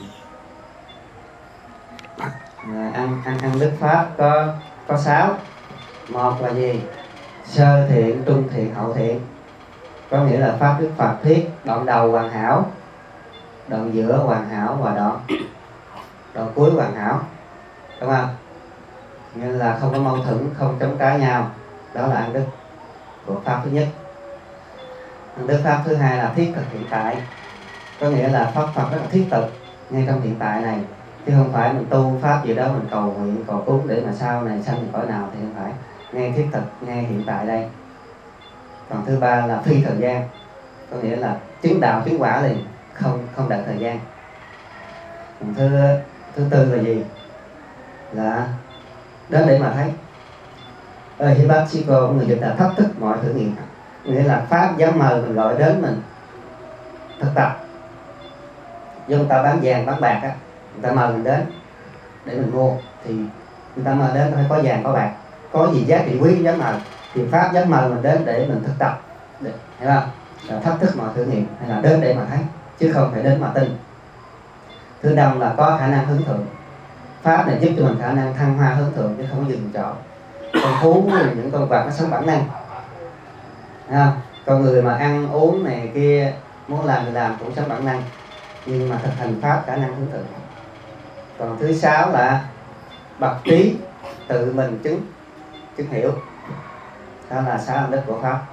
Ăn đức pháp có 6. Một là gì? Sơ thiện, trung thiện, hậu thiện. Có nghĩa là pháp Đức Phật thuyết đoạn đầu hoàn hảo, đoạn giữa hoàn hảo và đoạn cuối hoàn hảo, đúng không? Nên là không có mâu thuẫn, không chống trái nhau. Đó là ăn đức của pháp thứ nhất. Ăn đức pháp thứ hai là thiết thực hiện tại. Có nghĩa là pháp Phật rất là thiết thực ngay trong hiện tại này, chứ không phải mình tu pháp gì đó mình cầu nguyện cầu cúng để mà sau này sanh cõi nào, thì không phải. Ngay thiết thực, ngay hiện tại đây. Còn thứ ba là phi thời gian, có nghĩa là chứng đạo chứng quả liền, không đợi thời gian. Còn thứ tư là gì? Là đến để mà thấy. Hibachiko, người dịch là thách thức mọi thử nghiệm, nghĩa là pháp dám mời mình, gọi đến mình thực tập. Giống người ta bán vàng bán bạc á, người ta mời mình đến để mình mua, thì người ta mời đến phải có vàng có bạc, có gì giá trị quý dám mời. Thì pháp dám mời mình đến để mình thực tập, hiểu không? Là thách thức mọi thử nghiệm, hay là đến để mà thấy, chứ không phải đến mà tin. Thứ năm là có khả năng hướng thượng. Pháp này giúp cho mình khả năng thăng hoa hướng thượng, chứ không có dừng chỗ. Con thú, những con vật nó sống bản năng, không? Con người mà ăn uống này kia, muốn làm thì làm, cũng sống bản năng, nhưng mà thực hành pháp khả năng hướng thượng. Còn thứ sáu là bậc trí, tự mình chứng hiểu. Đó là 6 âm đức của pháp.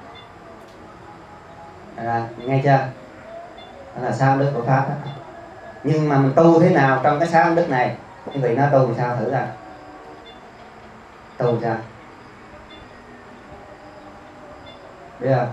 Nghe chưa? Đó là 6 âm đức của pháp đó. Nhưng mà mình tu thế nào trong cái 6 âm đức này? Quý vị nói tu làm sao thử ra? Tu sao? Biết không?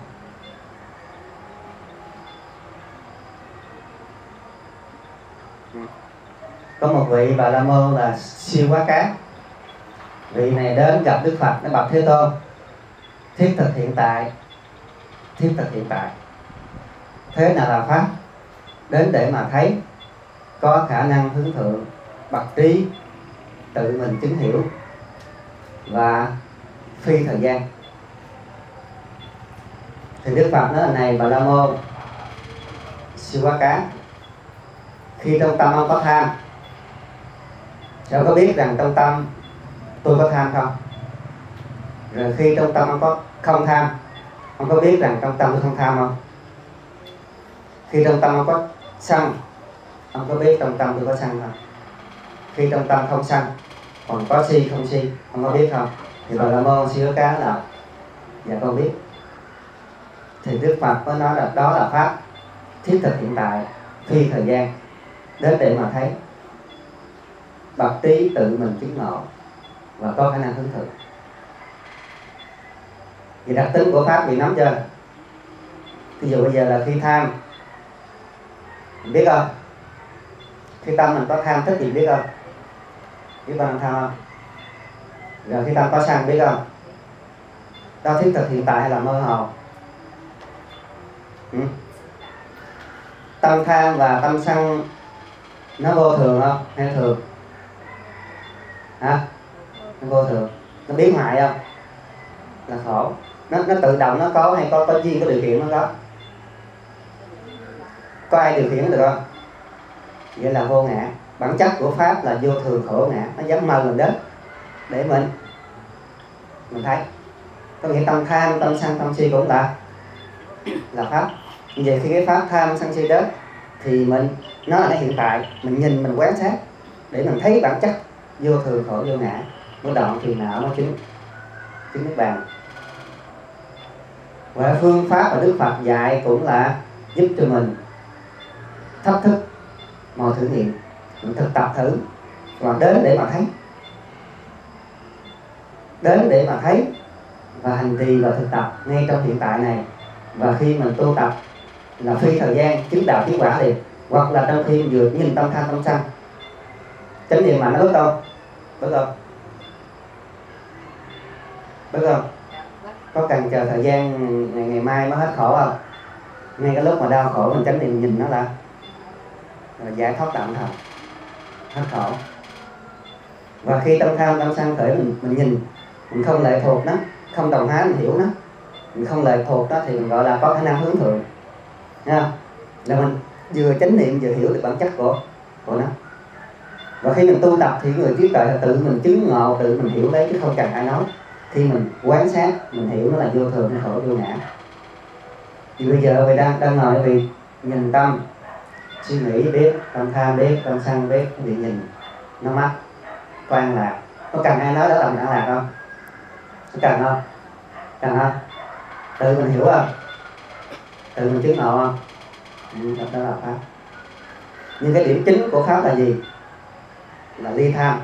Có một vị Bà La Môn là Siêu Quá Cát. Vị này đến gặp Đức Phật, nó bạch Thế Tôn, thiết thực hiện tại. Thiết thực hiện tại thế nào là pháp? Đến để mà thấy, có khả năng hướng thượng, bậc trí, tự mình chứng hiểu, và phi thời gian. Thì Đức Phật nói là: này Bà La Môn Siêu Quá Cát, khi trong tâm ông có tham, cháu có biết rằng trong tâm tôi có tham không? Rồi khi trong tâm ông có không tham, ông có biết rằng trong tâm tôi không tham không? Khi trong tâm ông có sân, ông có biết trong tâm tôi có sân không? Khi trong tâm không sân, còn có si không si, ông có biết không? Thì Bà La Môn Siêu Cá là: dạ con biết. Thì Đức Phật mới nói là đó là pháp thiết thực hiện tại, phi thời gian, đến để mà thấy, bậc trí tự mình chứng ngộ, và có khả năng hướng thượng. Vì đặc tính của pháp bị nắm chưa? Ví dụ bây giờ là khi tham, mình biết không? Khi tâm mình có tham thích gì biết không? Biết con tham không? Rồi khi tâm có sân biết không? Đó thiết thực hiện tại hay là mơ hồ? Tâm tham và tâm sân nó vô thường không? Hay thường? Hả? Nó vô thường. Nó biến hoại không? Là khổ. Nó tự động nó có, hay có duyên có điều kiện nó có? Có ai điều khiển được không? Vậy là vô ngã. Bản chất của pháp là vô thường khổ ngã. Nó dám mời mình đến để mình thấy. Có nghĩa tâm tham, tâm sân, tâm si cũng là pháp. Như vậy khi cái pháp tham sân si đến thì nó là cái hiện tại, mình nhìn, mình quan sát để mình thấy bản chất vô thường khổ vô ngã, nó đoạn thì não, nó chứng niết bàn. Và phương pháp mà Đức Phật dạy cũng là giúp cho mình thách thức mọi thử nghiệm, mình thực tập thử, và đến để mà thấy, đến để mà thấy và hành trì và thực tập ngay trong hiện tại này. Và khi mình tu tập là phi thời gian, chứng đạo chứng quả liền, hoặc là trong khi vừa nhìn tâm tham tâm sân, chánh niệm mạnh nó bớt không? Bớt không? Bớt không? Có cần chờ thời gian ngày mai mới hết khổ không? Ngay cái lúc mà đau khổ mình chánh niệm nhìn nó là giải thoát tạm thời, hết khổ. Và khi tâm tham tâm sân khởi, mình nhìn, mình không lệ thuộc nó, không đồng hóa, mình hiểu nó, mình không lệ thuộc đó, thì mình gọi là có khả năng hướng thượng. Nha, là mình vừa chánh niệm vừa hiểu được bản chất của nó. Và khi mình tu tập thì người trí tuệ là tự mình chứng ngộ, tự mình hiểu lấy chứ không cần ai nói. Khi mình quán sát, mình hiểu nó là vô thường, khổ, vô ngã. Thì bây giờ vì đang ngồi vì nhìn tâm, suy nghĩ biết, tâm tham biết, tâm sân biết, bị nhìn nó mắt, có an lạc. Có cần ai nói đó là mình an lạc không? Có cần không? Cần không? Tự mình hiểu không? Tự mình chứng ngộ không? Đó là pháp. Nhưng cái điểm chính của pháp là gì? Là ly tham.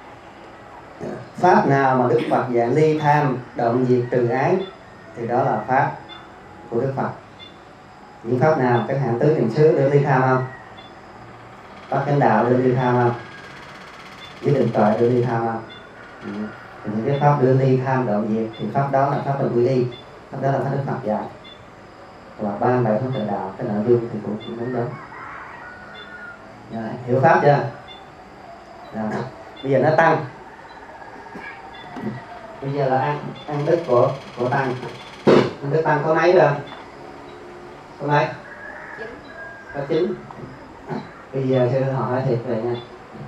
Pháp nào mà Đức Phật dạy ly tham, động diệt trừ ái thì đó là pháp của Đức Phật. Những pháp nào các hạng tứ niệm xứ để ly tham không? Pháp chánh đạo để ly tham không? Với định tuệ để ly tham không? Những cái pháp đưa ly tham động diệt thì pháp đó là pháp là quy y, pháp đó là pháp Đức Phật dạy. Và ban bảy pháp tự đạo, cái nội dung thì cũng đúng đúng. Rồi, hiểu pháp chưa? Rồi. Bây giờ nó tăng. Bây giờ là ăn đức của tăng. Ăn đức tăng có mấy rồi? Có mấy? Có 9. Bây giờ sư hỏi thiệt vậy nha.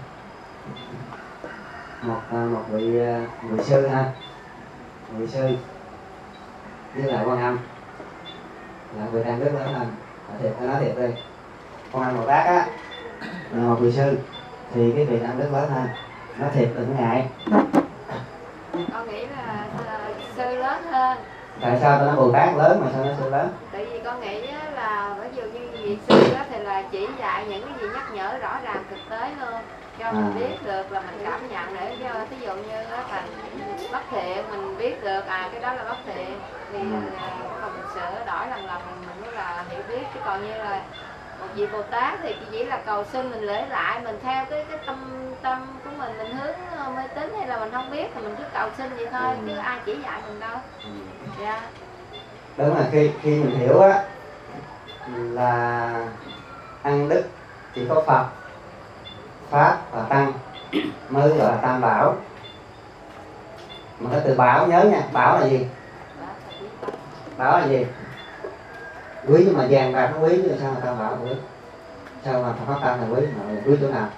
Một vị sư ha, vị sư với lại Quan Âm là người đang rất lớn hơn. Thiệt, tôi nói thiệt đi, Quan Âm Bồ Tát á là một vị sư thì cái vị đang rất lớn hơn. Nói thiệt đừng ngại. Con nghĩ là sư lớn hơn. Tại sao tôi nói Bồ Tát lớn mà sao nói sư lớn? Tại vì con nghĩ là ví dụ như vị sư thì là chỉ dạy những cái gì nhắc nhở rõ ràng thực tế luôn, cho mình biết được là mình cảm nhận để cho ví dụ như là bất thiện mình biết được cái đó là bất thiện thì không sửa đổi lần mình mới là hiểu biết. Chứ còn như là một vị Bồ Tát thì chỉ là cầu xin mình lễ lại, mình theo cái tâm của mình hướng mê tín hay là mình không biết thì mình cứ cầu xin vậy thôi, chứ ai chỉ dạy mình đâu. Dạ. Đúng là khi mình hiểu á là ăn đức chỉ có Phật, Pháp và Tăng mới gọi là Tam Bảo. Mà cái từ bảo nhớ nha, bảo là gì? Bảo là gì? Quý nhưng mà vàng bạc nó quý chứ sao mà Tam Bảo quý? Sao mà Pháp Tăng là quý, mà quý chỗ nào?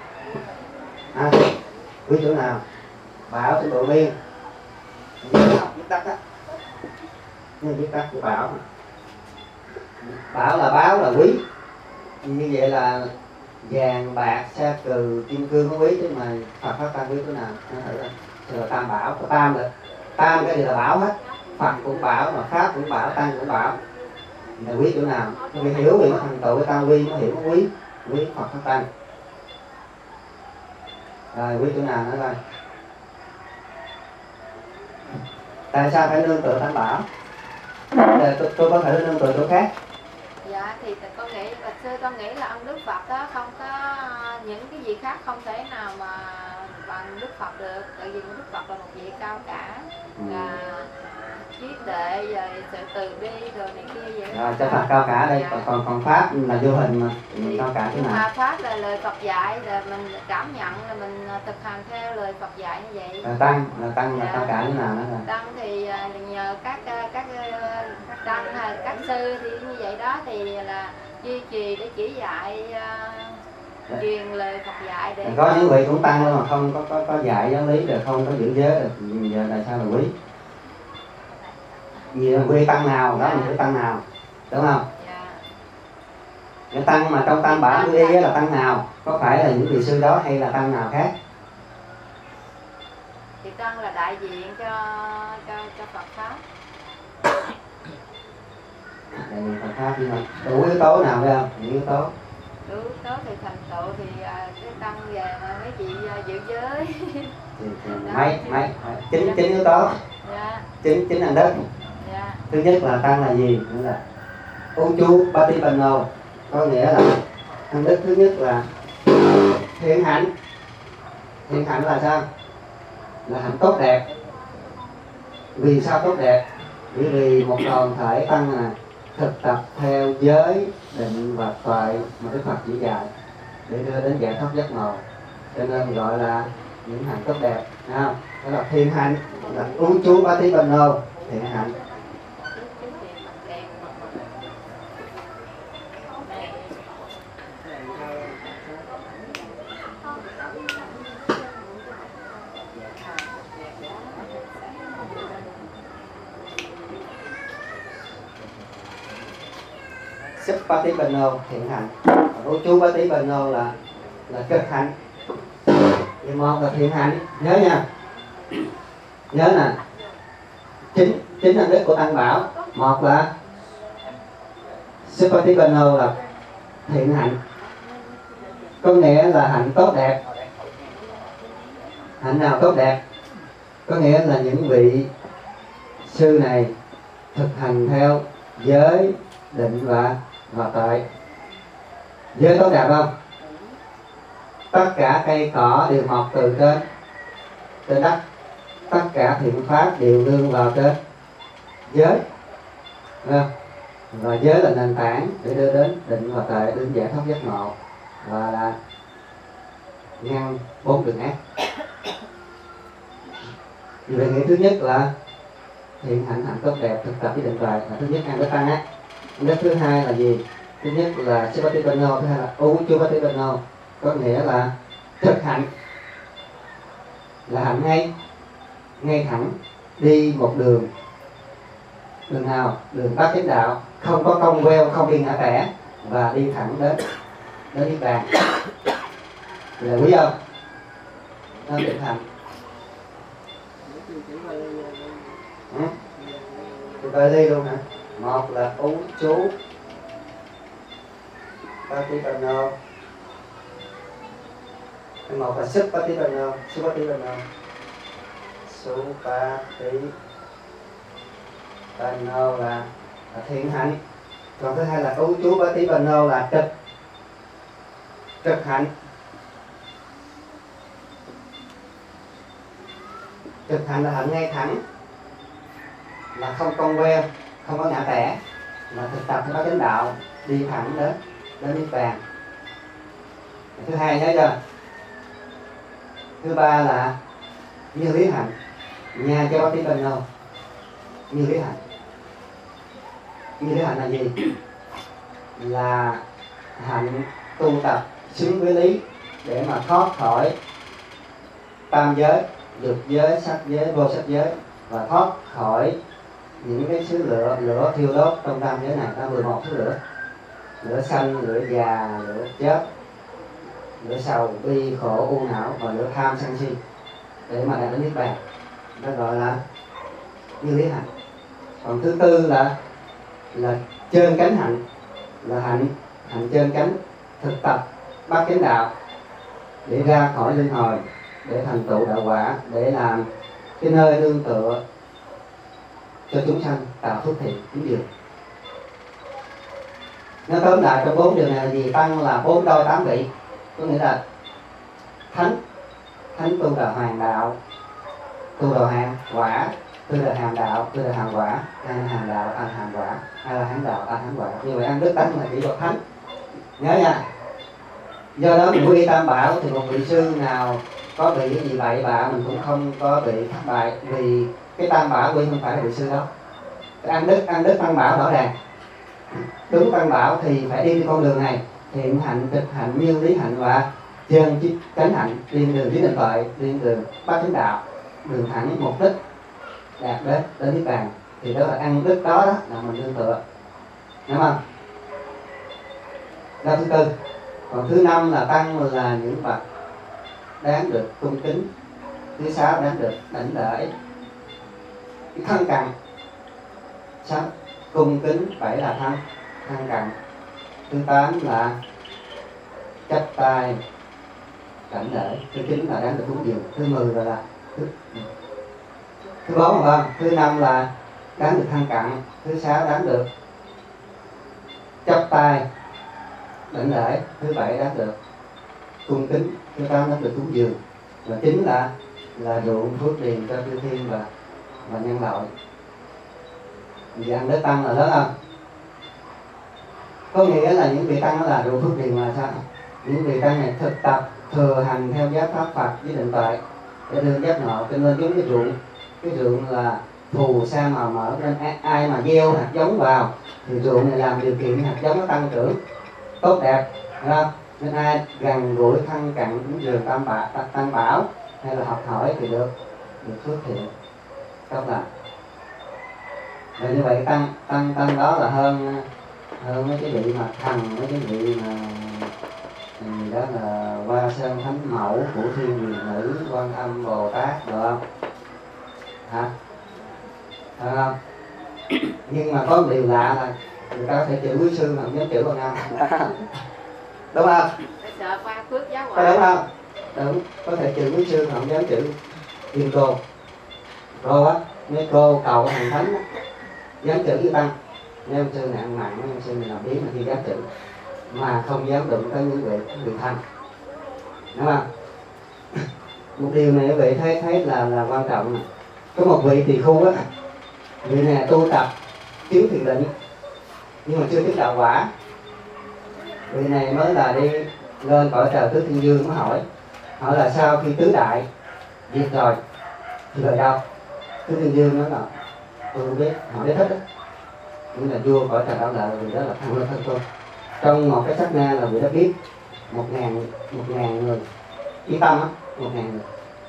Quý chỗ nào? Bảo trên bộ biên viết tắt á, nhưng viết tắt của bảo. Bảo là báo là quý, như vậy là vàng bạc sa cừ kim cương nó quý, chứ mà Phật Pháp Tăng quý chỗ nào? Nó thử là Tam Bảo. Có tam rồi, tam cái gì là bảo hết. Phật cũng bảo, mà Pháp cũng bảo, Tăng cũng bảo. Là quý chỗ nào? Nó phải hiểu về nó thành tựu cái tam quy, nó hiểu nó quý Phật Pháp Tăng. Rồi quý chỗ nào nữa coi? Tại sao phải nương tựa Tam Bảo? Tôi có thể nương tựa chỗ khác. Dạ thì con nghĩ là sư con nghĩ là ông Đức Phật đó không có những cái gì khác không thể nào mà bằng Đức Phật được. Tại vì Đức Phật là một vị cao cả, là trí tuệ rồi sự từ bi rồi này kia vậy. Rồi cho Phật cao cả đây, dạ. còn Pháp là vô hình mà mình cao cả thế nào? Pháp là lời Phật dạy, là mình cảm nhận, là mình thực hành theo lời Phật dạy như vậy. Tăng là cao cả thế nào đó rồi? Tăng thì nhờ các tăng hay các sư thì như vậy đó thì là duy trì để chỉ dạy truyền lời Phật dạy để có những vị cũng tăng luôn mà không có dạy giáo lý, rồi không có giữ giới, rồi giờ tại sao là quý? Vì quy tăng nào đó mình cứ tăng nào, đúng không? Dạ. Cái tăng mà trong Tam Bảo quy y là tăng nào? Có phải là những vị sư đó hay là tăng nào khác? Thì tăng là đại diện cho Phật Pháp. Đại diện Phật Pháp nhưng mà đủ yếu tố nào phải không? Những yếu tố. Đủ yếu tố thì thành tựu thì cái tăng về mà mấy chị giữ giới. Mấy chín yếu tố. Dạ. Chín hành đức. Dạ. Thứ nhất là tăng là gì? Nghĩa là Uchu Patipano, có nghĩa là hành đức thứ nhất là thiện hạnh. Thiện hạnh là sao? Là hạnh tốt đẹp. Vì sao tốt đẹp? Bởi vì một đoàn thể tăng là thực tập theo giới định và tuệ mà Đức Phật chỉ dạy để đưa đến giải thoát giác ngộ, cho nên gọi là những hạnh tốt đẹp, thấy không? Đó là thiện hạnh, là Uchu Patipano, thiện hạnh. Supatipano thiện hạnh, Uchupatipano là cực hạnh. Thì một là thiện hạnh, nhớ nha, nhớ nè, chính hành đức của Tăng Bảo. Một là Supatipano là thiện hạnh, có nghĩa là hạnh tốt đẹp. Hạnh nào tốt đẹp? Có nghĩa là những vị sư này thực hành theo giới, định và tuệ. Giới tốt đẹp không? Tất cả cây cỏ đều mọc từ trên đất, tất cả thiện pháp đều nương vào trên giới. Và giới là nền tảng để đưa đến định và tuệ, đến giải thoát giác ngộ và là ngăn 4 đường ác. Về nghĩa thứ nhất là thiện hạnh, hạnh tốt đẹp, thực tập với định tuệ là thứ nhất, ăn đức tăng á. Đức thứ hai là gì? Thứ nhất là Supatipano, thứ hai là Uchupatipano, có nghĩa là thực hạnh, là hạnh ngay thẳng, đi một đường nào? Đường bát chánh đạo, không có cong queo, không đi ngã rẽ, và đi thẳng đến niết bàn. Là quý không? Nó thực hành. Tôi coi ly luôn hả? Một là chú Patipano, một là Supatipano là thiện hạnh, còn thứ hai là Uchupatipano là trực hạnh. Trực hạnh là hạnh ngay thẳng, là không cong queo, không có ngã rẽ, là thực tập theo bát chánh đạo, đi thẳng đến niết bàn. Thứ hai nhớ chưa? Thứ ba là như lý hạnh, nhà cho Patipano. Như lý hạnh. Như lý hạnh là gì? Là hạnh tu tập xứng với lý để mà thoát khỏi tam giới, dục giới, sắc giới, vô sắc giới, và thoát khỏi những cái xứ lửa thiêu đốt trong tam giới này. Có 11 thứ lửa: lửa sanh, lửa già, lửa chết, lửa sầu, bi, khổ, u não và lửa tham sân si, để mà đạt đến niết bàn. Đó gọi là như lý hạnh. Còn thứ tư là chơn cánh hạnh, là hạnh chơn cánh, thực tập bát chánh đạo để ra khỏi luân hồi, để thành tựu đạo quả, để làm cái nơi nương tựa cho chúng sanh, tạo phước thiện, những điều. Nó tóm lại trong 4 điều này là gì? Tăng là 4 đôi 8 vị, có nghĩa là thánh tu đạo hoàng đạo, tu đạo hàng quả, tu đạo hàng đạo, tu đạo hàng quả, an hàng đạo, an hàng quả, a la hán đạo, a hán quả. Như vậy ăn đức tánh là chỉ bậc thánh, nhớ nha. Do đó mình đi Tam Bảo thì một vị sư nào có bị cái gì bậy bạ mình cũng không có bị thất bại, vì cái Tam Bảo quy không phải là vị sư đâu. Ăn đức Tam Bảo rõ ràng. Đúng Tam Bảo thì phải đi con đường này: thiện hạnh, trực hạnh, như lý hạnh và chơn chánh hạnh, đi đường trí định tuệ, đi đường bát chánh đạo, đường thẳng mục đích đạt đến niết bàn. Thì đó là ăn đức đó là mình nương tựa, đúng không? Đó thứ tư. Còn thứ năm là tăng là những bậc đáng được cung kính. Thứ sáu đáng được đảnh lễ, thân cận. Sáu cung kính, bảy là thân cận. Thứ tám là chắp tay đảnh lễ. Thứ chín là đáng được cúng dường. Thứ 10 rồi là thứ 4 là thứ 5 là đáng được thân cận. Thứ 6 đáng được chắp tay đảnh lễ. Thứ 7 đáng được cung kính. Thứ 8 đáng được cúng dường. Và 9 là ruộng phước điền cho chư thiên và nhân loại. Vì ăn đức tăng là lớn không? Có nghĩa là những vị tăng đó là ruộng phước điền là sao? Những vị tăng này thực tập thừa hành theo giáo pháp Phật với định tuệ để đưa giác ngộ, cho nên giống cái ruộng. Cái ruộng là phù sa màu mỡ, nên ai mà gieo hạt giống vào thì ruộng này làm điều kiện hạt giống nó tăng trưởng tốt đẹp, đúng không? Nên ai gần gũi thân cận những dường tam bảo hay là học hỏi thì được phước thiện tốt lành. Và như vậy tăng đó là hơn hơn mấy cái vị mà thần, mấy cái vị mà đó là Hoa Sơn Thánh Mẫu, Của Thiên Huyền Nữ, Quan Âm Bồ Tát, được không? Hả? Được không? Nhưng mà có một điều lạ là người ta có thể chửi quý sư mà không dám chửi con Âm. Đúng không? Sợ qua phước giáo Có đúng không? Đúng, có thể chửi quý sư mà không dám chửi Kim Cô. Cô á, mấy cô cầu hàng thánh á, dám chửi với tăng. Mấy ông sư nặng nặng, mấy ông sư nào biết mà khi dám chửi, mà không dám đụng tới những vị thanh. Đúng không? Một điều này quý vị thấy là quan trọng nè. Có một vị tỳ khu á, vị này tu tập chứng thiền định nhưng mà chưa chứng đạo quả. Vị này mới là đi lên cõi trời tứ thiên dương, mới hỏi là sau khi tứ đại diệt rồi thì về đâu? Tứ thiên dương nói là tôi không biết, họ biết hết đó. Nhưng là vua cõi trời đạo lợi, vì đó là thăng lên thân tôi. Trong một cái sát na là vị đã biết 1.000 người yên tâm á, 1.000 người.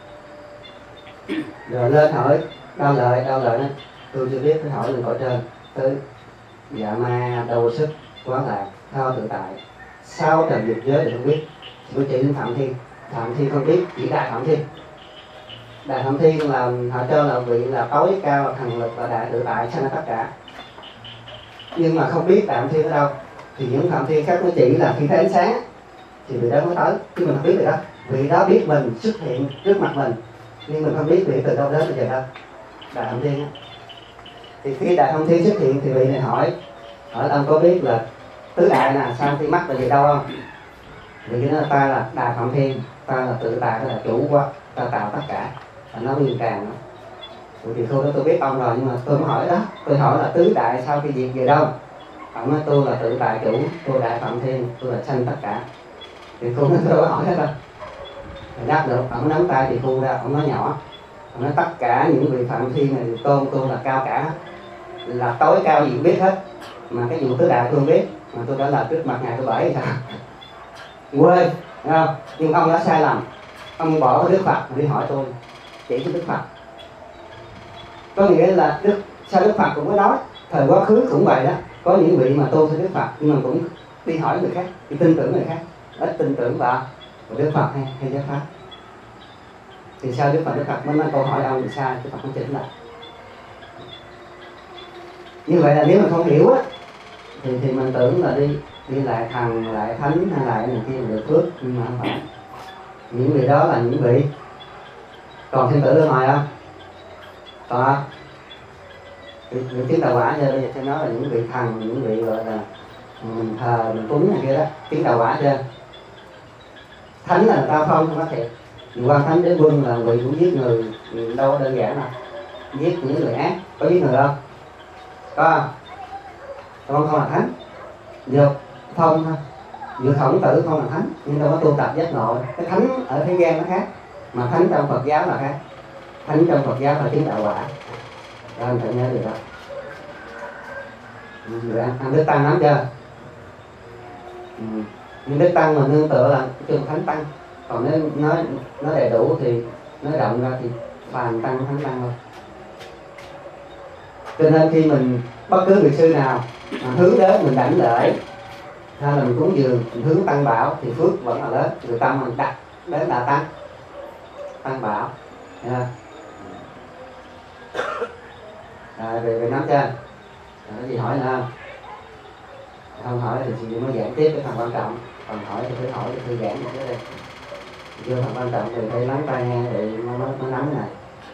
Rồi lên hỏi đau lợi đó, tôi chưa biết, phải hỏi lên cõi trên tới dạ ma đầu sức quán lạc thao tự tại 6 trần dục giới thì không biết. Tôi chỉ đến Phạm Thiên không biết, chỉ Đại Phạm Thiên là họ cho là vị là tối cao thần lực và đại tự tại sanh ra tất cả, nhưng mà không biết Đại Phạm Thiên ở đâu. Thì những Phạm Thiên khác nó chỉ là khi thấy ánh sáng thì vị đó mới tới, chứ mình không biết vị đó. Vị đó biết mình xuất hiện trước mặt mình, nhưng mình không biết vị từ đâu đến bây giờ đâu. Đại Phạm Thiên á, thì khi Đại Phạm Thiên xuất hiện thì vị này hỏi ông có biết là tứ đại là sao khi mắc là gì đâu không? Vì cái đó ta là Đại Phạm Thiên, ta là tự tại, ta là chủ quá, ta tạo tất cả, nó nguyên tràn đó. Thì thôi đó tôi biết ông rồi, nhưng mà tôi mới hỏi đó, tôi hỏi là tứ đại sau khi diệt về đâu? Ông nói tôi là tự tại chủ, tôi Đại Phạm Thiên, tôi là sanh tất cả. Thì tôi có hỏi hết đâu. Thì đáp được, ông nắm tay thì khu ra, ông nói nhỏ, ông nói tất cả những vị Phạm Thiên này đều tôn tôi là cao cả, là tối cao gì cũng biết hết. Mà cái vụ tứ đại tôi không biết, mà tôi đã làm trước mặt ngài tôi bởi thì sao? Quên, thấy không? Nhưng ông đã sai lầm, ông bỏ Đức Phật đi hỏi tôi, chỉ cho Đức Phật. Có nghĩa là sao Đức Phật cũng có nói, thời quá khứ cũng vậy đó, có những vị mà tôi theo Đức Phật nhưng mà cũng đi hỏi người khác, đi tin tưởng người khác, ít tin tưởng vào Đức Phật hay giáo pháp. Thì sao Đức Phật mới nói câu hỏi ông thì sai, Đức Phật không chỉnh lại. Như vậy là nếu mà không hiểu á thì mình tưởng là đi lại thần, lại thánh hay lại này kia được phước, nhưng mà không phải. Những vị đó là những vị còn thiên tử luân hồi không? Còn không? Vị chứng đạo quả chưa? Bây giờ tôi nói là những vị thần, những vị gọi là mình thờ, mình cúng này kia đó, chứng đạo quả chưa? Thánh là ta phong không có thiệt. Quan Thánh Đế Quân là vị cũng giết người, đâu có đơn giản đâu. Giết những người ác, có giết người không? Có không? Không là thánh. Dược thông thôi, dược Khổng Tử không là thánh, nhưng đâu có tu tập giác ngộ. Cái thánh ở thế gian nó khác, mà thánh trong Phật giáo là khác. Thánh trong Phật giáo là chứng đạo quả. Đó anh phải nhớ điều đó. Anh Đức Tăng nắm chưa? Nhưng Đức Tăng mà nương tựa là trường Thánh Tăng. Còn nếu nó đầy đủ thì nó rộng ra thì phàm Tăng, Thánh Tăng thôi. Cho nên khi mình bất cứ vị sư nào mà hướng đến mình đảnh lễ hay là mình cúng dường, mình hướng Tăng Bảo thì phước vẫn là lớn. Người tâm mình đặt đến là Tăng Bảo. Về nắm chưa? Có gì hỏi nữa không? Không hỏi thì chị mới giảng tiếp cái phần quan trọng. Còn hỏi thì phải hỏi thì thư giãn trước đây. Chưa phần quan trọng thì phải nắm tay nghe để nó nắm này.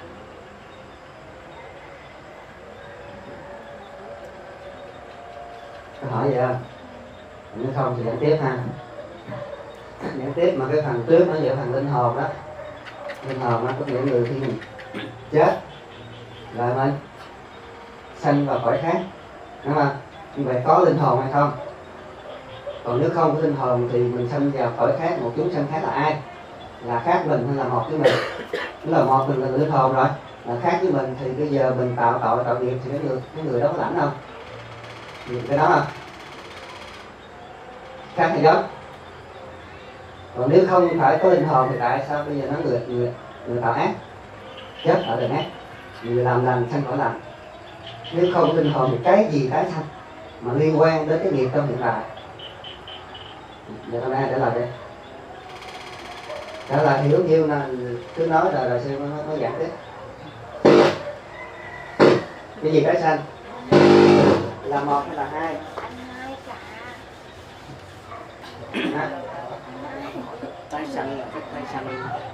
Có hỏi gì không? Nếu không thì giảng tiếp ha. Giảng tiếp mà cái phần trước nó về phần linh hồn đó. Linh hồn nó có những người khi mình chết rồi mình sanh vào cõi khác, đúng không? Như vậy có linh hồn hay không? Còn nếu không có linh hồn thì mình sanh vào cõi khác, một chúng sanh khác là ai? Là khác mình hay là một với mình? Nếu là một mình là linh hồn rồi, là khác với mình thì bây giờ mình tạo tội tạo nghiệp thì cái người đó có lãnh không? Cái đó không? Khác hay giống? Còn nếu không phải có linh hồn thì tại sao bây giờ nó người tạo ác, chết ở đường ác, người làm lành sanh cõi lành? Nếu không có linh hồn thì cái gì tái sanh? mà liên quan đến cái nghiệp trong hiện tại. Giờ hôm nay trả lời đi. Trả lời hiểu nhiêu là cứ nói rồi sư nó giảng tiếp. Cái gì tái sanh? Là một hay là hai? Tái sanh là cái tái sanh.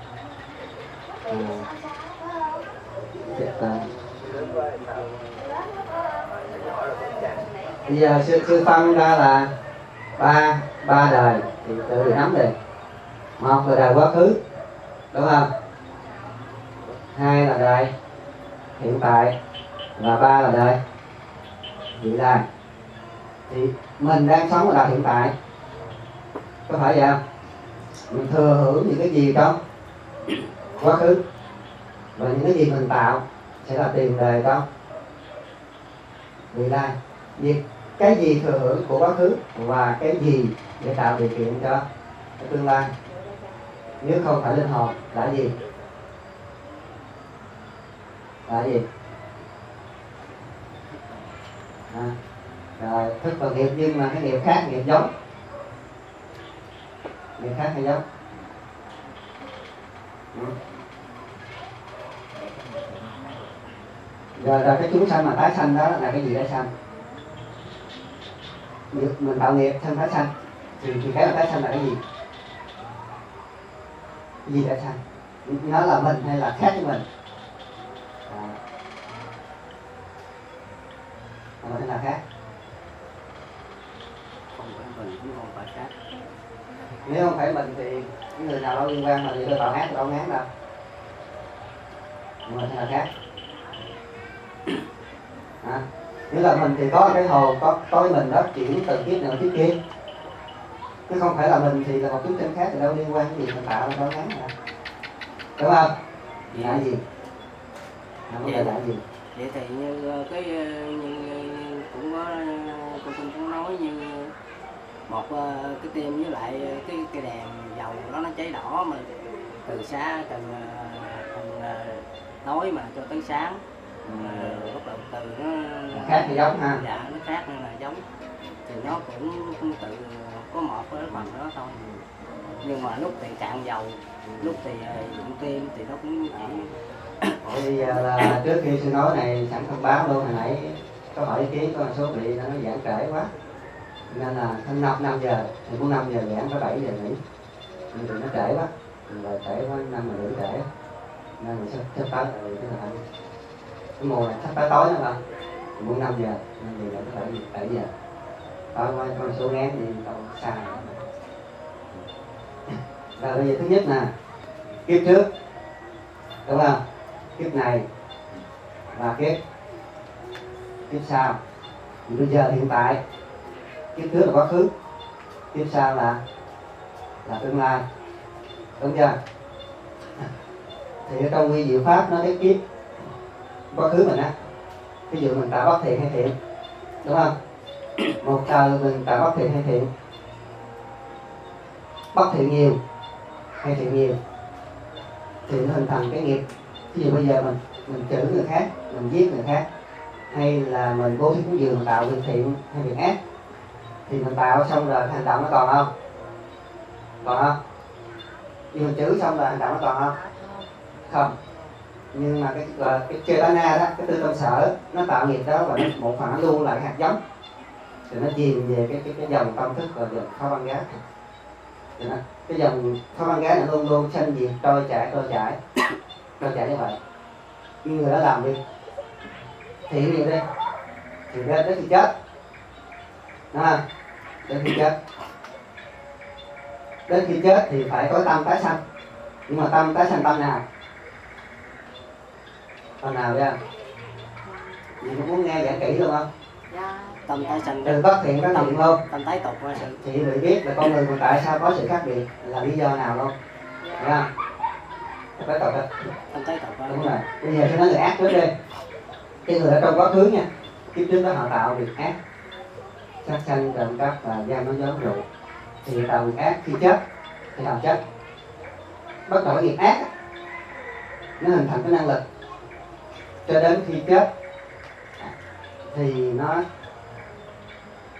Bây giờ sư phân ra là ba đời thì tự nắm đi. Một là đời quá khứ, đúng không? Hai là đời hiện tại, và ba là đời vị lai. Thì mình đang sống ở đời hiện tại, có phải vậy không? Mình thừa hưởng những cái gì trong quá khứ, và những cái gì mình tạo sẽ là tiền đề trong vị lai. Việc cái gì thừa hưởng của quá khứ và cái gì để tạo điều kiện cho cái tương lai, nếu không phải linh hồn là gì? Là gì? Rồi thức và nghiệp, nhưng mà cái nghiệp khác, nghiệp giống. Nghiệp khác hay giống? Rồi cái chúng sanh mà tái sanh đó là cái gì tái sanh? Mình tạo nghiệp sanh tái sanh, thì cái mà tái sanh là cái gì? Cái gì tái sanh? Nó là mình hay là khác với mình? Mình hay là khác? Không phải mình cũng không phải khác. Nếu không phải mình thì cái người nào đó liên quan mà thì tôi tạo hát tôi đâu ngán đâu. Mình hay là khác? Nếu là mình thì có cái hồn, có cái mình đó chuyển từ kiếp này đến kiếp kia. Chứ không phải là mình thì là một chúng sinh khác thì đâu liên quan cái gì mình tạo đâu ngán đâu. Đúng không? Là gì? Không phải là gì? Vậy thì như cái như cũng có cô cũng nói như một cái tim với lại cái đèn dầu nó cháy đỏ mà từ tối mà cho tới sáng, bắt đầu từ nó khác thì giống ha. Dạ, nó khác nên là giống, thì nó cũng tự có một cái phần đó thôi, nhưng mà lúc thì cạn dầu, lúc thì dụng tim thì nó cũng chỉ. Bây giờ là trước khi sư nói này sẵn thông báo luôn, hồi nãy có hỏi ý kiến có một số vị nó giảng trễ quá, nên là thanh 5 giờ thì cũng 5 giờ giảng, có 7 giờ nghỉ, nên tụi nó trễ quá, rồi trễ quá 5 giờ rưỡi trễ, nên mình sắp tới rồi cái mùa này sắp tới tối nữa mà muốn 5 giờ nên thì là có 7 giờ tối quá, con số ngán thì đâu xa. Rồi bây giờ thứ nhất nè, kiếp trước, đúng không? Kiếp này và kiếp sau. Thì bây giờ hiện tại, kiếp trước là quá khứ, kiếp sau là tương lai, đúng chưa? Thì trong quy diệu pháp nó cái kiếp quá khứ mình á, ví dụ mình tạo bất thiện hay thiện, đúng không? Một đời mình tạo bất thiện hay thiện, bất thiện nhiều hay thiện nhiều, thì nó hình thành cái nghiệp. Ví dụ bây giờ mình chửi người khác, mình giết người khác, hay là mình bố thí cúng dường tạo việc thiện hay việc ác, thì mình tạo xong rồi hành động nó còn không? Còn không? Nhưng mình chửi xong rồi hành động nó còn không? Không. Nhưng mà cái Chetana đó, cái tư tâm sở, nó tạo nghiệp đó và một phần nó lưu lại hạt giống, thì nó chìm về cái dòng tâm thức và dòng phá văn gái. Cái dòng phá văn gái này luôn luôn sanh diệt, trôi chảy như vậy. Nhưng người đó làm đi thiện gì đi thì đến khi chết, đến khi chết thì phải có tâm tái sanh. Nhưng mà tâm tái sanh tâm nào? Tâm nào vậy? Mình cũng muốn nghe giảng kỹ luôn không? Dạ. Tâm tái sanh từ bất thiện đến thiện luôn. Tâm tái tục qua sự. Chị mới biết là con người mình tại sao có sự khác biệt, là lý do nào luôn? Thấy không? Tái tục đó. Tâm tái tục. Đúng rồi. Bây giờ tôi nói người ác trước đi. Cái người ở trong quá khứ nha, kiếp trước đó họ tạo việc ác, sát sanh, trộm cắp và gian nói dối rượu, thì tạo việc ác. Khi chết thì họ chết. Bắt đầu cái nghiệp ác nó hình thành cái năng lực, cho đến khi chết thì nó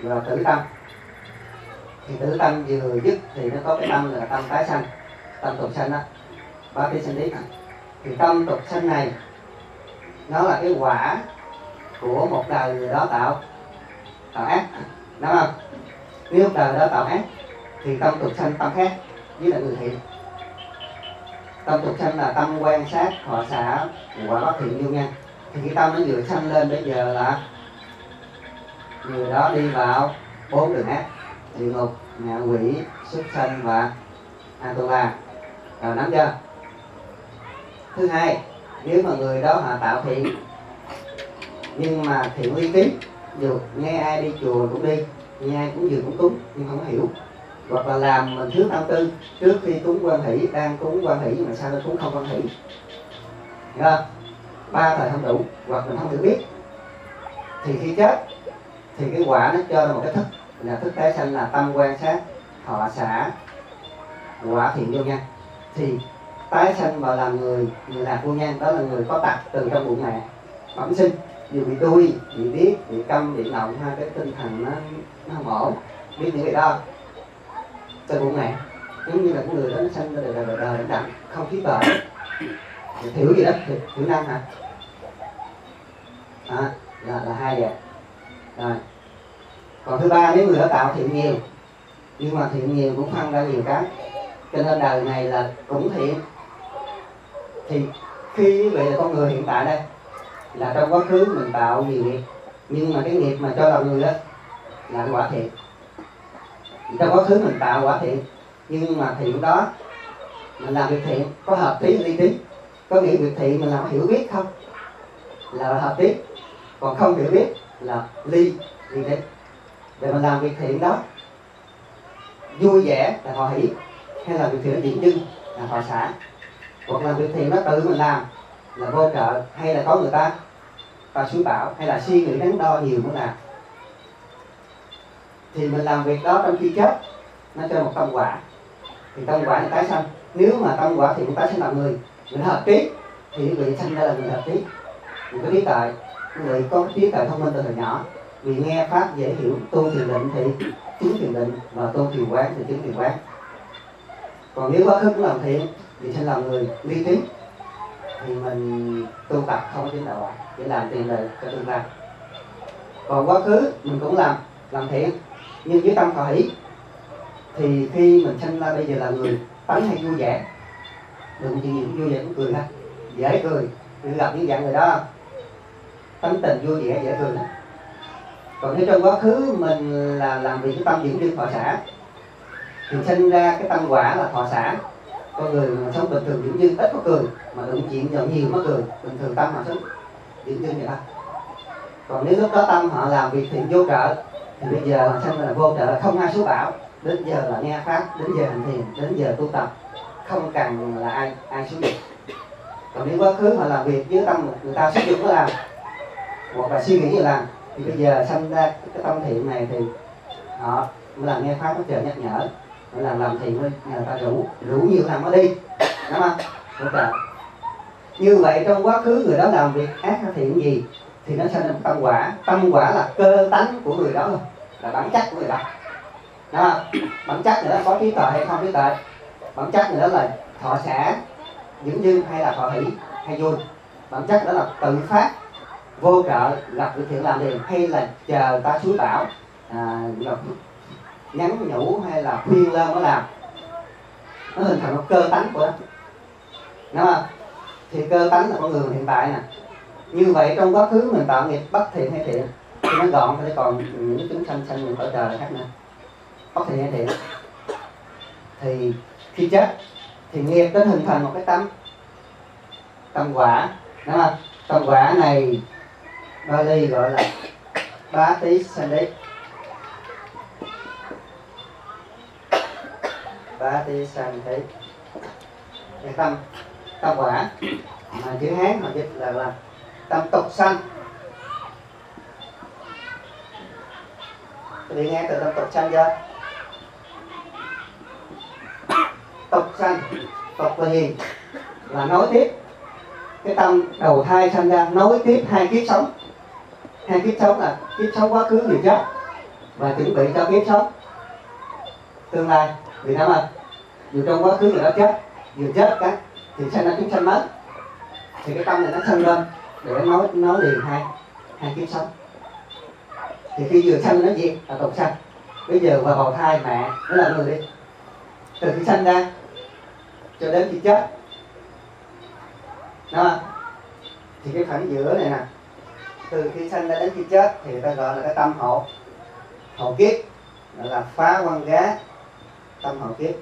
và tử tâm. Thì tử tâm vừa dứt thì nó có cái tâm là tâm tái sanh, tâm tục sanh đó, ba cái sinh lý. Thì tâm tục sanh này nó là cái quả của một đời người đó tạo ác, đúng không? Nếu đời đó tạo ác thì tâm tục sanh tâm khác với là người thiện. Tâm tục sanh là tâm quan sát, thọ xả, quả bất thiện vô nhân. Thì cái tâm nó vừa sanh lên bây giờ là người đó đi vào 4 đường ác: địa ngục, ngạ quỷ, súc sanh và Atula. Rồi nắm chưa? Thứ hai, nếu mà người đó họ tạo thiện nhưng mà thiện ly ký, dù nghe ai đi chùa cũng đi, nghe ai cúng dường cũng cúng nhưng không có hiểu, hoặc là làm mình thiếu tâm tư, trước khi cúng quan hỷ, đang cúng quan hỷ nhưng mà sao nó cúng không quan hỷ, hiểu không? 3 thời không đủ, hoặc mình không hiểu biết, thì khi chết thì cái quả nó cho ra một cái thức là thức tái sanh, là tâm quan sát, thọ xả, quả thiện vô nhân. Thì tái sanh vào làm người lạc vô nhân, đó là người có tật từ trong bụng mẹ bẩm sinh, dù bị đuôi, bị điếc, bị câm, bị ngọng, hai cái tinh thần nó không ổn, biết những cái đó từ bụng mẹ, giống như là cái người đó nó sanh ra đời đặng không khí bệnh, thiểu gì đó, thiểu năng hả? Là hai vậy. Rồi. Còn thứ ba, nếu người đó tạo thiện nhiều, nhưng mà thiện nhiều cũng phân ra nhiều cái, cho nên đời này là cũng thiện. Thì khi vậy là con người hiện tại đây là trong quá khứ mình tạo nhiều nghiệp, nhưng mà cái nghiệp mà cho lòng người đó là cái quả thiện. Trong quá khứ mình tạo quả thiện, nhưng mà thiện đó mình làm việc thiện có hợp lý ly trí, có nghĩa việc thiện mình làm hiểu biết không là hợp lý, còn không hiểu biết là ly trí. Để mình làm việc thiện đó vui vẻ là thọ hỷ, hay là việc thiện nó diễn dưng là thọ xả, hoặc là việc thiện nó tự mình làm là vô trợ, hay là có người ta suy bảo, hay là suy nghĩ đắn đo nhiều mới làm. Thì mình làm việc đó trong khi chết nó cho một tâm quả, thì tâm quả là tái sanh. Nếu mà tâm quả thì tái sanh làm người, mình hợp trí thì quý vị sanh ra là người hợp trí, mình có trí tuệ, quý vị có trí tuệ thông minh từ thời nhỏ, vì nghe pháp dễ hiểu, tu thiền định thì chứng thiền định, và tu thiền quán thì chứng thiền quán. Còn nếu quá khứ cũng làm thiện thì sanh làm người ly trí, thì mình tu tập không có chứng đạo quả, để làm tiền đời cho tương lai. Còn quá khứ mình cũng làm thiện nhưng với tâm thọ hỷ, thì khi mình sanh ra bây giờ là người tánh hay vui vẻ, đừng chuyện gì cũng vui vẻ cũng cười ha, dễ cười. Mình gặp những dạng người đó tánh tình vui vẻ dễ cười. Còn nếu trong quá khứ mình là làm việc cái tâm diễn dưng thọ xả, thì sinh ra cái tâm quả là thọ xả. Con người mà sống bình thường diễn dưng ít có cười, mà đụng chuyện nhiều nhiều mới cười, bình thường tâm họ sống diễn dưng vậy đó. Còn nếu lúc đó tâm họ làm việc thiện vô trợ, thì bây giờ họ sanh là vô trợ, là không ai số bảo, đến giờ là nghe pháp, đến giờ hành thiền, đến giờ tu tập, không cần là ai số việc. Còn nếu quá khứ họ làm việc với tâm người ta sử dụng nó làm, hoặc là suy nghĩ như làm, thì bây giờ sanh ra cái tâm thiện này thì họ mới là nghe pháp, nó chờ nhắc nhở, mới làm thiện thôi, người ta rủ nhiều thằng mới đi, đúng không? Hỗ trợ. Như vậy trong quá khứ người đó làm việc ác hay thiện gì thì nó sanh ra tâm quả. Tâm quả là cơ tánh của người đó thôi, là bản chất của người đó. Đó. Bản chất người đó có trí tuệ hay không trí tuệ, bản chất người đó là thọ xả, dưỡng dưng hay là thọ hỷ hay vui, bản chất đó là tự phát, vô trợ, gặp việc thiện làm liền, hay là chờ ta suối bảo, nhắn nhủ hay là khuyên lên mới làm. Nó hình thành một cơ tánh của nó, đúng không? Thì cơ tánh là con người hiện tại nè. Như vậy trong quá khứ mình tạo nghiệp bất thiện hay thiện thì nó gọn, thì còn những chúng sanh mình ở trời là khác nữa, bất thiện hay thiện. Thì khi chết thì nghiệp đến hình thành một cái tâm quả, đúng không? Tâm quả này Bali gọi là bá tí sanh. Bá tí sanh thế. Cái tâm quả mà chữ Hán họ dịch là tâm tục sanh. Các bạn nghe từ tâm tục sanh chưa? Tục sanh, tục là gì? Là nối tiếp. Cái tâm đầu thai sanh ra nối tiếp hai kiếp sống. Hai kiếp sống là kiếp sống quá khứ người chết, và chuẩn bị cho kiếp sống tương lai. Vì sao mà dù trong quá khứ người đó chết, vừa chết cái thì sanh ra chúng sanh mới, thì cái tâm này nó sanh lên để nói liền hai kiếp sống. Thì khi vừa sanh nó diệt là tục sanh. Bây giờ vào bào thai mẹ nó là người đi, từ khi sanh ra cho đến khi chết, đúng không? Thì cái khoảng giữa này nè, từ khi sanh ra đến khi chết thì ta gọi là cái tâm hộ kiếp, gọi là phá quan gá tâm hộ kiếp.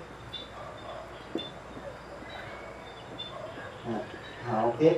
Hộ kiếp.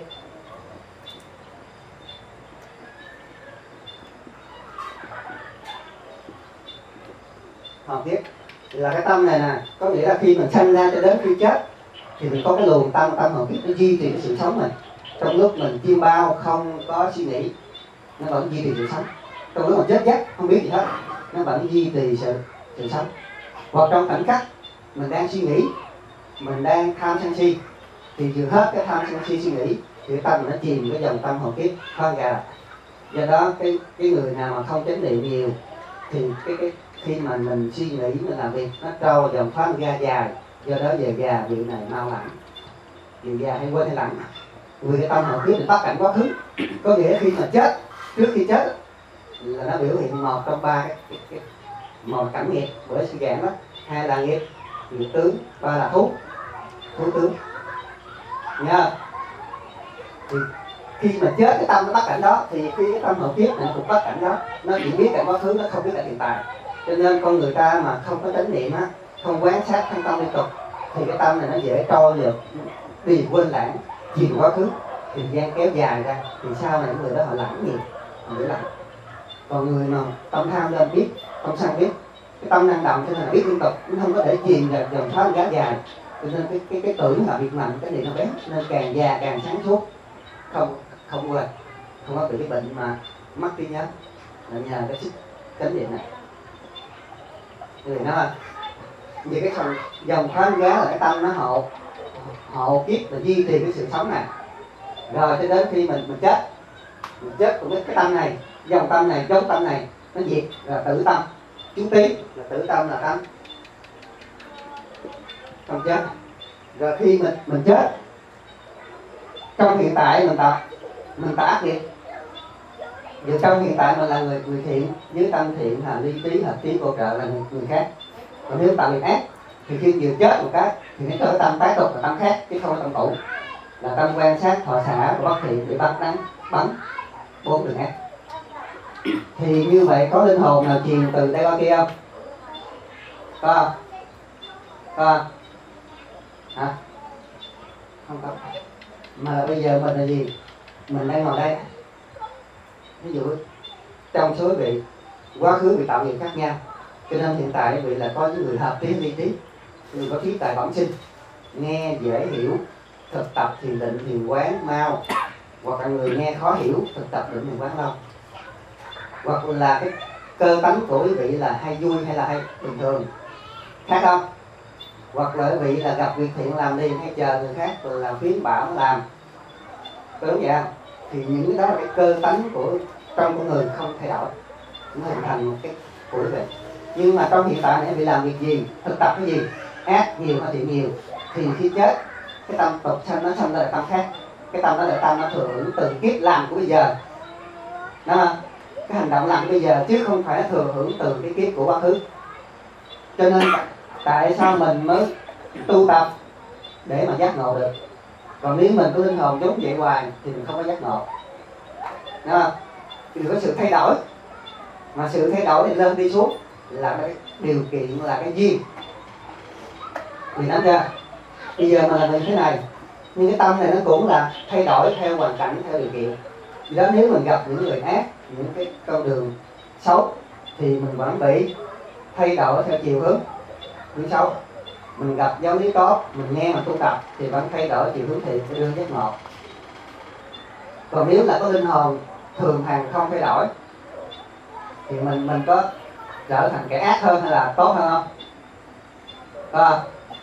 Hộ kiếp là cái tâm này nè, có nghĩa là khi mình sanh ra cho đến khi chết thì mình có cái luồng tâm hộ kiếp nó duy trì cái sự sống mình. Trong lúc mình chiêm bao không có suy nghĩ, nó vẫn duy trì sự sống. Trong lúc mình chết giấc không biết gì hết, nó vẫn duy trì sự sống. Hoặc trong khoảnh khắc mình đang suy nghĩ, mình đang tham sân si, thì vừa hết cái tham sân si suy nghĩ thì cái tâm nó chìm cái dòng tâm hộ kiếp khoan gà. Do đó cái người nào mà không chánh niệm nhiều thì cái khi mà mình suy nghĩ, mình làm việc, nó trôi vào dòng khoan ga dài. Do đó về già vị này mau lặng, về già hay quên hay lặng. Vì cái tâm hộ kiếp mình bắt cảnh quá khứ, có nghĩa khi mà chết, trước khi chết là nó biểu hiện một trong ba cái một cảnh nghiệp bởi sự gạn đó, hai là nghiệp tướng, ba là thú tướng nha. Thì khi mà chết cái tâm nó bắt cảnh đó, thì khi cái tâm hộ kiếp này cũng bắt cảnh đó, nó chỉ biết cảnh quá khứ, nó không biết cảnh hiện tại. Cho nên con người ta mà không có chánh niệm á, không quán sát thân tâm liên tục thì cái tâm này nó dễ trôi được, đi quên lãng, chìm quá khứ, thời gian kéo dài ra thì sau này người đó họ lãng nhiều, họ để lặng. Còn người mà tâm tham lên biết, tâm sân biết, cái tâm năng động cho nên là biết liên tục, nó không có để chìm vào dòng thoát gá dài. Cho nên cái tưởng là việc mạnh, cái niệm nó bé, nên càng già càng sáng suốt, không quên, không có bị cái bệnh mà mất trí nhớ là nhờ cái sức chánh niệm này. Thì nó vì cái phần dòng thoát gá là cái tâm nó hộ kiếp là duy trì cái sự sống này. Rồi cho đến khi mình chết cũng cái tâm này, dòng tâm này, dấu tâm này nó diệt là tử tâm. Chú tí là tử tâm là tâm không chết. Rồi khi mình chết, trong hiện tại mình tạo ác nghiệp. Vì trong hiện tại mình là người thiện, với tâm thiện là ly trí, hợp trí, vô trợ là người khác. Còn nếu tạo nghiệp ác thì khi vừa chết một cái thì nó trở tâm tái tục là tâm khác, chứ không phải tâm cũ. Là tâm quan sát, thọ xả và bất thiện để bắt đánh, bắn 4 đường ác. Thì như vậy có linh hồn nào truyền từ đây qua kia không? Có không? Hả? Không có. Mà bây giờ mình là gì? Mình đang ngồi đây. Ví dụ trong số vị quá khứ bị tạo nghiệp khác nhau, cho nên hiện tại vị là có những người hợp trí ly trí, người có trí tài bẩm sinh, nghe dễ hiểu, thực tập thiền định thiền quán mau, hoặc là người nghe khó hiểu, thực tập định thiền quán lâu. Hoặc là cái cơ tánh của quý vị là hay vui hay là hay bình thường, khác không? Hoặc là quý vị là gặp việc thiện làm liền hay chờ người khác rồi làm phiến bảo làm, có đúng vậy không? Thì những cái đó là cái cơ tánh của trong con người không thay đổi, nó hình thành một cái của quý vị. Nhưng mà trong hiện tại này bị làm việc gì, thực tập cái gì, ác nhiều hay thiện nhiều, thì khi chết cái tâm tục sanh nó sanh ra là tâm khác. Cái tâm đó là tâm nó thừa hưởng từ kiếp làm của bây giờ, đó, cái hành động làm bây giờ, chứ không phải thừa hưởng từ cái kiếp của quá khứ. Cho nên tại sao mình mới tu tập để mà giác ngộ được. Còn nếu mình có linh hồn giống vậy hoài thì mình không có giác ngộ, đúng không? Thì có sự thay đổi, mà sự thay đổi thì lên đi xuống là cái điều kiện, là cái duyên. Thì nói chưa? Bây giờ mà là mình thế này, nhưng cái tâm này nó cũng là thay đổi theo hoàn cảnh, theo điều kiện. Vì đó nếu mình gặp những người ác, những cái con đường xấu thì mình vẫn bị thay đổi theo chiều hướng xấu. Mình gặp giáo lý tốt, mình nghe mà tu tập thì vẫn thay đổi chiều hướng thiện để đưa giác ngộ. Còn nếu là có linh hồn thường hằng không thay đổi thì mình có trở thành kẻ ác hơn hay là tốt hơn không? Có.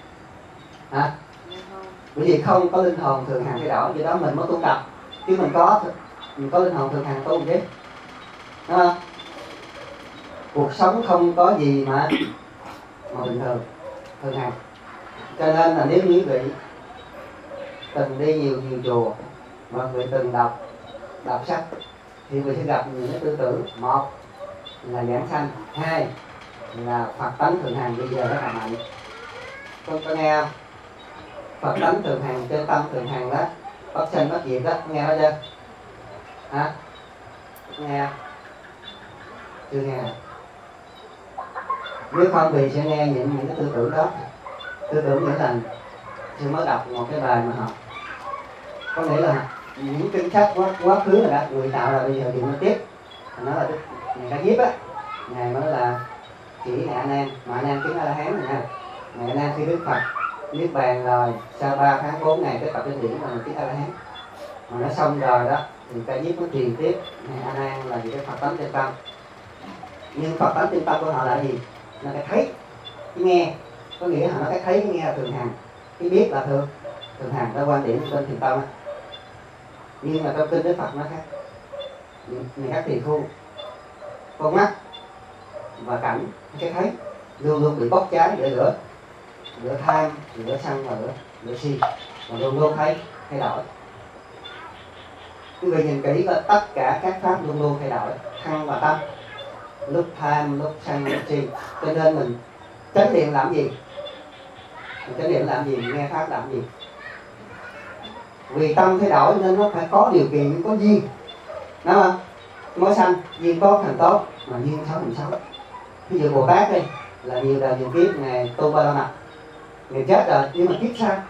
Hả? Bởi vì không có linh hồn thường hằng thay đổi, vì đó mình mới tu tập. Chứ mình có linh hồn thường hằng tu chứ, đúng không? cuộc sống không có gì mà bình thường hàng. Cho nên là nếu quý vị từng đi nhiều chùa, mọi người từng đọc sách thì người sẽ gặp những cái tư tưởng. Một là giảng sanh, hai là Phật tánh thường hằng bây giờ rất là mạnh. Có nghe không? Phật tánh thường hằng, chân tâm thường hằng đó, bất sanh bất diệt đó, nghe đó chưa? Hả? Nghe? Chưa nghe? Nếu không thì sẽ nghe những cái tư tưởng đó. Tư tưởng nghĩa là chưa mới đọc một cái bài mà học, có nghĩa là những kinh sách quá khứ là đã người tạo là bây giờ thì mới tiếp. Nó là ngày Ca Diếp á, ngày mới là chỉ ngày A Nan, mà A Nan chứng A La Hán này nha. Ngày A Nan khi Đức Phật niết bàn rồi sau 3 tháng 4 ngày cái tập kinh điển là chứng A La Hán, mà nó xong rồi đó thì Ca Diếp mới truyền tiếp ngày A Nan là gì, cái Phật tánh chân tâm. Nhưng Phật tánh chân tâm của họ là gì? Là cái thấy, cái nghe, có nghĩa là nó cái thấy, cái nghe là thường hằng, cái biết là thường hằng. Đó quan điểm của bên Thiền Tông á. Nhưng mà trong kinh Đức Phật nó khác. Người khác thì thu con mắt và cảnh, cái thấy luôn luôn bị bốc cháy để lửa tham, lửa sân và lửa si, và luôn luôn thấy thay đổi. Quý vị nhìn kỹ là tất cả các pháp luôn luôn thay đổi, thân và tâm, lúc tham, lúc sân, lúc si. Cho nên mình chánh niệm làm gì? Mình chánh niệm làm gì? Mình nghe pháp làm gì? Vì tâm thay đổi nên nó phải có điều kiện, có duyên, đúng không? Mới sanh duyên tốt thành tốt, mà duyên xấu thành xấu. Ví dụ Bồ Tát đây là nhiều đời nhiều kiếp ngày tu ba la mật, ngày chết rồi, nhưng mà kiếp sau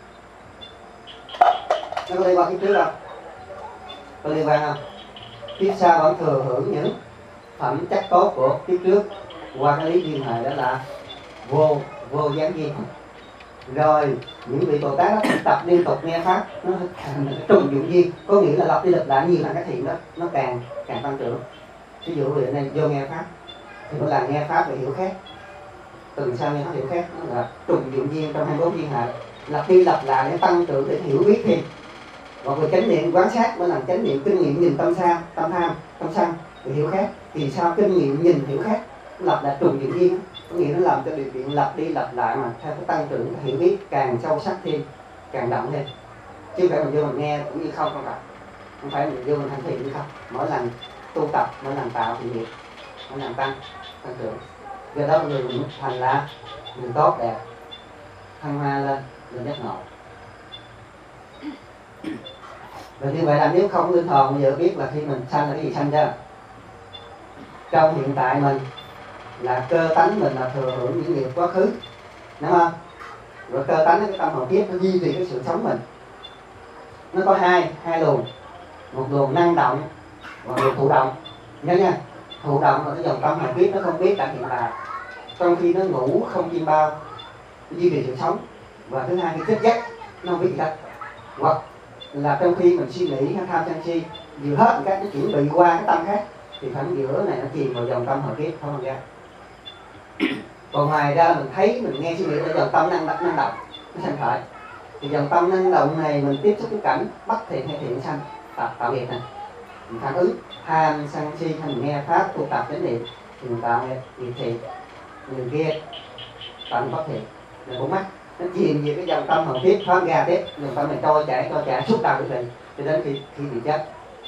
nó có liên quan kiếp trước không? Có liên quan không? Kiếp sau vẫn thừa hưởng những phẩm chất tốt của kiếp trước qua cái lý duyên hệ, đó là vô gián duyên. Rồi những vị Bồ Tát đó tập liên tục nghe pháp, nó trùng dụng duyên, có nghĩa là lặp đi lặp lại nhiều lần cái thiện đó nó càng tăng trưởng. Ví dụ vị này vô nghe pháp thì mỗi lần nghe pháp thì hiểu khác, từng sau nghe nó hiểu khác, nó là trùng dụng duyên trong 24 duyên hệ, lặp đi lặp lại để tăng trưởng, để hiểu biết thêm. Một người chánh niệm quán sát, mỗi lần chánh niệm kinh nghiệm nhìn tâm tham, tâm sân thì hiểu khác, thì sao kinh nghiệm nhìn hiểu khác, lặp lại trùng dụng duyên, có nghĩa nó làm cho điều kiện lặp đi lặp lại mà theo cái tăng trưởng hiểu biết càng sâu sắc thêm, càng đậm thêm. Chứ không phải mình vô mình nghe cũng như không phải, không phải mình vô mình hành thiện như không. Mỗi lần tu tập, mỗi lần tạo thì nghiệp, mỗi lần tăng trưởng. Do đó người mình thành là người tốt đẹp, thăng hoa lên giác ngộ. Và như vậy là nếu không linh hồn bây giờ biết là khi mình sanh là cái gì sanh ra. Trong hiện tại mình là cơ tánh mình là thừa hưởng những nghiệp quá khứ, đúng không? Rồi cơ tánh cái tâm hồn kiếp nó duy trì cái sự sống mình. Nó có hai luồng, một luồng năng động và một luồng thụ động. Nhớ nha, thụ động là cái dòng tâm hồn kiếp nó không biết cảnh hiện tại, trong khi nó ngủ không chim bao, nó duy trì sự sống. Và thứ hai, cái chết giấc nó không biết gì hết. Hoặc là trong khi mình suy nghĩ hay tham sân si vừa hết một cái nó chuyển bị qua cái tâm khác, thì khoảng giữa này nó chìm vào dòng tâm hồn kiếp không ra. Còn ngoài ra mình thấy, mình nghe suy nghĩ là dòng tâm năng động nó sanh khởi, thì dòng tâm năng động này mình tiếp xúc cái cảnh bất thiện hay thiện sanh tạo nghiệp này, mình phản ứng tham sân si hay mình nghe pháp tu tập chánh niệm thì mình tạo nghiệp thiện, người kia tạo bất thiện, rồi cũng mắc nó chìm về cái dòng tâm hồn tiếp, thoát ra tiếp dòng tâm này trôi chảy suốt đời của mình cho đến khi bị chết.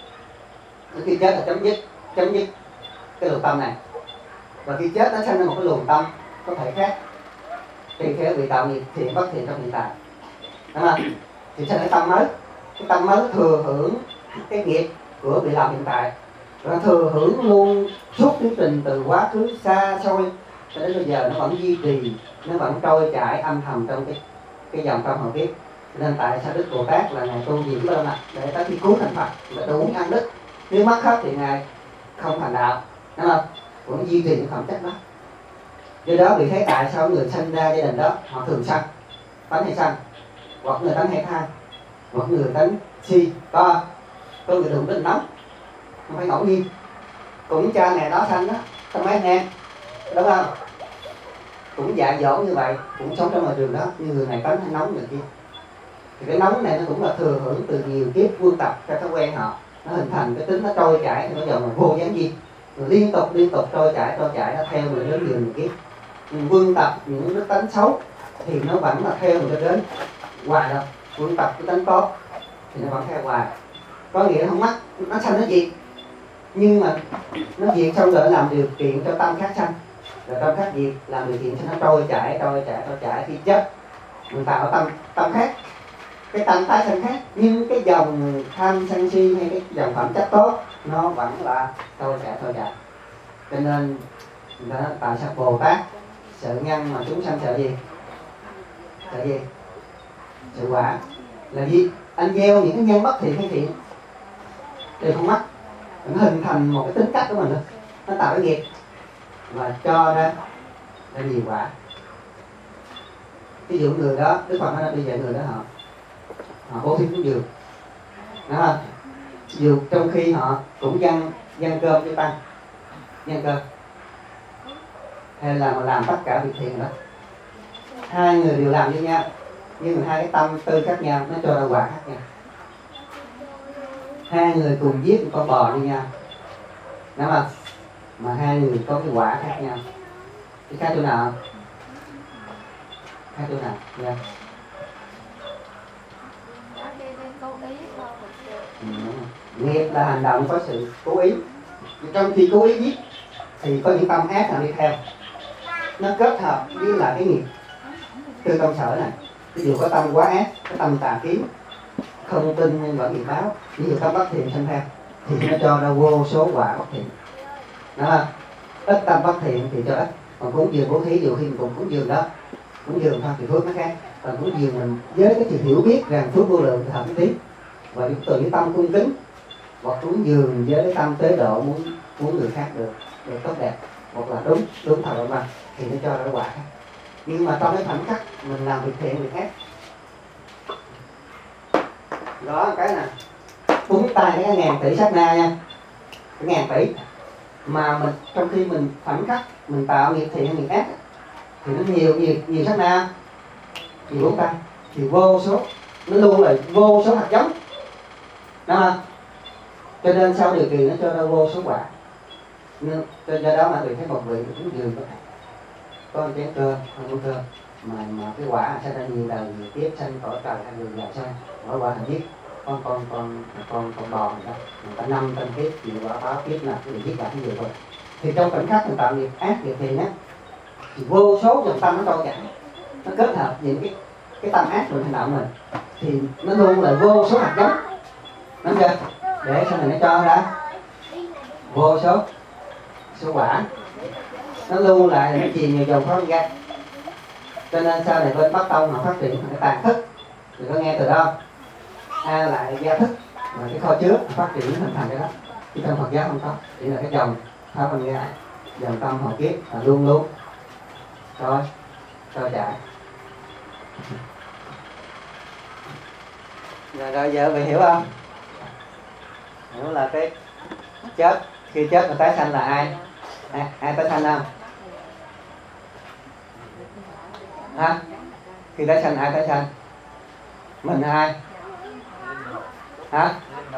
Khi chết là chấm dứt cái luồng tâm này, và khi chết nó sinh ra một cái luồng tâm có thể khác, tùy theo bị tạo nghiệp thiện bất thiện trong hiện tại, đúng không? Thì sinh cái tâm mới thừa hưởng cái nghiệp của bị làm hiện tại, và thừa hưởng luôn suốt tiến trình từ quá khứ xa xôi cho đến bây giờ, nó vẫn duy trì, nó vẫn trôi chảy âm thầm trong cái dòng tâm hồn kiếp. Nên tại sao Đức Bồ Tát là ngài tu gì đó để tới khi cứu thành Phật là đủ ăn đức, nếu mất hết thì ngài không thành đạo, đúng không? Cũng duy trì những phẩm chất đó. Do đó vì thế tại sao người sinh ra gia đình đó họ thường sân, tánh hay sân, hoặc người tánh hay tham, hoặc người tánh si, có người thường rất nóng, không phải ngẫu nhiên. Cũng cha mẹ đó sanh đó, trong mấy anh em, đúng không? Cũng dạy dỗ như vậy, cũng sống trong môi trường đó, như người này tánh hay nóng người kia. Thì cái nóng này nó cũng là thừa hưởng từ nhiều kiếp quân tập theo thói quen họ, nó hình thành cái tính nó trôi chảy thì nó dòng là vô gián duyên. liên tục trôi chảy nó theo mình đến nhiều kiếp. Mình quân tập những đức tánh xấu thì nó vẫn là theo mình cho đến hoài đâu. Quân tập cái tánh tốt thì nó vẫn theo hoài, có nghĩa là không mất, nó sanh nó diệt, nhưng mà nó diệt xong rồi làm điều kiện cho tâm khác sanh, rồi tâm khác diệt làm điều kiện cho nó trôi chảy khi chết mình tạo tâm khác, cái tâm tái sanh khác, nhưng cái dòng tham sân si hay cái dòng phẩm chất tốt nó vẫn là trôi chảy. Cho nên người ta nói tại sao Bồ Tát sợ nhân mà chúng sanh sợ gì? Sợ quả. Là gì? Anh gieo những cái nhân bất thiện hay thiện đều không mất, nó hình thành một cái tính cách của mình thôi, nó tạo cái nghiệp và cho ra nhiều quả. Ví dụ người đó, Đức Phật nói bây giờ người đó họ bố thí cúng dường, đúng không? Dù trong khi họ cũng dâng cơm cho tăng, dâng cơm hay là mà làm tất cả việc thiện đó, hai người đều làm với nhau nhưng mà hai cái tâm tư khác nhau, nó cho ra quả khác nhau. Hai người cùng giết một con bò với nhau, đúng không? Mà hai người có cái quả khác nhau. Thì khác chỗ nào? Yeah. Nghiệp là hành động có sự cố ý. Trong khi cố ý giết thì có những tâm ác nào đi theo, nó kết hợp với lại cái nghiệp tư tâm sở này. Ví dụ có tâm quá ác, có tâm tà kiến, không tin nhưng vẫn nghiệp báo. Ví dụ tâm bất thiện sanh theo thì nó cho ra vô số quả bất thiện, đúng không? Ít tâm bất thiện thì cho ít. Còn cúng dường bố thí, dù khi mình cùng cúng dường đó, cúng dường thôi thì phước nó khác. Còn cúng dường mình với cái sự hiểu biết rằng phước vô lượng thì hợp tí, và từ cái tâm cung kính hoặc cúng dường với cái tâm tế độ muốn người khác được tốt đẹp, hoặc là đúng thật mà thì nó cho ra quả khác. Nhưng mà trong cái khoảnh khắc mình làm việc thiện việc ác đó, cái này búng tay cái 1000 tỷ sát na nha, cái 1000 tỷ mà mình trong khi mình khoảnh khắc mình tạo nghiệp thiện nghiệp ác thì nó nhiều sát na, thì búng tay thì vô số, nó luôn là vô số hạt giống, đúng không? Cho nên sau điều kiện nó cho ra vô số quả. Nên do đó mà người thấy một vị cúng dường có một chén cơm, không có cơm mà cái quả sẽ ra nhiều đời nhiều kiếp, sanh cõi trời hay người giàu sang, mỗi quả thành giết con bò này đó, người ta 5 tân kiếp nhiều quả báo kiếp là cái giết là cái gì thôi. Thì trong khoảnh khắc mình tạo nghiệp ác nghiệp thiện á thì vô số dòng tâm nó trôi chảy, nó kết hợp những cái tâm ác của hành động mình thì nó luôn là vô số hạt giống, đúng chưa? Để sau này nó cho ra vô số quả, nó luôn lại nó chìm nhiều dòng không ra. Cho nên sau này bên Bắc Tông họ phát triển cái tàn thức, thì có nghe từ đó A lại gia thức là cái kho chứa phát triển hình thành cái đó. Chứ trong Phật giáo không có, chỉ là cái dòng pháp văn gia, dòng tâm họ kiếp là luôn trôi chảy. Rồi giờ mày hiểu không? Hiểu là cái chết, khi chết mà tái sanh là ai? Ai tái sanh không? Hả? Khi tái sanh ai tái sanh? Mình ai? Hả?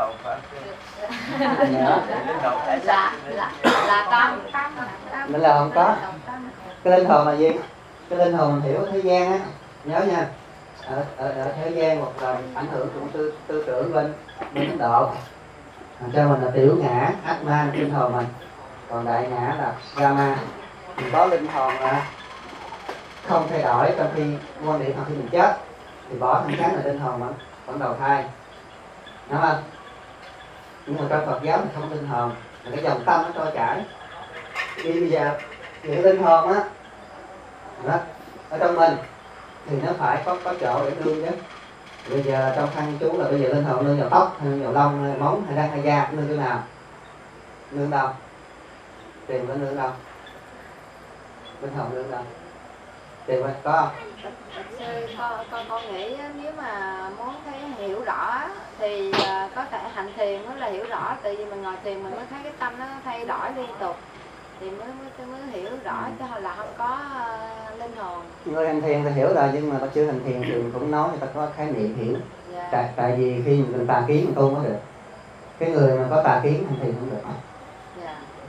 Là tâm. Mình là không có. Cái linh hồn là gì? Cái linh hồn hiểu thế gian á, nhớ nha. Ở thế gian một là ảnh hưởng của tư tưởng bên Ấn Độ, cho mình là tiểu ngã, Atma là linh hồn mình, còn đại ngã là Brahma. Mình có linh hồn là không thay đổi, trong khi quan điểm khi mình chết thì bỏ thân xác là linh hồn vẫn đầu thai, đúng không? Nhưng mà trong Phật giáo thì không linh hồn, là cái dòng tâm nó trôi chảy. Thì bây giờ những linh hồn á đó, ở trong mình thì nó phải có chỗ để nương chứ. Bây giờ trong khăn chú là bây giờ linh hồn nương vào tóc, nương vào lông, hay móng, hay răng, hay da, nương chỗ nào? Nương đâu? Tìm có nương đâu? Linh hồn nương đâu? Tìm có con nghĩ nếu mà muốn thấy hiểu rõ thì có thể hành thiền mới là hiểu rõ. Tại vì mình ngồi thiền mình mới thấy cái tâm nó thay đổi liên tục thì mới hiểu rõ, chứ là không có linh hồn. Người hành thiền thì hiểu rồi, nhưng mà ta chưa hành thiền thì cũng nói người ta có khái niệm hiểu. Tại vì khi mình tà kiến mình tu mới được. Cái người mà có tà kiến hành thiền không được.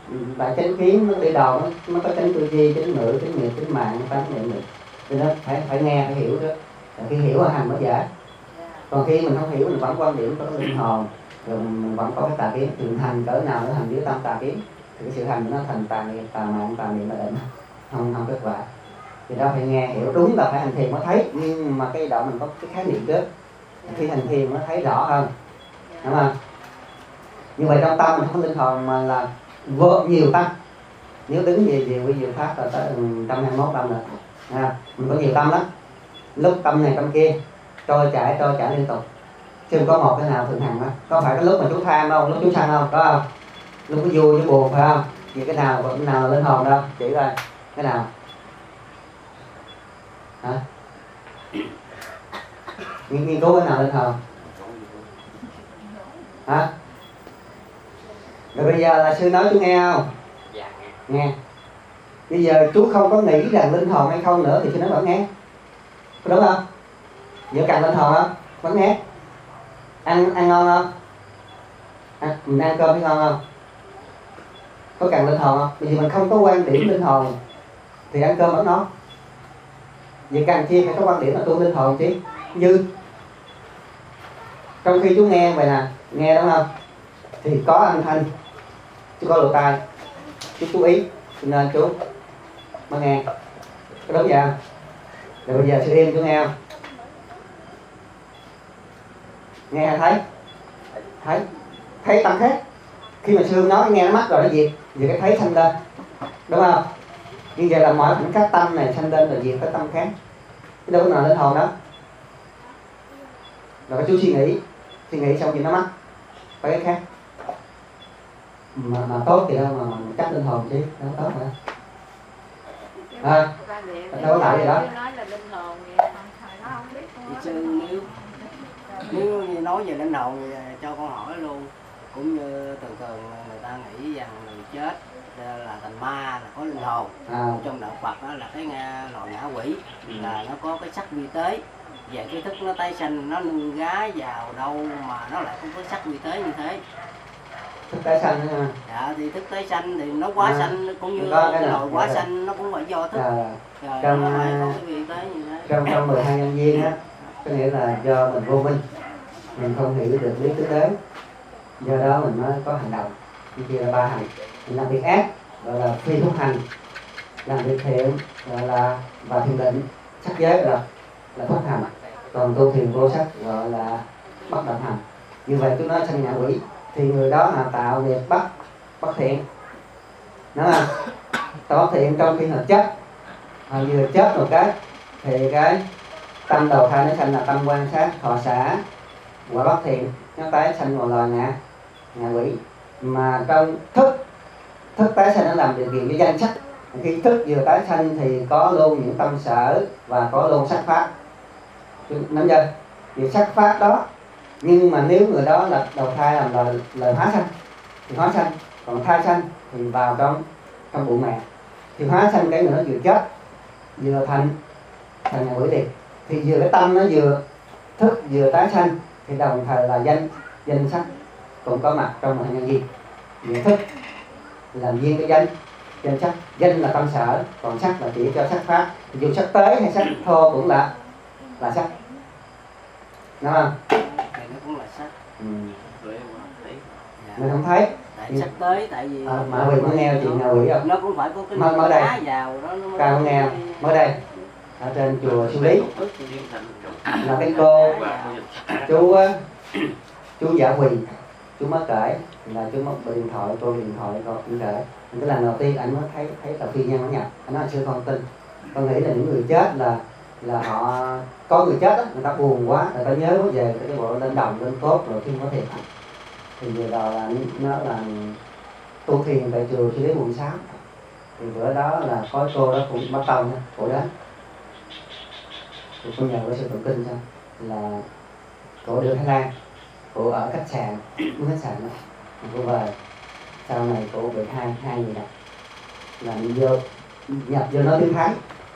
Tại chánh kiến nó đi đầu nó có chánh tư duy, chánh ngữ, chánh nghiệp, chánh mạng, chánh niệm được. Cho nên phải nghe, phải hiểu đó. Khi hiểu là hành mới dễ. Còn khi mình không hiểu, mình vẫn quan điểm có linh hồn, rồi mình vẫn có cái tà kiến, thì mình hành cỡ nào nó hành dưới tâm tà kiến, thì cái sự hành nó thành tà nghiệp, tà mạng, tà niệm, tà định, không kết quả. Thì đó phải nghe hiểu đúng là phải hành thiền mới thấy, nhưng mà cái đoạn mình có cái khái niệm trước, khi hành thiền mới thấy rõ hơn, đúng không? Như vậy trong tâm mình không có linh hồn mà là vô nhiều tâm. Nếu đứng về quy diệu pháp là tới 121 tâm rồi. Mình có nhiều tâm lắm, lúc tâm này tâm kia trôi chảy liên tục, chứ không có một cái nào thường hằng đó. Có phải cái lúc mà chú tham không, lúc chú sân không, có không? Lúc có vui với buồn phải không? Vì cái nào là linh hồn đâu, chỉ coi cái nào hả? Nghiên cứu cái nào linh hồn hả? Rồi bây giờ là sư nói chú nghe không? Dạ nghe. Bây giờ chú không có nghĩ rằng linh hồn hay không nữa thì sư nói vẫn nghe, đúng không? Giữa càng linh hồn không? Vẫn nghe. Ăn ngon không? Mình ăn cơm thấy ngon không? Có càng linh hồn không? Bởi vì mình không có quan điểm linh hồn thì ăn cơm vẫn ngon. Vậy càng chi phải có quan điểm là tu linh hồn chứ. Như trong khi chú nghe vậy nè, nghe đúng không? Thì có âm thanh, chú có lỗ tai, chú chú ý, nên chú mới nghe. Có đúng vậy không? Rồi bây giờ sư im chú nghe không? Nghe hay thấy? Thấy tâm khác. Khi mà sư nói nghe nó mắt rồi nó diệt, giờ cái thấy sanh lên, đúng không? Như vậy là mọi khoảnh khắc tâm này sanh lên là diệt cái tâm khác. Cái đâu có nào linh hồn đó. Rồi chú suy nghĩ xong thì nó mất, phải cái khác. Mà tốt thì đâu mà cắt linh hồn chứ, nó tốt rồi. Đâu có lại gì đó. Nói là linh hồn vậy, nó không biết. Chứ nếu như nói về linh hồn thì cho con hỏi luôn. Cũng như thường người ta nghĩ rằng người chết là thành ma, là có linh hồn. Trong đạo Phật đó là cái loại ngã quỷ, là nó có cái sắc vi tế. Về cái thức nó tái sanh, nó nương gái vào đâu mà nó lại không có sắc vi tế như thế. Thức tái sanh đó ha. Dạ thì thức tái sanh thì nó quá sanh cũng như cái loại quá sanh nó cũng phải do thức. Trong, nó phải có cái vi tế như thế. Trong 12 nhân duyên á, có nghĩa là do mình vô minh, mình không hiểu được lý tứ đế, do đó mình mới có hành động. Như kia là 3 hành. Mình làm việc ác gọi là phi thúc hành, làm việc thiện gọi là và thiền định, sắc giới là thúc hành, còn tu thiền vô sắc gọi là bất động hành. Như vậy chúng nói sanh ngạ quỷ thì người đó là tạo nghiệp bất thiện, đúng không? Tạo bất thiện trong khi họ chết, họ vừa chết một cái thì cái tâm đầu thai nó sanh là tâm quan sát thọ xả quả bất thiện, nó tái sanh vào loài ngạ quỷ. Mà trong thức tái sanh nó làm điều kiện cho danh sắc. Khi thức vừa tái sanh thì có luôn những tâm sở và có luôn sắc pháp, nắm chưa? Việc sắc pháp đó, nhưng mà nếu người đó là đầu thai làm lời hóa sanh thì hóa sanh, còn thai sanh thì vào trong bụng mẹ. Thì hóa sanh cái người nó vừa chết vừa thành ngạ quỷ thì vừa cái tâm nó vừa thức vừa tái sanh thì đồng thời là danh sắc cũng có mặt trong một nhân duyên. Vừa thức làm duyên cái danh sắc, danh là tâm sở, còn sắc là chỉ cho sắc pháp. Thì dù sắc tế hay sắc thô cũng là sắc, đúng không? Thì nó cũng là sắc. Mình không thấy. Tại sắc tế, tại vì mà Huyền có nghe chuyện ngạ quỷ không? Nó cũng phải có cái mới đây vào đó, nó Cao nghe mới đây ở trên chùa Sư Lý là cái cô chú Giả Quỳ, chú mới kể là chú mất điện thoại, cô điện thoại cô cũng kể cái lần đầu tiên anh mới thấy là phi nhân ở nhập. Anh nói xưa con tin, con nghĩ là những người chết là họ có người chết đó, người ta buồn quá, người ta nhớ về cái bộ lên đồng lên cốt rồi khi có thiệt. Thì vừa đầu là nó là tu thiền tại chùa Sư Lý quận 6. Thì bữa đó là có cô đó cũng bắt đầu nha, cô đến thì cô nhờ với sự tụng kinh xong là cô đưa Thái Lan, cô ở khách sạn, đúng khách sạn đó, cô về sau này cô bị hai gì đó là nhập vô nói tiếng Thái,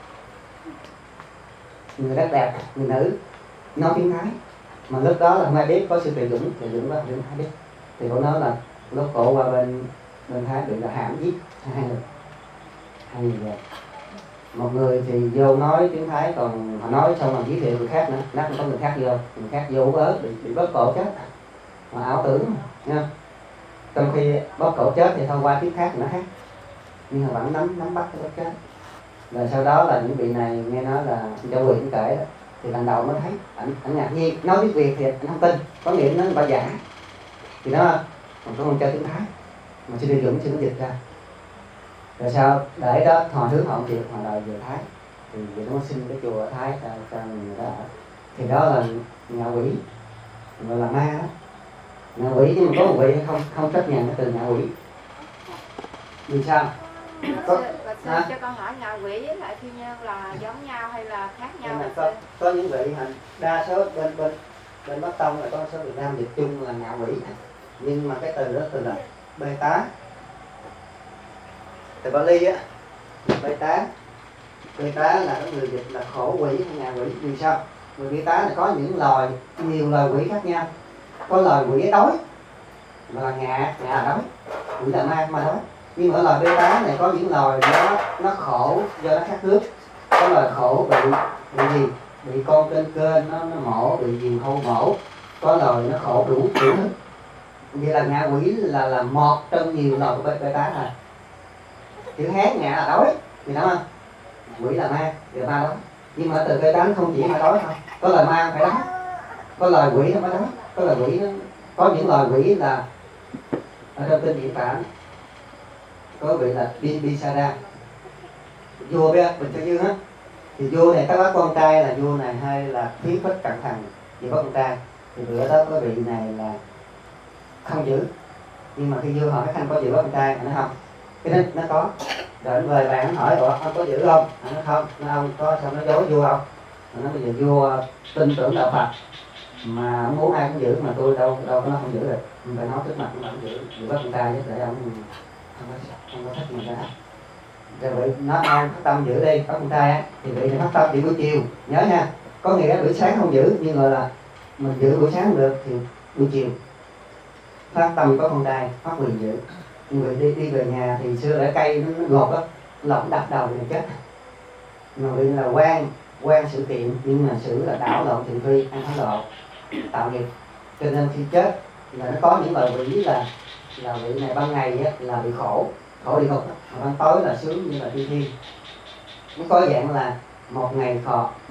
người rất đẹp, người nữ nói tiếng Thái, mà lúc đó là không ai biết, có sư Tuệ Dũng đó Dũng Thái biết. Thì cô nói là lúc cổ qua bên bên Thái bị là hãm giết hai người về. Một người thì vô nói tiếng Thái, còn họ nói xong rồi giới thiệu người khác nữa, nó không có người khác vô, người khác vô ớt bị bóp cổ chết, mà ảo tưởng nha. Trong khi bóp cổ chết thì thông qua tiếng khác nó khác, nhưng mà vẫn nắm bắt cái bóp chết. Rồi sau đó là những vị này nghe nói là Châu Quyền kể đó, thì lần đầu mới thấy ảnh ngạc nhiên, nói tiếng Việt thì anh không tin, có nghĩa nó bà giả thì nó còn có không chơi tiếng Thái mà sư đi Dũng chưa có dịch ra. Rồi sao để đó họ hướng họ không chịu, họ đòi về Thái thì vậy nó xin cái chùa ở Thái cho người đó ở. Thì đó là ngạ quỷ, gọi là ma đó, ngạ quỷ. Nhưng mà có một vị không chấp nhận cái từ ngạ quỷ. Vì sao? Cho con hỏi ngạ quỷ với lại thiên nhân là giống nhau hay là khác nhau? Có những vị đa số bên Bắc Tông là có số Việt Nam dịch chung là ngạ quỷ, nhưng mà cái từ đó từ là bê tá, từ Bali á, bê tá là cái người dịch là khổ quỷ hay ngạ quỷ. Vì sao? Vì bê tá là có những nhiều loài quỷ khác nhau. Có loài quỷ đói là ngạ là đói, quỷ là ma đói. Nhưng mà ở loài bê tá này có những loài nó khổ do nó khát nước. Có loài khổ bị gì? Bị con kênh nó mổ, bị gì hô mổ. Có loài nó khổ đủ hết. Vậy là ngạ quỷ là một trong nhiều loài của bê tá này. Chữ Hán ngạ là đói, thì đó không? Quỷ là ma, thì ma đói. Nhưng mà từ bê tá không chỉ ma đói thôi. Có loài ma phải đói, có loài quỷ nó phải đói. Có loài quỷ có những loài quỷ là ở trong kinh điển Phạn có vị là Bisara, vua Bình Châu Dương á, thì vua này các con trai là vua này hay là khuyến khích cẩn thận vì có con trai, thì bữa đó có vị này là không giữ. Nhưng mà khi vua hỏi anh có giữ con trai, anh nói không, cái đó nó có. Rồi anh về bạn anh hỏi ông có giữ không, anh nói không, nó ông có, sao nó dối vua không. Anh nói bây giờ vua tin tưởng đạo Phật mà ông muốn ai cũng giữ, mà tôi đâu có nó không giữ được, mình phải nói trước mặt ông không giữ có con trai chứ, để ông không có thích người ta. Rồi vậy nó ai phát tâm giữ đi, có con trai á thì vị này phát tâm chỉ buổi chiều, nhớ nha, có nghĩa buổi sáng không giữ, nhưng gọi là mình giữ buổi sáng được thì buổi chiều phát tâm có con trai phát quyền giữ. Nhưng vị đi về nhà thì xưa để cây nó gột á, lỏng đập đầu này chết. Mà vị là quan sự kiện, nhưng mà xử là đảo lộn thiền phi, ăn thắng lộ, tạo nghiệp. Cho nên khi chết là nó có những loài quỷ là vị này ban ngày á, là bị khổ địa ngục, mà ban tối là sướng như là thiên thiên. Nó có dạng là một ngày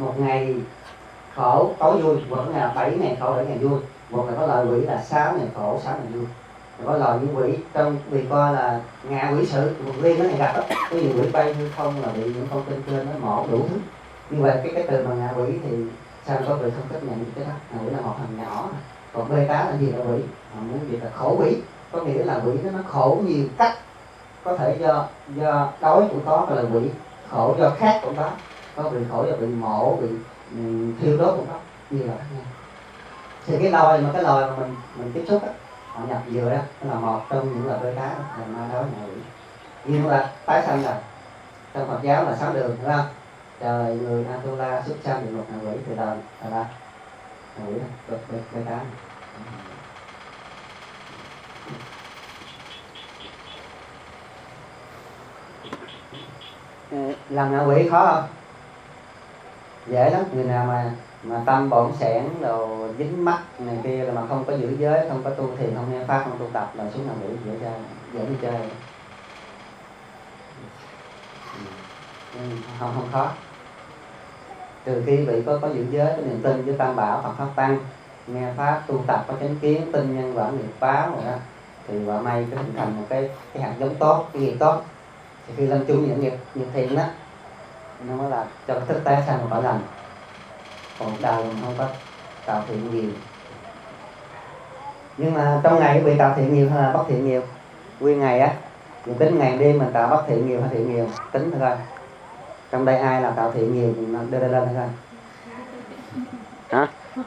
khổ tối vui, hoặc là 7 ngày khổ 7 ngày vui. Một là có loài quỷ là 6 ngày khổ 6 ngày vui. Có loài những quỷ trong vì coi là ngạ quỷ sự một liên nó này gặp đó, có nhiều quỷ bay hư không là bị những con kênh nó mổ đủ thứ. Như vậy cái từ mà ngạ quỷ thì sao có người không chấp nhận cái đó. Ngạ quỷ là một thằng nhỏ, còn bê tá là gì là quỷ, họ muốn gì là khổ quỷ, có nghĩa là quỷ nó khổ nhiều cách, có thể do đói cũng có, là quỷ khổ do khát cũng có bị khổ do bị mổ, bị thiêu đốt cũng có, nhiều là khác nhau. Thì cái loài mà mình tiếp xúc á, họ nhập dừa đó, nó là một trong những loại bê tá là ma đói ngạ quỷ. Nhưng là tái sanh rồi, trong Phật giáo là 6 đường, đúng không? Trời người Atula xuất sanh địa ngục ngạ quỷ, từ đời là ngạ quỷ bê tá. Làm ngạ quỷ khó không? Dễ lắm. Người nào mà tâm bổn sản đồ dính mắt này kia là mà không có giữ giới, không có tu thiền, không nghe pháp, không tu tập là xuống ngạ quỷ dễ đi chơi. Không khó. Trừ khi vị có giữ giới, có niềm tin với Tam Bảo, Phật Pháp Tăng, nghe pháp, tu tập, có chánh kiến, tin nhân quả nghiệp báo rồi đó, thì quả may cái hình thành một cái hạt giống tốt, cái nghiệp tốt. Thì khi lâm chung những nghiệp thiện đó, nó mới là cho cái thức tái sanh và lành. Còn đời mình không có tạo thiện nhiều. Nhưng mà trong ngày bị tạo thiện nhiều hay là bất thiện nhiều? Nguyên ngày á, mình tính ngày đêm mình tạo bất thiện nhiều hay thiện nhiều? Tính thôi. Trong đây ai là tạo thiện nhiều thì nó đưa lên thôi. Hả?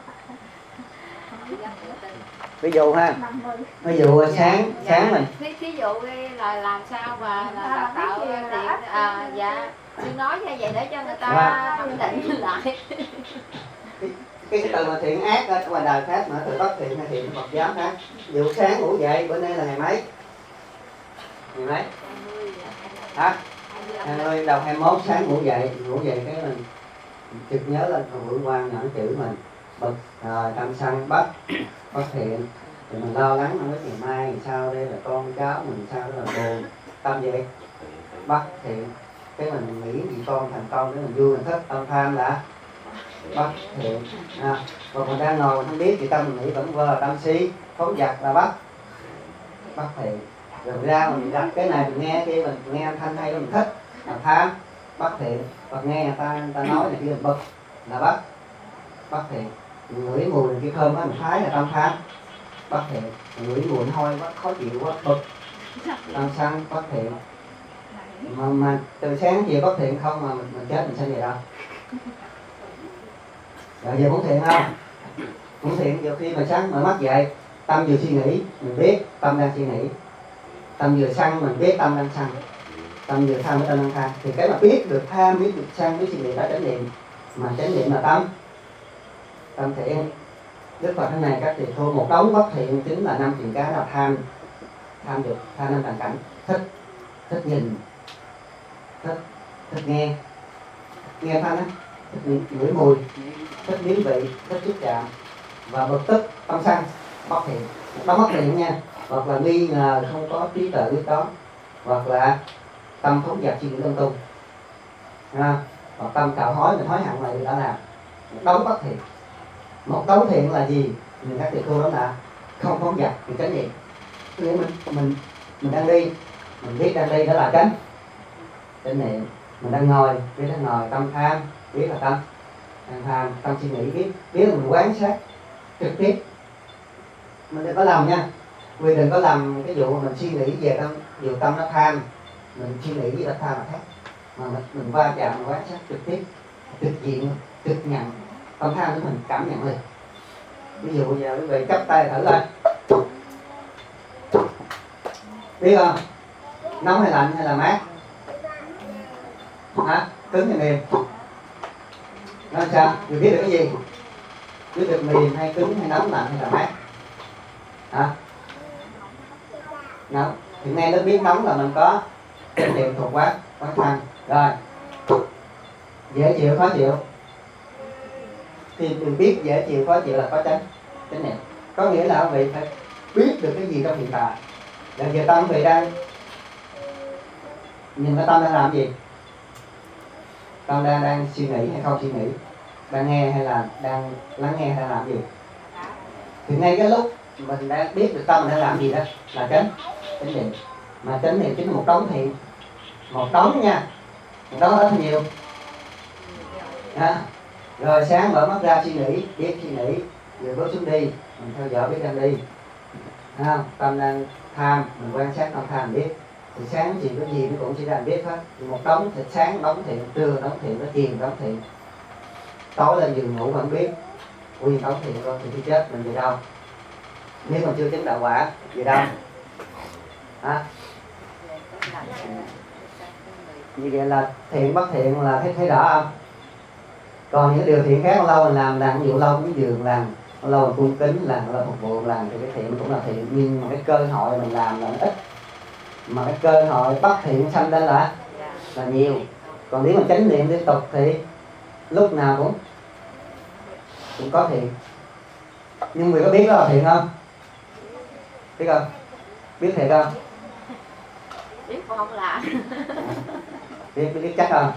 Ví dụ ha, ví dụ sáng mình ví dụ là làm sao mà là tạo thiện, dạ tôi nói như vậy để cho người ta tâm định lại. Cái từ mà thiện ác ở ngoài đời khác, mà từ bất thiện hay thiện Phật giáo khác. Ví dụ sáng ngủ dậy, bữa nay là ngày mấy? ngày mấy 20 hả? 20 đầu 21 sáng ngủ dậy cái mình chợt nhớ lên Phượng Quang nhẫn chữ mình bật tâm sân bất thiện, thì mình lo lắng không biết ngày mai làm sao đây là con cháu mình sao đó là buồn tâm vậy bất thiện, cái mình nghĩ gì con thành công để mình vui mình thích, tâm tham là bất thiện. Còn mình đang ngồi mình không biết thì tâm mình nghĩ vẫn vờ tâm si phóng dật là bất thiện. Rồi ra mình gặp cái này mình nghe kia mình nghe âm thanh hay mình thích là tham bất thiện, hoặc nghe người ta nói này kia mình bực là bất thiện. Ngửi mùi này kia thơm quá mình phái là tâm tham bất thiện. Ngửi mùi hôi quá khó chịu quá bực tâm sân bất thiện. Mà từ sáng chiều bất thiện không mà mình chết mình sinh vậy đâu. Rồi giờ muốn thiện không? Muốn thiện nhiều khi mà sáng mở mắt dậy tâm vừa suy nghĩ mình biết tâm đang suy nghĩ, tâm vừa sân mình biết tâm đang sân, tâm vừa tham với tâm đang tham, thì cái mà biết được tham biết được sân biết suy nghĩ đó chánh niệm, mà chánh niệm là tâm thiện. Đức Phật thế này các thầy cô, một đống bất thiện chính là 5 chuyện cái là tham dục, tham năm trần cảnh, thích nhìn, thích nghe thanh á, thích ngửi mùi, thích nếm vị, thích xúc chạm và bực tức tâm sân bất thiện. Đó bất thiện nha, hoặc là nghi ngờ không có trí tuệ biết đó, hoặc là tâm phóng dật suy nghĩ lung tung, hoặc tâm cạo hối mình hối hận lại đã làm. Một đống bất thiện. Một đống thiện là gì? Mình các thầy cô đó là không phóng dật thì chánh niệm. Nghĩa mình đang đi, mình biết đang đi đó là chánh niệm. Mình đang ngồi, biết đang ngồi, tâm tham, biết là tâm tham, tâm suy nghĩ biết là mình quán sát trực tiếp. Mình đừng có lầm nha, vì đừng có lầm cái vụ mình suy nghĩ về tâm nó tham, mình suy nghĩ gì đó tham là khác, mà mình va chạm mình quán sát trực tiếp, trực diện, trực nhận tâm tham của mình cảm nhận liền. Ví dụ giờ quý vị chắp tay thử lên, biết không? Nóng hay lạnh hay là mát? Hả? Cứng hay mềm? Nó sao? Người biết được cái gì? Biết được mềm hay cứng hay nóng lạnh hay là mát? Hả? Nóng. Thì nghe nó biết nóng là mình có chánh niệm thuộc quán thân. Rồi. Dễ chịu khó chịu? Thì mình biết dễ chịu khó chịu là có chánh niệm. Có nghĩa là vị phải biết được cái gì trong hiện tại. Là giờ tâm vị đang nhìn cái tâm đang làm gì? Tâm đang suy nghĩ hay không suy nghĩ? Đang nghe hay là đang lắng nghe hay làm gì? Thì ngay cái lúc mình đang biết được tâm mình đang làm gì đó là chánh niệm. Mà chánh niệm chính là một đống thiện, một đống nha, một đống ít hay nhiều. Rồi sáng mở mắt ra suy nghĩ, biết suy nghĩ, rồi bước xuống đi, mình theo dõi biết đang đi. Tâm đang tham, mình quan sát tâm tham biết. Thì sáng chiều cái gì nó cũng chỉ đang biết hết. Thì một đống thịt sáng đống thiện, trưa đống thiện, nó chiều đống thiện, tối lên giường ngủ vẫn biết nguyên đống thiện rồi, thì khi chết mình về đâu? Nếu mà chưa chứng đạo quả về đâu? Như vậy là thiện bất thiện là thấy rõ không? Còn những điều thiện khác lâu mình làm ví dụ lâu cúng dường làm, lâu mình cung kính làm, lâu phục vụ làm thì cái thiện cũng là thiện, nhưng mà cái cơ hội mình làm là ít, mà cái cơ hội bất thiện sanh lên là nhiều. Còn nếu mà chánh niệm liên tục thì lúc nào cũng có thiện. Nhưng người có biết đó là thiện không? Biết không? Biết thiện không? Biết không làm. Biết chắc không?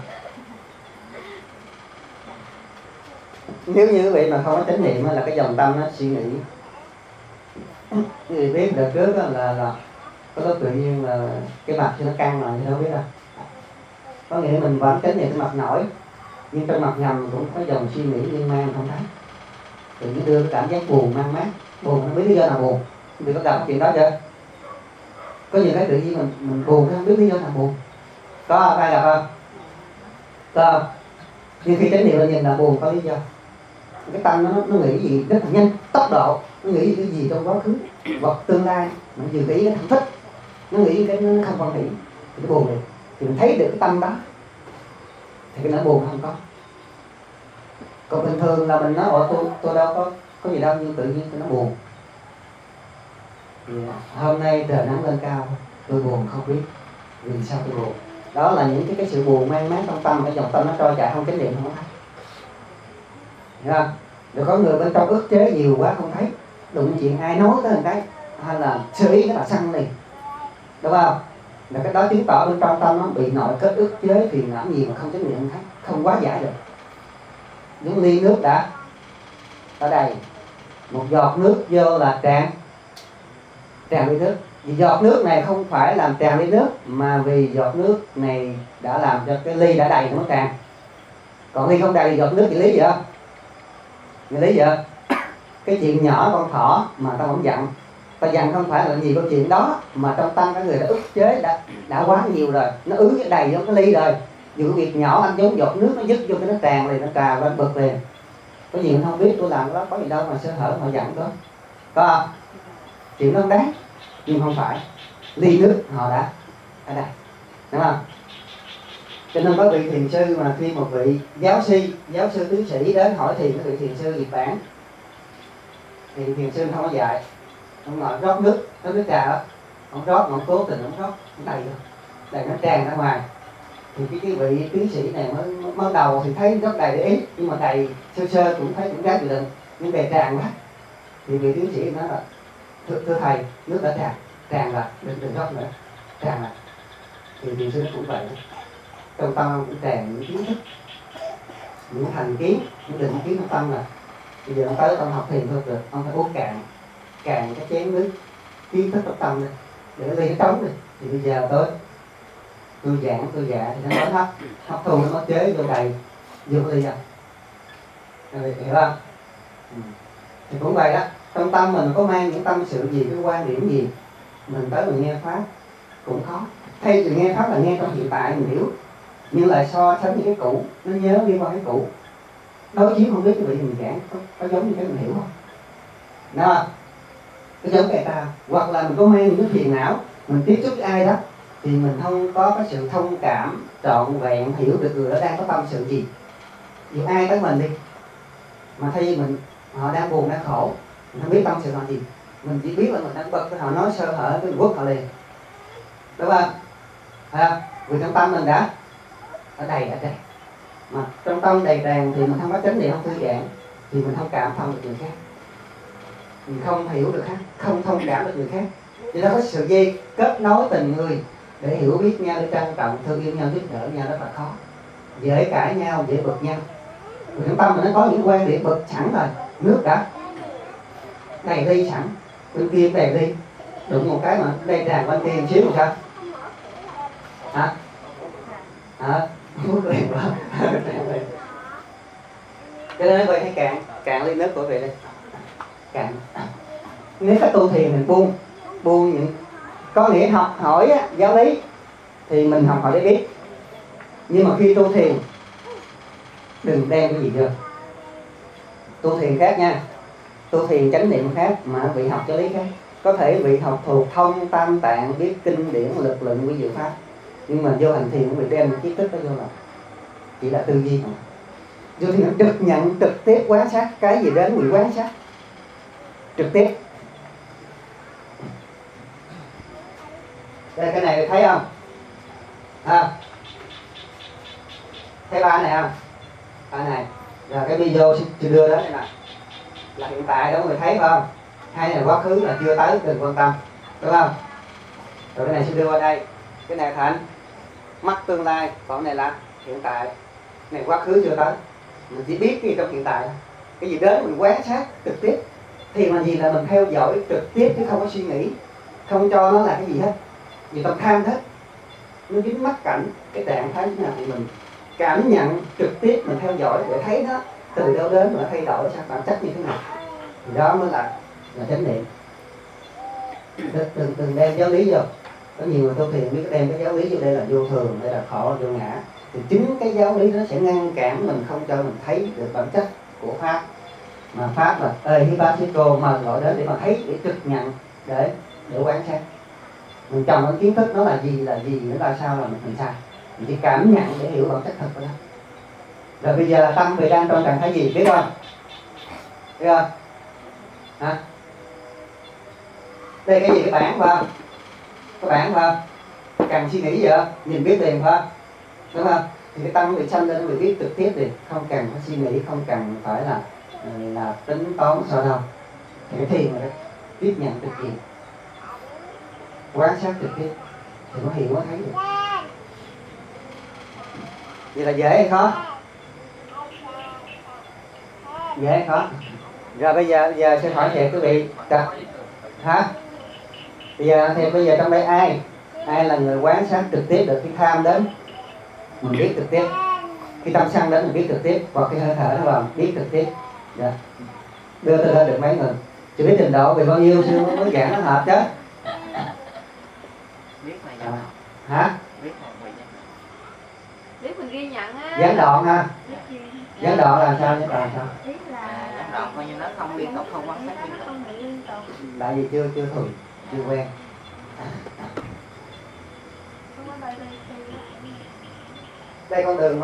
Nếu như quý vị mà không có chánh niệm là cái dòng tâm nó suy nghĩ. Quý vị biết đợt trước là có lúc tự nhiên là cái mặt cho nó căng lại thì đâu biết đâu. Có nghĩa mình vẫn chánh niệm cái mặt nổi, nhưng trong mặt ngầm cũng có dòng suy nghĩ liên mang không thấy. Tự nhiên đưa cái cảm giác buồn mang mát. Buồn không biết lý do nào buồn. Quý vị có gặp chuyện đó chưa? Có nhiều cái tự nhiên mình buồn không biết lý do nào buồn. Có ai gặp không? Có không? Nhưng khi chánh niệm là nhìn là buồn có lý do. Cái tâm nó nghĩ gì rất là nhanh, tốc độ. Nó nghĩ cái gì trong quá khứ hoặc tương lai, nó vừa nghĩ cái không thích, nó nghĩ cái nó không quan hỷ thì nó buồn liền. Thì mình thấy được cái tâm đó thì cái nỗi buồn không có. Còn bình thường là mình nói tôi đâu có gì đâu, nhưng tự nhiên nó buồn. Thì hôm nay trời nắng lên cao, tôi buồn không biết vì sao tôi buồn. Đó là những cái sự buồn mang mát trong tâm, cái dòng tâm nó trôi chạy không chánh niệm không thấy. Hiểu không? Rồi có người bên trong ức chế nhiều quá không thấy, đụng chuyện ai nói tới một cái hay là sơ ý cái là săn liền, đúng không? Là cái đó chứng tỏ bên trong tâm nó bị nội kết ức chế phiền não nhiều mà không chánh niệm không thấy, không quá giải được. Những ly nước đã ở đây, một giọt nước vô là tràn ly nước. Vì giọt nước này không phải làm tràn ly nước, mà vì giọt nước này đã làm cho cái ly đã đầy nó mới tràn. Còn ly không đầy thì giọt nước chỉ lý gì không? Người lý gì không? Cái chuyện nhỏ con thỏ mà tao không giận, tao giận không phải là gì câu chuyện đó, mà trong tâm các người đã ức chế đã quá nhiều rồi, nó ứ cái đầy vô cái ly rồi. Dù cái việc nhỏ anh giống giọt nước nó dứt vô cái nó tràn liền, nó trào lên bực liền. Có gì không biết tôi làm cái đó có gì đâu mà sơ hở mà giận đó, có không? Chuyện đó không đáng, nhưng không phải ly nước họ đã ở đây, đúng không? Cho nên có vị thiền sư mà khi một vị giáo sư tiến sĩ đến hỏi thiền cái vị thiền sư Nhật Bản, thì thiền sư không có dạy, ông ngồi rót nước trà đó, ông rót, ông cố tình ông rót đầy nó tràn ra ngoài. Thì cái vị tiến sĩ này mới đầu thì thấy rất đầy để ý, nhưng mà đầy sơ cũng thấy cũng ráng chịu đựng, nhưng đầy tràn quá. Thì vị tiến sĩ nói là thưa thầy, nước đã tràn rồi, đừng rót nữa, tràn rồi. Thì thiền sư cũng vậy, trong tâm cũng tràn những kiến thức, những thành kiến, những định kiến trong tâm. Là bây giờ ông tới ông học thiền thôi được, ông phải uống cạn cái chén nước kiến thức trong tâm đi, để cái ly nó trống đi. Thì bây giờ tới tôi giảng tôi dạ thì nó nói hấp thu nó chế vô đầy vô cái ly rồi, hiểu không? Thì cũng vậy đó, trong tâm mình có mang những tâm sự gì, cái quan điểm gì, mình tới mình nghe pháp cũng khó. Thay vì nghe pháp là nghe trong hiện tại mình hiểu, nhưng lại so sánh những cái cũ, nó nhớ đi qua cái cũ. Đối chiếu không biết cái vị mình giảng có giống như cái mình hiểu không? Đó, có giống cái ta. Hoặc là mình có mang những cái phiền não, mình tiếp xúc với ai đó thì mình không có cái sự thông cảm trọn vẹn hiểu được người đó đang có tâm sự gì. Dù ai tới mình đi, mà thay vì mình họ đang buồn đang khổ, mình không biết tâm sự họ gì, mình chỉ biết là mình đang bực, họ nói sơ hở cái mình quất họ liền, đúng không? Vì trong tâm mình đã ở đây, mà trong tâm đầy tràn thì mình không có chánh niệm, không thư giãn, thì mình không cảm thông được người khác, mình không hiểu được khác, không thông cảm được người khác. Cho nên có sự dây kết nối tình người để hiểu biết nhau, để trân trọng thương yêu nhau, giúp đỡ nhau rất là khó, dễ cãi nhau, dễ bực nhau. Vì trong tâm mình nó có những quan điểm bực sẵn rồi, nước đã đầy ly sẵn, bên kia đầy ly, đụng một cái mà đây tràn bên kia một xíu sao? Hút liền quá. Cho nên vậy hãy cạn ly nước của vị đây, cạn. Nếu các tu thiền mình buông những, có nghĩa học hỏi giáo lý thì mình học hỏi để biết, nhưng mà khi tu thiền đừng đem cái gì vô. Tu thiền khác nha, tu thiền chánh niệm khác, mà vị học giáo lý khác. Có thể vị học thuộc thông tam tạng, biết kinh điển lực lượng quy diệu pháp, nhưng mà vô hành thiền vị đem kiến thức đó vô là chỉ là tư duy. Vô thiền trực nhận, trực tiếp quan sát cái gì đến vị quan sát trực tiếp. Đây cái này thấy không? Thấy ba này không? Ba này là cái video chưa đưa đến đây nè, là hiện tại đó người thấy phải không? Hai này quá khứ là chưa tới, đừng quan tâm, đúng không? Rồi cái này sẽ đưa qua đây, cái này thành mắt tương lai, còn cái này là hiện tại, này quá khứ chưa tới. Mình chỉ biết cái gì trong hiện tại, cái gì đến mình quan sát trực tiếp. Thì mà gì là mình theo dõi trực tiếp chứ không có suy nghĩ, không cho nó là cái gì hết. Vì tâm tham hết, nó dính mắc cảnh cái trạng thái như nào thì mình cảm nhận trực tiếp, mình theo dõi để thấy nó từ đâu đến mà nó thay đổi sang bản chất như thế nào. Thì đó mới là chánh niệm. Đừng đem giáo lý vô. Có nhiều người tu thiền biết đem cái giáo lý vô đây là vô thường, đây là khổ, là vô ngã. Thì chính cái giáo lý đó sẽ ngăn cản mình, không cho mình thấy được bản chất của pháp. Mà pháp là Hipasiko mà gọi đến để mà thấy, để trực nhận, để quan sát. Mình trồng cái kiến thức nó là gì, nó là sao là mình sai. Mình chỉ cảm nhận để hiểu bản chất thật của nó. Rồi bây giờ là tâm vị đang trong trạng thái gì biết không? Biết không? Đây cái gì cái bảng phải không? các bạn phải không? Càng suy nghĩ vậy nhìn biết liền phải không? Đúng không? Thì cái tâm bị sanh lên nó bị biết trực tiếp liền, không cần phải suy nghĩ, không cần phải là tính toán sao đâu. Thì cái thiền là tiếp nhận trực tiếp, quan sát trực tiếp thì nó hiểu, nó thấy được. Vậy là dễ hay khó? Dễ hay khó? Rồi bây giờ sẽ hỏi thiệt quý vị hả? Bây giờ trong đây ai là người quan sát trực tiếp được? Khi tham đến mình biết trực tiếp, khi tâm sân đến mình biết trực tiếp, hoặc khi hơi thở nó vào biết trực tiếp. Dạ. Đưa tôi lên được mấy người? Chưa biết trình độ vì bao nhiêu xưa mới giảng nó hợp chứ. Biết là giảng Hả? biết mình ghi nhận á. Gián đoạn ha. Gián đoạn là sao? Gián đoạn là sao? giảng đoạn coi như nó không liên tục, không quan sát liên tục. Tại vì chưa thuần, chưa quen. Đây con đường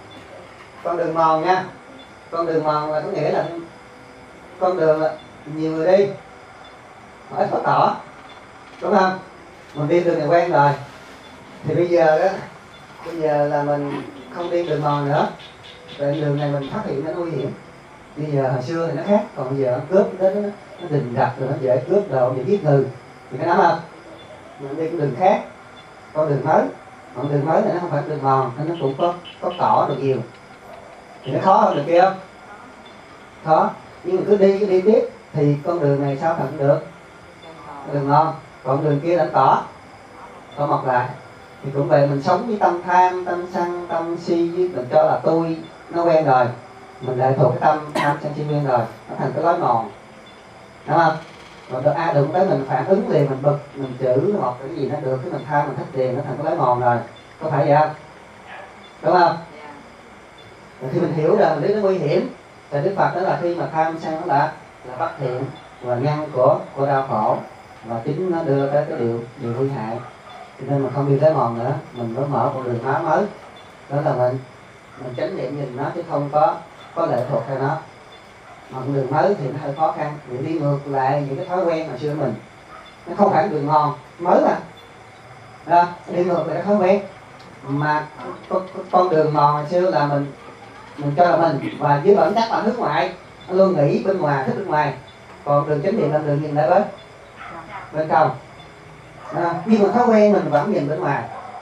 mòn nha. Con đường mòn là có nghĩa là con đường là nhiều người đi, ít có tỏ, đúng không? Mình đi đường này quen rồi, thì bây giờ là mình không đi đường mòn nữa. Tại đường này mình phát hiện nó nguy hiểm. Bây giờ hồi xưa thì nó khác, còn bây giờ nó cướp nó rình rập rồi, nó dễ cướp đồ, dễ giết người, thì cái đó không? Mình đi con đường khác, con đường mới. Còn đường mới này nó không phải đường mòn, nên nó cũng có cỏ được nhiều, thì nó khó hơn được kia không? Khó, nhưng mà cứ đi tiếp thì con đường này sao thành được đường ngon, còn đường kia đã cỏ mọc lại. Thì cũng vậy, mình sống với tâm tham, tâm sân, tâm si, với mình cho là tôi nó quen rồi, mình lại thuộc cái tâm tham sân si quen rồi, nó thành cái lối mòn, đúng không? Còn đụng tới mình phản ứng liền, mình bực, mình chửi hoặc cái gì nó được, cái mình tham mình thích liền, nó thành cái lối mòn rồi, có phải vậy không? Đúng không? Rồi khi mình hiểu rằng mình biết nó nguy hiểm, thì Đức Phật đó là khi mà tham sân nó là bất thiện và nhân của đau khổ, và chính nó đưa tới cái điều nguy hại. Cho nên mình không đi tới mòn nữa, mình mới mở một đường máu mới. Đó là mình chánh niệm nhìn nó chứ không có lệ thuộc theo nó. Mà con đường mới thì nó hơi khó khăn, vì đi ngược lại những cái thói quen hồi xưa mình. Nó không phải đường mòn mới mà. Đó, đi ngược lại cái thói quen. Mà con đường mòn hồi xưa là mình cho là mình, và dưới bản chất là hướng ngoại, nó luôn nghĩ bên ngoài, thích bên ngoài. Còn đường chánh niệm là đường nhìn lại bên trong. Nhưng mà thói quen mình vẫn nhìn bên ngoài,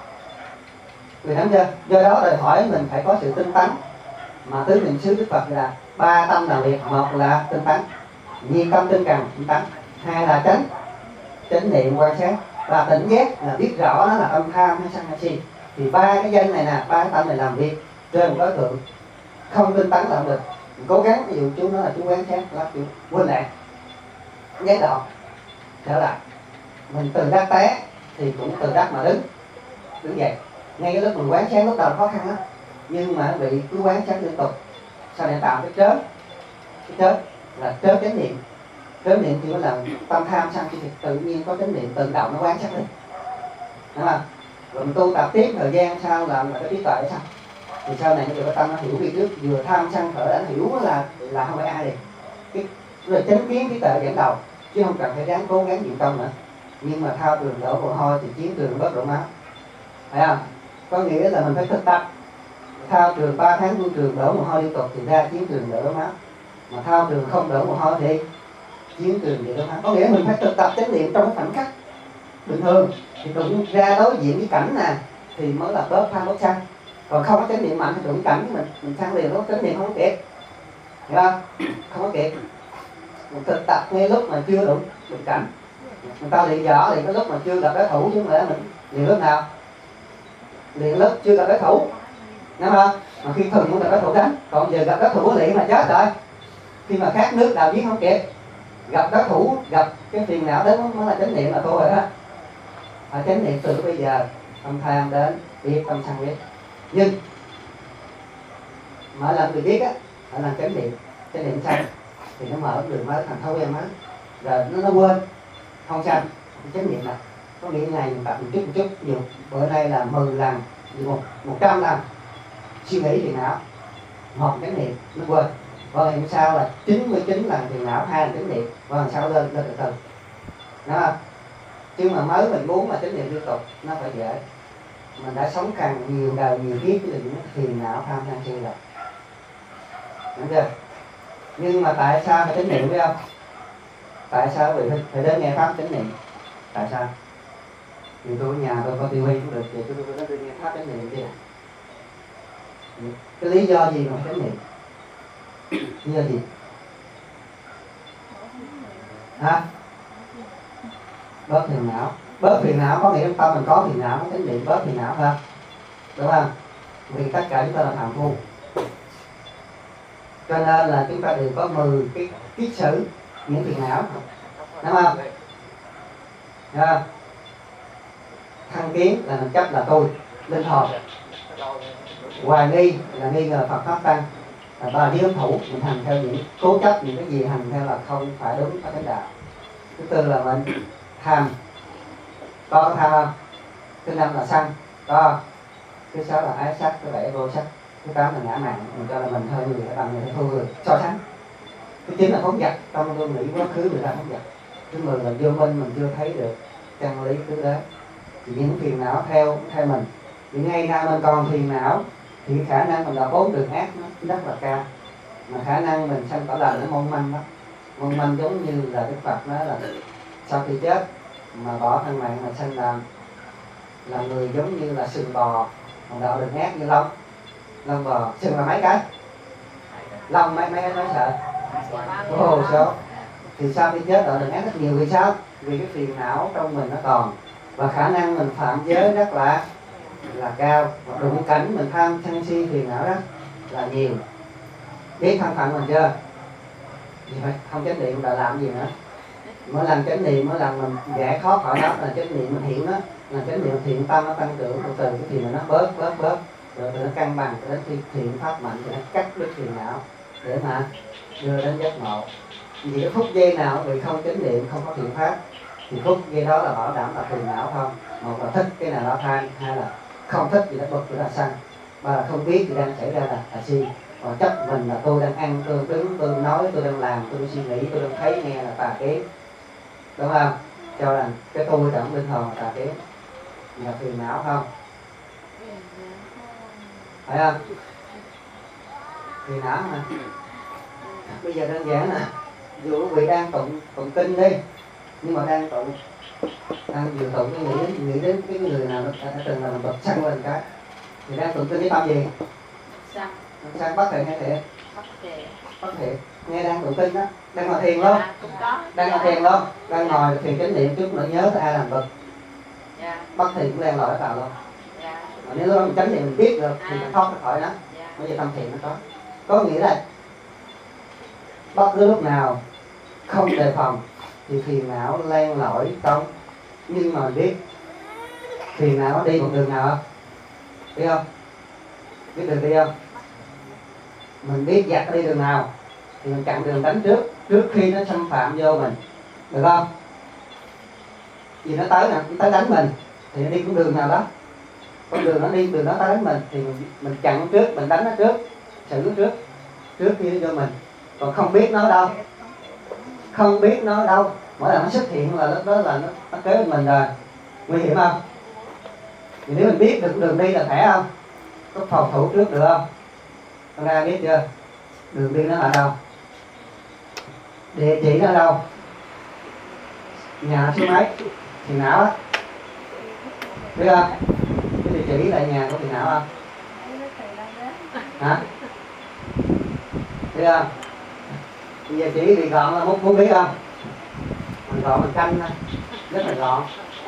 vì nắm chưa? Do đó đòi hỏi mình phải có sự tinh tấn. Mà tứ niệm xứ Đức Phật là 3 tâm làm việc. Một là tinh tấn, nhiên tâm tinh cần tinh tấn. Hai là chánh niệm quan sát. Và tỉnh giác là biết rõ nó là tâm tham hay sân hay si. Thì 3 cái danh này nè, 3 cái tâm này làm việc trên một đối tượng. Không tinh tấn là không được. Mình cố gắng, ví dụ chú nói là chú quan sát, là chú quên lại, gián đoạn, trở lại. Mình từ đắc té thì cũng từ đắc mà đứng dậy. Ngay cái lúc mình quán sát lúc đầu khó khăn lắm, nhưng mà bị cứ quán sát liên tục, sau này tạo cái chớp là chớp chánh niệm. Chớp niệm chỉ có là tâm tham sân si, tự nhiên có chánh niệm tự động nó quán sát lên, đúng không? Rồi mình tu tập tiếp thời gian sau làm là cái trí tuệ sao? Thì sau này cái tâm nó hiểu biết trước, vừa tham sân khởi đã hiểu là không phải ai liền. Rồi chánh kiến trí tuệ dẫn đầu, chứ không cần phải cố gắng dụng công nữa. Nhưng mà thao trường đổ mồ hôi thì chiến trường bớt đổ máu, phải không? Có nghĩa là mình phải thực tập. Thao trường 3 tháng quân trường đổ mồ hôi liên tục thì ra chiến trường đổ máu. Mà thao trường không đổ mồ hôi thì chiến trường bị đổ máu. Có nghĩa mình phải thực tập chánh niệm trong cái khoảnh khắc bình thường, thì đụng ra đối diện với cảnh nè thì mới là bớt tham bớt sân. Còn không có chánh niệm mạnh thì đụng cảnh với mình sân liền, nó chánh niệm không có kịp, hiểu không? Không có kịp. Mình thực tập ngay lúc mà chưa đụng cảnh. Người ta luyện võ thì cái lúc mà chưa gặp đối thủ, chứ không phải mình luyện lúc nào? Luyện lúc chưa gặp đối thủ, đúng không? Mà khi thường muốn gặp đối thủ đánh, còn giờ gặp đối thủ luyện là chết rồi. Khi mà khát nước đào giếng không kịp, gặp đối thủ, gặp cái phiền não đến mới là chánh niệm là thôi rồi đó. Chánh niệm từ bây giờ tâm tham đến biết, tâm sân biết. Nhưng mỗi lần mình biết á, mỗi lần chánh niệm sân thì nó mở đường mới thành thói quen mới, rồi nó quên không sân. Chánh niệm là có nghĩa ngày mình tập một chút nhiều. Bữa nay là 10 lần, 100 lần suy nghĩ phiền não, một chánh niệm nó quên. Và ngày hôm sau là 99 lần phiền não, 2 lần chánh niệm, và lần sau lên từ từ. Đó không? chứ mà mới mình muốn mà chánh niệm liên tục nó phải dễ. Mình đã sống càng nhiều đời nhiều kiếp chứ đừng phiền não tham sân si rồi, đúng chưa? Nhưng mà tại sao phải chánh niệm, biết không? Tại sao vì phải đến nghe pháp chánh niệm? Tại sao? Vì tôi ở nhà tôi có tivi cũng được, vậy tôi nói tôi nghe pháp chánh niệm đi. Cái lý do gì mà chánh niệm? Lý do gì? Hả? Bớt phiền não. Bớt phiền não có nghĩa là tâm mình có phiền não, chánh niệm bớt phiền não thôi, đúng không? Vì tất cả chúng ta là phàm phu, cho nên là chúng ta đều có 10 cái kiết sử những phiền não, đúng không? Nha. Thăng kiến là mình chấp là tôi, linh hồn. Hoài nghi là nghi ngờ Phật pháp tăng, là ba điếu thủ, mình hành theo những cố chấp những cái gì hành theo là không phải đúng phải chánh đạo. Thứ tư là mình tham, có tham không? Thứ năm là sân, có. Thứ sáu là ái sắc, thứ bảy vô sắc, thứ tám là ngã mạn, mình cho là mình hơn người ta bằng người ta thua người, so sánh. Thứ chín là phóng dật, trong tôi nghĩ quá khứ người ta phóng dật. Thứ 10 là vô minh, mình chưa thấy được chân lý cứ đấy. Thì những phiền não theo mình, thì ngay ra mình còn phiền não thì khả năng mình là 4 đường ác nó rất là cao, mà khả năng mình sanh cõi lành nó mong manh lắm. Mong manh giống như là Đức Phật nói là sau khi chết mà bỏ thân mạng mà sanh là người giống như là sừng bò, còn đạo đường ác như lông bò. Sừng là mấy cái? Lông mấy sợ? Vô số. Thì sau khi chết đạo đường ác rất nhiều. Vì sao? Vì cái phiền não trong mình nó còn, và khả năng mình phạm giới rất là cao, và đụng cảnh mình tham sân si phiền não rất là nhiều. Biết thân phận mình chưa? Vì vậy không chánh niệm là làm gì nữa. Mỗi lần chánh niệm, mỗi lần mình giải thoát khỏi đó là chánh niệm mình hiện đó, là chánh niệm thiện tâm nó tăng trưởng từ cái thì mình nó bớt rồi nó cân bằng đến khi thiện pháp mạnh thì nó cắt đứt phiền não để mà đưa đến giác ngộ. Vì cái phút giây nào vì không chánh niệm, không có thiện pháp thì phút giây đó là bảo đảm là phiền não không. Một là thích cái nào đó tham, hai là không thích gì đó bực gì đó sân, ba là không biết gì đang xảy ra là si. Và chấp mình là tôi đang ăn, tôi đứng, tôi nói, tôi đang làm, tôi đang suy nghĩ, tôi đang thấy nghe là tà kiến, đúng không? Cho rằng cái tôi trong linh hồn là tà kiến, là phiền não không? Phải không? Phiền não mà. Bây giờ đơn giản là dù quý vị đang tụng kinh đi, nhưng mà đang vừa tụng cái nghĩ đến cái người nào đã từng là mình bật sân lên cái thì đang tụng kinh với tâm gì? Sân bất thiện hay thiện? Bất thiện. Nghe đang tụng kinh đó, đang ngồi thiền luôn, đang ngồi thiền luôn, đang ngồi thiền chánh niệm chút nữa nhớ tới ai làm bật, bất thiện cũng len lỏi vào luôn. Mà nếu mình chánh niệm mình biết được thì mình thoát ra khỏi đó. Bây giờ tâm thiện nó có nghĩa là bất cứ lúc nào không đề phòng thì phiền não len lỏi trong, nhưng mà mình biết phiền não nó đi một đường nào không? Biết không? Biết đường đi không? Mình biết giặc nó đi đường nào thì mình chặn đường đánh trước khi nó xâm phạm vô mình, được không? Vì nó tới nè, nó tới đánh mình thì nó đi con đường nào đó, con đường nó đi đường đó tới đánh mình thì mình chặn trước, mình đánh nó trước, xử nó trước khi nó vô mình. Còn không biết nó đâu, mỗi lần nó xuất hiện là lúc đó là nó kế bên mình rồi, nguy hiểm không? Thì nếu mình biết được đường đi là khỏe không? Có phòng thủ trước được không? Con ra biết chưa? Đường đi nó ở đâu? Địa chỉ nó ở đâu? Nhà số mấy? Thì não á, biết không? Cái địa chỉ là nhà của thì não không? Hả? Biết không? Bây giờ chỉ đi gọn là muốn biết không? Mình gọn mình canh thôi, rất là gọn.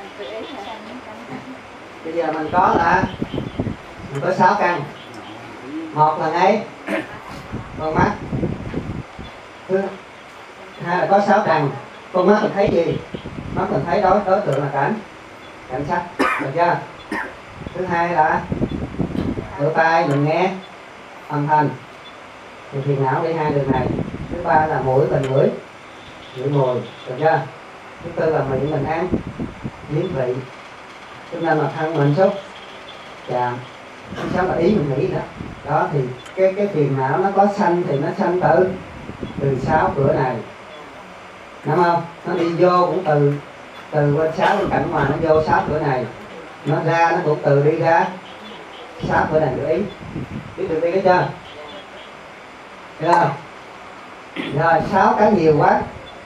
Bây giờ mình có 6 căn. Một là ngay con mắt, thứ hai là có 6 trần. Con mắt mình thấy gì? Mắt mình thấy đối tượng là cảnh sắc, được chưa? Thứ hai là lỗ tai mình nghe âm thanh thì phiền não đi hai đường này. Thứ ba là mũi mình ngửi mùi, được chưa? Thứ tư là miệng mình ăn nếm vị. Thứ năm là thân mình xúc chạm. Thứ sáu là ý mình nghĩ nữa. Đó thì cái phiền não nó có sanh thì nó sanh từ 6 cửa này, đúng không? Nó đi vô cũng từ từ bên 6 bên cạnh ngoài nó vô 6 cửa này, nó ra nó cũng từ đi ra 6 cửa này. Gợi ý biết được đi cái chưa? Được không? Rồi 6 cái nhiều quá,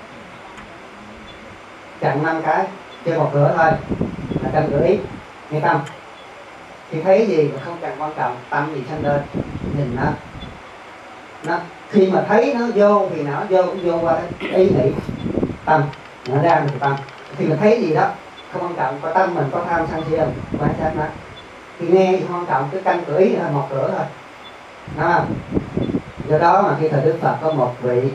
chặn 5 cái trên một cửa thôi là cần gợi ý. Nghe tâm thì thấy gì mà không cần quan trọng, tâm gì sanh lên nhìn nó khi mà thấy nó vô thì não vô cũng vô qua ý nghĩ tâm, nó ra được tâm. Khi mà thấy gì đó không quan trọng, có tâm mình có tham sân si không quan sát nó. Khi nghe thì không quan trọng, cứ canh cửa ý là một cửa thôi, đúng không? Do đó mà khi thời Đức Phật có một vị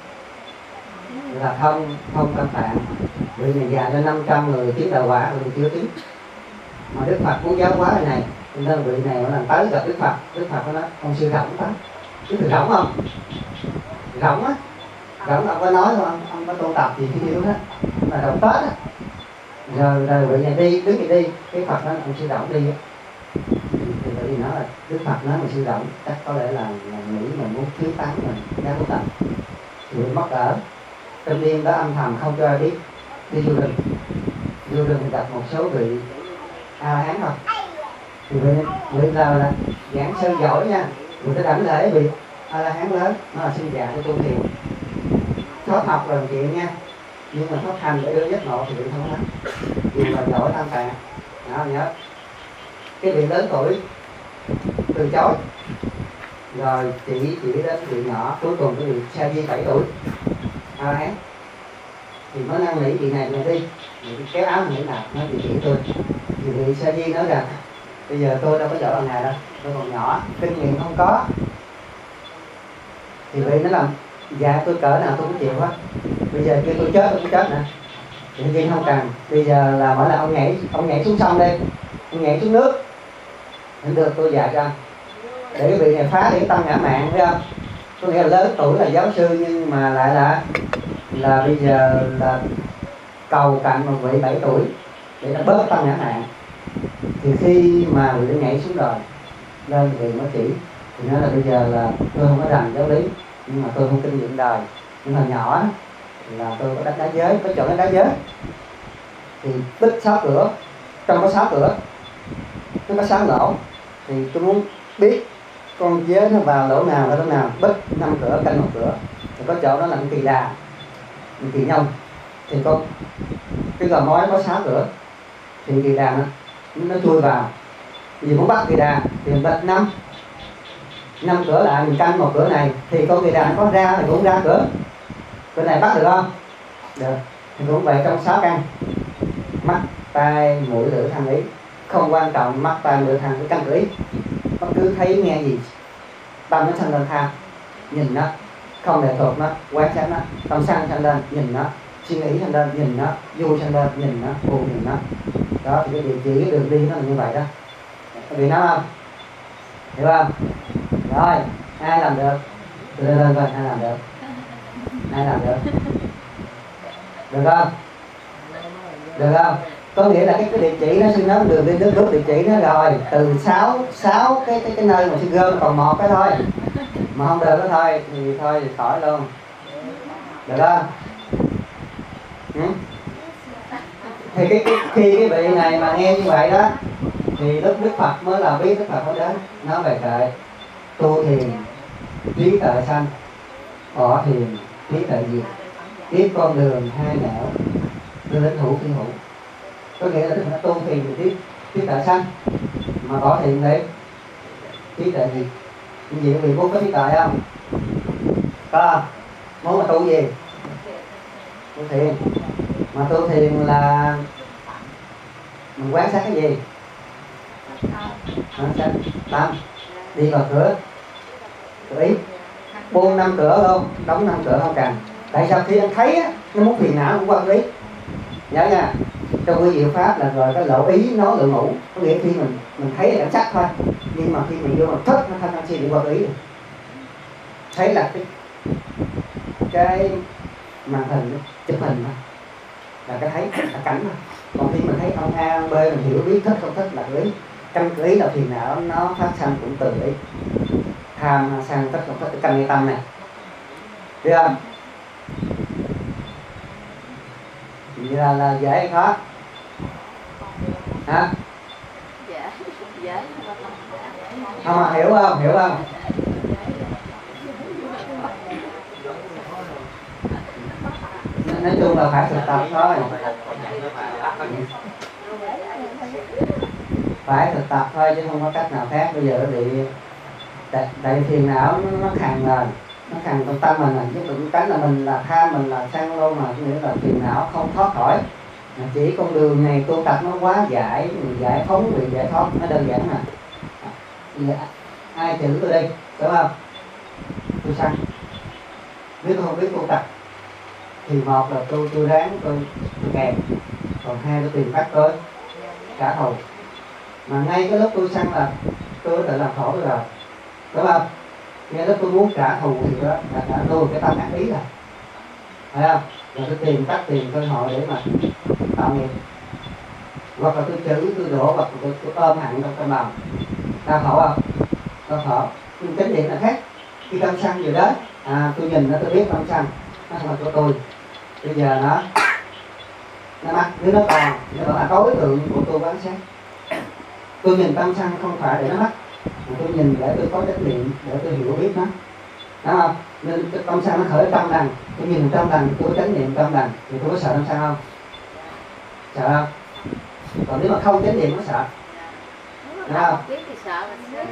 là thông tâm tạng, vị này già cho 500 người chứng đạo quả, người chưa chứng. Mà Đức Phật muốn giáo hóa này nên vị này mỗi lần tới gặp Đức Phật có nói ông sư rộng tới, chứ từ rộng không? Rộng á, rộng ông có nói không? Ông có tôn tập gì cái điều đó, là rộng Tết á. Rồi vị này đi, đứng thì đi, cái Phật nói ông sư rộng đi á. Thì vị nói là Đức Phật nói ông sư rộng chắc có lẽ là nghĩ mình muốn thiếu tán mình giáo tôn tập. Thì bị mất ở trong đêm đó âm thầm không cho ai biết, đi vô rừng gặp một số vị A La Hán thôi. Thì vị là giảng sư giỏi nha, người ta đảnh lễ vị A La Hán lớn, nó là sinh già của tu thiền, thoát học là chuyện nha, nhưng mà thoát hành để đưa giác ngộ thì vị không hết, vì là giỏi tam tạng. Đó, nhớ cái vị lớn tuổi từ chối, rồi chỉ đến vị nhỏ, cuối cùng cái vị Sa Di 7 tuổi A La Hán thì mới năn nỉ vị này đi, kéo áo nghĩ là nói chị tôi. Thì vị Sa Di nói rằng bây giờ tôi đâu có giỏi bằng ngài đâu, tôi còn nhỏ, kinh nghiệm không có. Thì vị nói là dạ tôi cỡ nào tôi cũng chịu hết, bây giờ kêu tôi chết tôi cũng chết nữa. Thì viên không cần, bây giờ là mỗi lần ông nhảy xuống sông đi, ông nhảy xuống nước không được, tôi dạy cho để cái vị này phá điểm tâm ngã mạn, thấy không? Có nghĩa là lớn tuổi là giáo sư nhưng mà lại là bây giờ là cầu cạnh một vị 7 tuổi để nó bớt tâm ngã mạn. Thì khi mà vị đã nhảy xuống rồi lên thì mới chỉ, thì nói là bây giờ là tôi không có rành giáo lý nhưng mà tôi không kinh nghiệm đời, nhưng mà nhỏ là tôi có đánh đá giới, có chọn đánh đá giới. Thì bích 6 cửa, trong có 6 cửa nó có 6 lỗ, thì tôi muốn biết con dế nó vào lỗ nào ở lỗ nào, bích 5 cửa canh một cửa, thì có chỗ đó là con kỳ đà, con kỳ nhông. Thì con cái gò mối có 6 cửa thì kỳ đà nó chui vào. Vì muốn bắt kỳ đà thì mình bật 5 cửa lại, mình canh một cửa này thì con kỳ đà có ra thì cũng ra cửa này, bắt được không? Được. Thì cũng vậy, trong 6 căn mắt, tai, mũi, lưỡi, thân, ý, không quan trọng mắt, tai, mũi, thân, cái căn cửa ý, bất cứ thấy nghe gì tâm nó sanh lên tham, nhìn nó, không lệ thuộc nó, quan sát nó, tâm sanh sanh lên nhìn nó, suy nghĩ sanh lên nhìn nó, vui sanh lên nhìn nó, buồn nhìn nó. Đó thì cái địa chỉ, cái đường đi nó là như vậy đó. Các vị nói không? Hiểu không? Rồi, ai làm được? Lên coi, ai làm được? Ai làm được? Được không? Được không? Có nghĩa là cái địa chỉ nó xin nói đường đi nước rút địa chỉ nó rồi, từ 6 cái nơi mà xin gom còn một cái thôi, mà không được đó thôi thì khỏi luôn. Được không? Thì khi cái vị này mà nghe như vậy đó thì Đức Phật mới là biết, Đức Phật mới đến nói về kệ tu thiền trí tuệ sanh, bỏ thiền trí tuệ diệt, biết con đường hai nẻo đưa đến hữu phi hữu. Có nghĩa là Đức Phật tu thiền thì trí tuệ sanh, mà bỏ thiền thì trí tuệ diệt. Như vậy vì muốn có trí tuệ không? Có. Muốn là tu gì? Tu thiền. Mà tu thiền là mình quan sát cái gì? Quan sát tâm. Đi vào cửa ý, buông 5 cửa luôn, đóng 5 cửa không cần. Tại sao khi anh thấy á, nó muốn phiền não cũng quan ý. Nhớ nha, trong cái diệu pháp là rồi cái lộ ý nó lượng ngủ, có nghĩa khi mình thấy là cảnh sắc thôi, nhưng mà khi mình vô mình thích nó thanh suy nghĩ quan ý. Thấy là cái màn hình chụp hình thôi, là cái thấy là cảnh thôi. Còn khi mình thấy ông A, ông B mình hiểu biết thích không thích là ý. Căn cứ ý là phiền não nó phát sanh cũng từ ý. Tham sang tất không thích cái căn tâm này, thấy không? Vậy là dễ hay khó? Hả? Dễ. Không mà hiểu không? Hiểu không? Nói chung là phải thực tập thôi. Phải thực tập thôi chứ không có cách nào khác. Bây giờ nó bị tại phiền não nó khằn rồi, nó khằn trong tâm mình, chứ đừng cái là mình là tham, mình là sân luôn, mà nghĩa là phiền não không thoát khỏi. Mà chỉ con đường này tu tập nó quá giải phóng, vì giải thoát nó đơn giản mà. Ai chữ tôi đi, đúng không? Tôi sân. Nếu tôi không biết tu tập thì một là tôi ráng tôi kèm, còn hai tôi tìm cách tôi trả thù. Mà ngay cái lúc tôi sân là tôi tự làm khổ tôi rồi, đúng không? Ngay lúc tôi muốn trả thù thì đó đã nuôi cái tâm ác ý rồi, phải không? Rồi tôi tìm cách, tìm cơ hội để mà tạo nghiệp, hoặc là tôi chửi, tôi đổ, hoặc là tôi ôm hận trong tâm lòng. Đau khổ không? Đau khổ. Nhưng chánh niệm là khác. Khi tâm sân gì đó, tôi nhìn nó, tôi biết tâm sân nó không phải của tôi. Bây giờ nó mắc, nếu nó còn là đối tượng của tôi quán sát. Tôi nhìn tâm sân không phải để nó mắc, mà tôi nhìn để tôi có trách nhiệm, để tôi hiểu biết nó, đúng không? Nên tâm sân nó khởi tâm đằng, tôi nhìn tâm đằng, tôi có trách nhiệm tâm đằng, thì tôi có sợ tâm sân không? Sợ không? Còn nếu mà không trách nhiệm nó sợ, đúng không? Biết thì sợ mình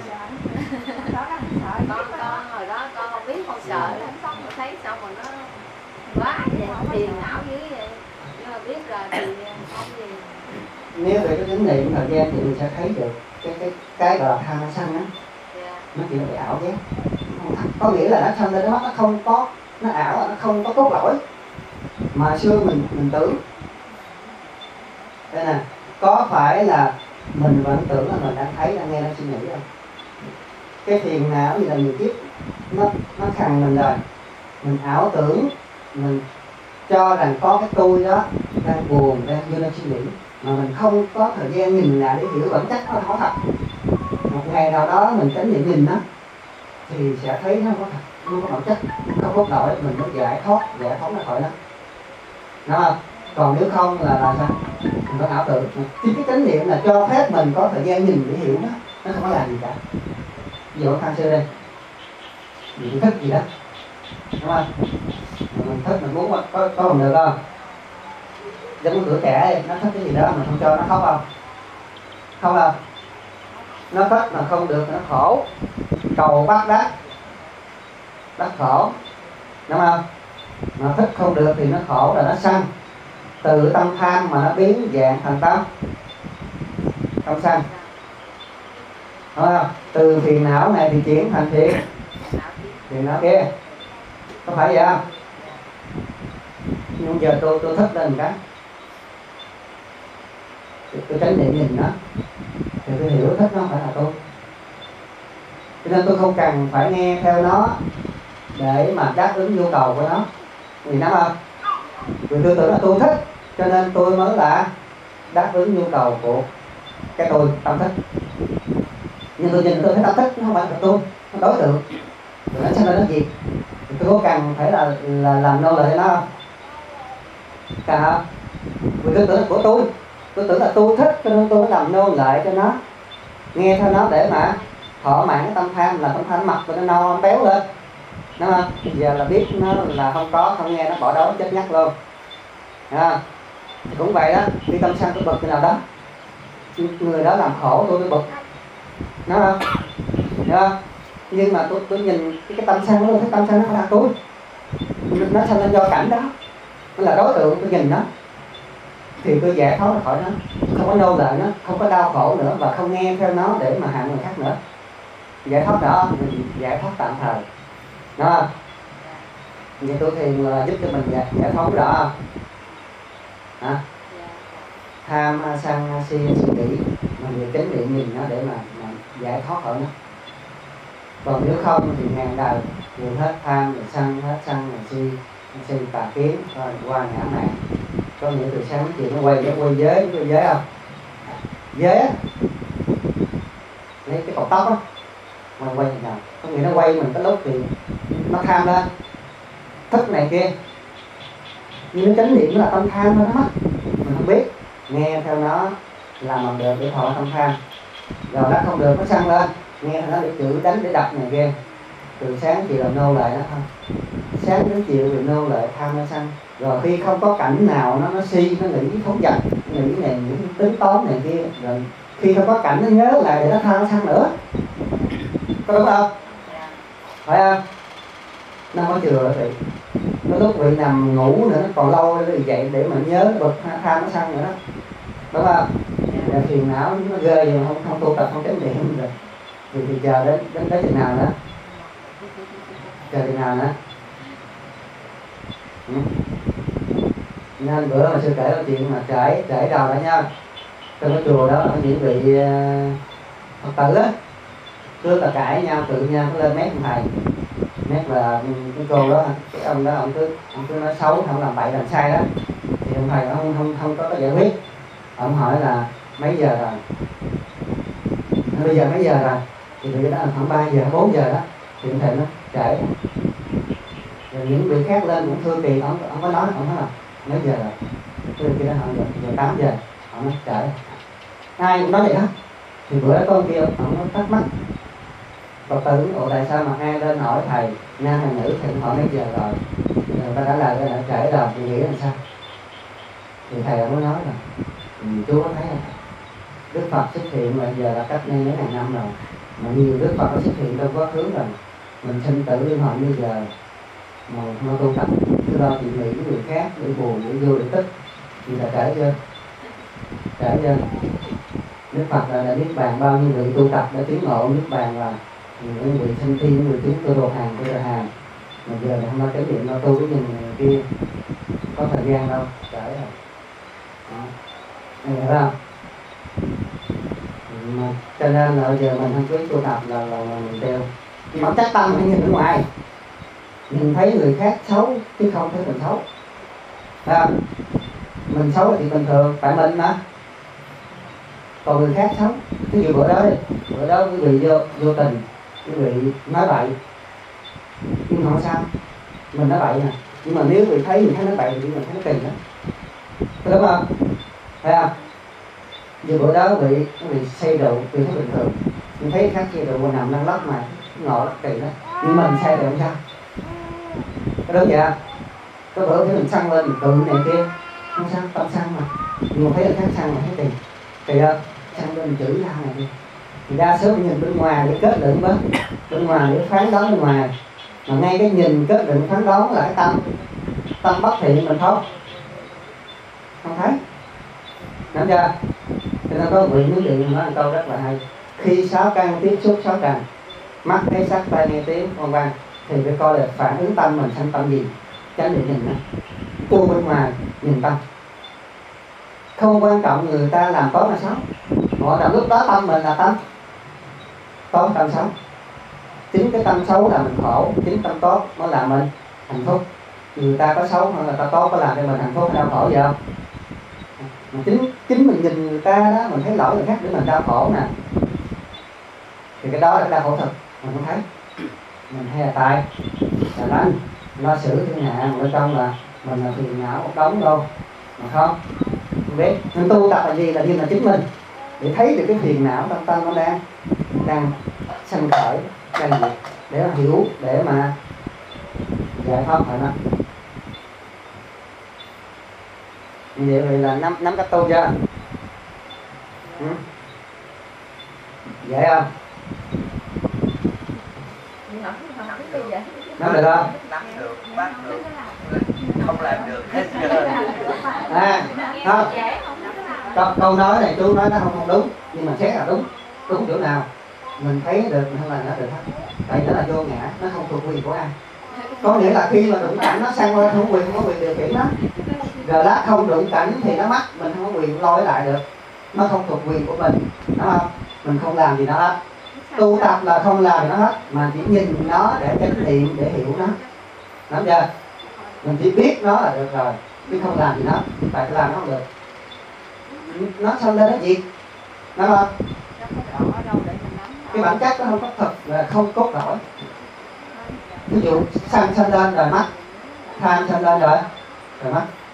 con hồi đó con không biết, con sợ lắm, con thấy sao mà nó quá vậy, phiền não dữ vậy, nhưng mà biết rồi thì không gì. Nếu để cái chánh niệm thời gian thì mình sẽ thấy được cái gọi là tham sân á, nó chỉ là cái ảo giác, có nghĩa là nó sanh lên nó không có, nó ảo, nó không có cốt lõi mà xưa mình tưởng. Đây nè, có phải là mình vẫn tưởng là mình đang thấy, đang nghe, đang suy nghĩ không? Cái phiền não như là nhiều kiếp nó khằn mình rồi, mình ảo tưởng, mình cho rằng có cái tôi đó đang buồn, đang vô đang suy nghĩ, mà mình không có thời gian nhìn lại để hiểu bản chất nó không có thật. Một ngày nào đó mình chánh niệm nhìn nó thì sẽ thấy nó không có thật, không có bản chất, không có nổi, mình mới giải phóng ra khỏi nó, đúng không? Còn nếu không là sao? Mình có ảo tưởng. Chính cái chánh niệm là cho phép mình có thời gian nhìn để hiểu nó không có làm gì cả. Ví dụ Phan Sư đây, mình thích gì đó, đúng không? Mình thích, mình muốn có bằng được không? Giống như tuổi trẻ nó thích cái gì đó mình không cho nó khóc không? Không không? Nó thích mà không được nó khổ, cầu bắt đắc khổ, đúng không? Mà thích không được thì nó khổ là nó sân. Từ tâm tham mà nó biến dạng thành tâm sân, đúng không? Từ phiền não này thì chuyển thành phiền não kia, có phải vậy không? Nhưng giờ tôi thích lên một cái, tôi tránh niệm nhìn nó thì tôi hiểu thích nó phải là tôi, cho nên tôi không cần phải nghe theo nó để mà đáp ứng nhu cầu của nó, vì nó không? Vì tôi tưởng là tôi thích cho nên tôi mới là đáp ứng nhu cầu của cái tôi tâm thích. Nhưng tôi nhìn tôi thấy tâm thích nó không phải là tôi, nó đối tượng, rồi nó sinh ra nó gì, tôi có cần phải là làm nô lệ nó không? Cần không? Vì tôi tưởng là của tôi tưởng là tôi thích cho nên tôi mới làm nô lệ cho nó, nghe theo nó để mà thỏa mãn cái tâm tham, là tâm tham mập cho nó no, nó béo lên, đúng không? Bây giờ là biết nó là không nghe nó bỏ đói chết ngắt luôn, thì cũng vậy đó. Khi tâm sân tôi bực cái nào đó, người đó làm khổ tôi bực, đúng không? Đúng không? Nhưng mà tôi nhìn cái tâm sân, tôi thấy tâm sân nó không là tôi, nó sanh lên do cảnh đó, nó là đối tượng, tôi nhìn nó thì tôi giải thoát ra khỏi nó, không có nô lệ nó, không có đau khổ nữa, và không nghe theo nó để mà hại người khác nữa. Giải thoát đó, giải thoát tạm thời, đúng không? Vậy tôi thiền là giúp cho mình giải thoát cái đó không? Hả? Tham, sân, si, suy nghĩ, mình chánh niệm nhìn nó để mà giải thoát khỏi nó. Còn nếu không thì ngàn đời dùng hết tham, rồi sân, hết sân, rồi si tà kiến, rồi qua ngã mạn. Có nghĩa từ sáng đến chiều nó quay giới không? Giới á, lấy cái cột tóc á, mà quay như nào? Có nghĩa nó quay mình cái lúc thì nó tham lên, thích này kia, nhưng chánh niệm là tâm tham nó mất, mình không biết, nghe theo nó làm bằng được để thọ tâm tham, rồi nó không được nó sân lên, nghe theo nó để chửi đánh để đập này kia, từ sáng chiều làm nô lệ nó không, sáng đến chiều thì nô lệ tham nó sân, rồi khi không có cảnh nào nó si, nó nghĩ phóng dật, nghĩ này nghĩ tính toán này kia, rồi khi không có cảnh nó nhớ lại để nó tham nó sân nữa, có đúng không? Phải không? Nó mới chừa vị. Nó lúc vị nằm ngủ nữa, nó còn lâu để dậy để mà nhớ bực tham nó sân nữa đó, đúng không? Rồi phiền não nó ghê rồi, không tu tập, không chánh niệm rồi thì chờ đến chừng nào nữa, chờ chừng nào nữa. Nên bữa mà sư kể câu chuyện mà trễ đầu đó nha, trong cái chùa đó có những vị Phật tử á, cứ là cãi nhau tự nhau cứ lên mét thầy, mét là cái cô đó, cái ông đó ông cứ nói xấu, không làm bậy làm sai đó, thì ông thầy không có giải quyết. Ông hỏi là mấy giờ rồi, bây giờ mấy giờ rồi, thì vị đó là khoảng 3 giờ 4 giờ đó, thì ông thầy nó trễ. Rồi những vị khác lên cũng thưa kỳ, ông có nói, ông nói là mấy giờ rồi, tôi kia đó họ giờ 8 giờ, ông nói trễ, ai cũng nói vậy đó. Thì bữa đó con kia ông nó thắc mắc, Phật tử ủa tại sao mà ai lên hỏi thầy nam hay nữ thì cũng hỏi mấy giờ rồi, người ta trả lời cái đã trễ rồi, thì nghĩ làm sao? Thì thầy ông mới nói là chú có thấy không, Đức Phật xuất hiện bây giờ là cách đây mấy ngàn năm rồi, mà nhiều Đức Phật có xuất hiện trong quá khứ rồi, mình sinh tử liên hoàn bây giờ mà nó tu tập cứ lo chuyện nghĩ với người khác để buồn để vô để tức thì là trễ chưa? Trễ chưa? Đức Phật là đã niết bàn, bao nhiêu vị tu tập đã tiến ngộ niết bàn là những vị sinh thiên, những người tiến cơ đồ hàng, mà giờ là không nói chánh niệm, nó tu cái nhìn này kia có thời gian đâu, trễ rồi. Hiểu không? Mà cho nên là giờ mình không biết tu tập là mình đều mà chắc tâm phải nhìn ở ngoài, nhìn thấy người khác xấu chứ không thấy mình xấu. Thấy không? Mình xấu thì bình thường, tại mình mà. Còn người khác xấu, ví dụ bữa đó quý vị vô tình, quý vị nói bậy, nhưng không sao, mình nói bậy nè, nhưng mà nếu quý vị thấy mình thấy nói bậy thì mình thấy nó kỳ đó, đúng không? Thấy không? Vì bữa đó quý vị say rượu, quý vị thấy bình thường, mình thấy khác say rượu nằm lăn lóc mà ngộ lắm kỳ đó, nhưng mình say rượu không sao, có đúng vậy không? Có bữa thấy mình xăng lên mình tự này kia, không sao, tâm xăng mà, nhưng mà thấy là khác xăng mà thấy kỳ không? Xăng lên mình chửi ra này đi, thì đa số nhìn bên ngoài để kết luận đó, bên ngoài để phán đoán bên ngoài, mà ngay cái nhìn kết luận phán đoán là cái tâm bất thiện mình không thấy, nắm chưa? Cho nên có vị Miến Điện nói một câu rất là hay, khi 6 căn tiếp xúc 6 trần, mắt thấy sắc tai nghe tiếng vân vân, thì phải coi là phản ứng tâm mình sanh tâm gì, tránh để nhìn nó tu bên ngoài nhìn tâm. Không quan trọng người ta làm tốt hay xấu, họ làm lúc đó tâm mình là tâm tốt tâm xấu, chính cái tâm xấu là mình khổ, chính tâm tốt nó làm mình hạnh phúc. Người ta có xấu hay là ta tốt có làm cho mình hạnh phúc hay đau khổ gì không? Mà chính mình nhìn người ta đó, mình thấy lỗi người khác để mình đau khổ nè, thì cái đó là đau khổ thật, mình không thấy. Mình hay là tại là lanh lo xử thiên hạ, mà ở trong là mình là phiền não một đống đâu mà không biết. Nên tu tập là gì? Là như là chính mình, để thấy được cái phiền não trong tâm nó đang sanh khởi, đang diệt, để mà hiểu, để mà giải thoát khỏi nó. Như vậy là năm cách tu chưa? Dễ không? Nói được không? Nắm được, bắt được, không làm được hết không. Câu nói này chú nói nó không đúng, nhưng mà xét là đúng chỗ nào mình thấy được, mình không làm nó được hết, tại nó là vô ngã, nó không thuộc quyền của ai. Có nghĩa là khi mà đụng cảnh nó sang qua không có quyền điều khiển nó, rồi lá không đụng cảnh thì nó mắc, mình không có quyền lôi lại được, nó không thuộc quyền của mình, đúng không? Mình không làm gì nó hết. Tu tập là không làm gì nó hết, mà chỉ nhìn nó để chánh niệm, để hiểu nó, nắm chưa? Mình chỉ biết nó là được rồi, chứ không làm gì nó, tại làm nó không được, nó xong lên nó diệt, đúng không? Cái bản chất nó không có thật, là không cốt lõi. Ví dụ sanh lên rồi mất, tham sanh lên rồi mất,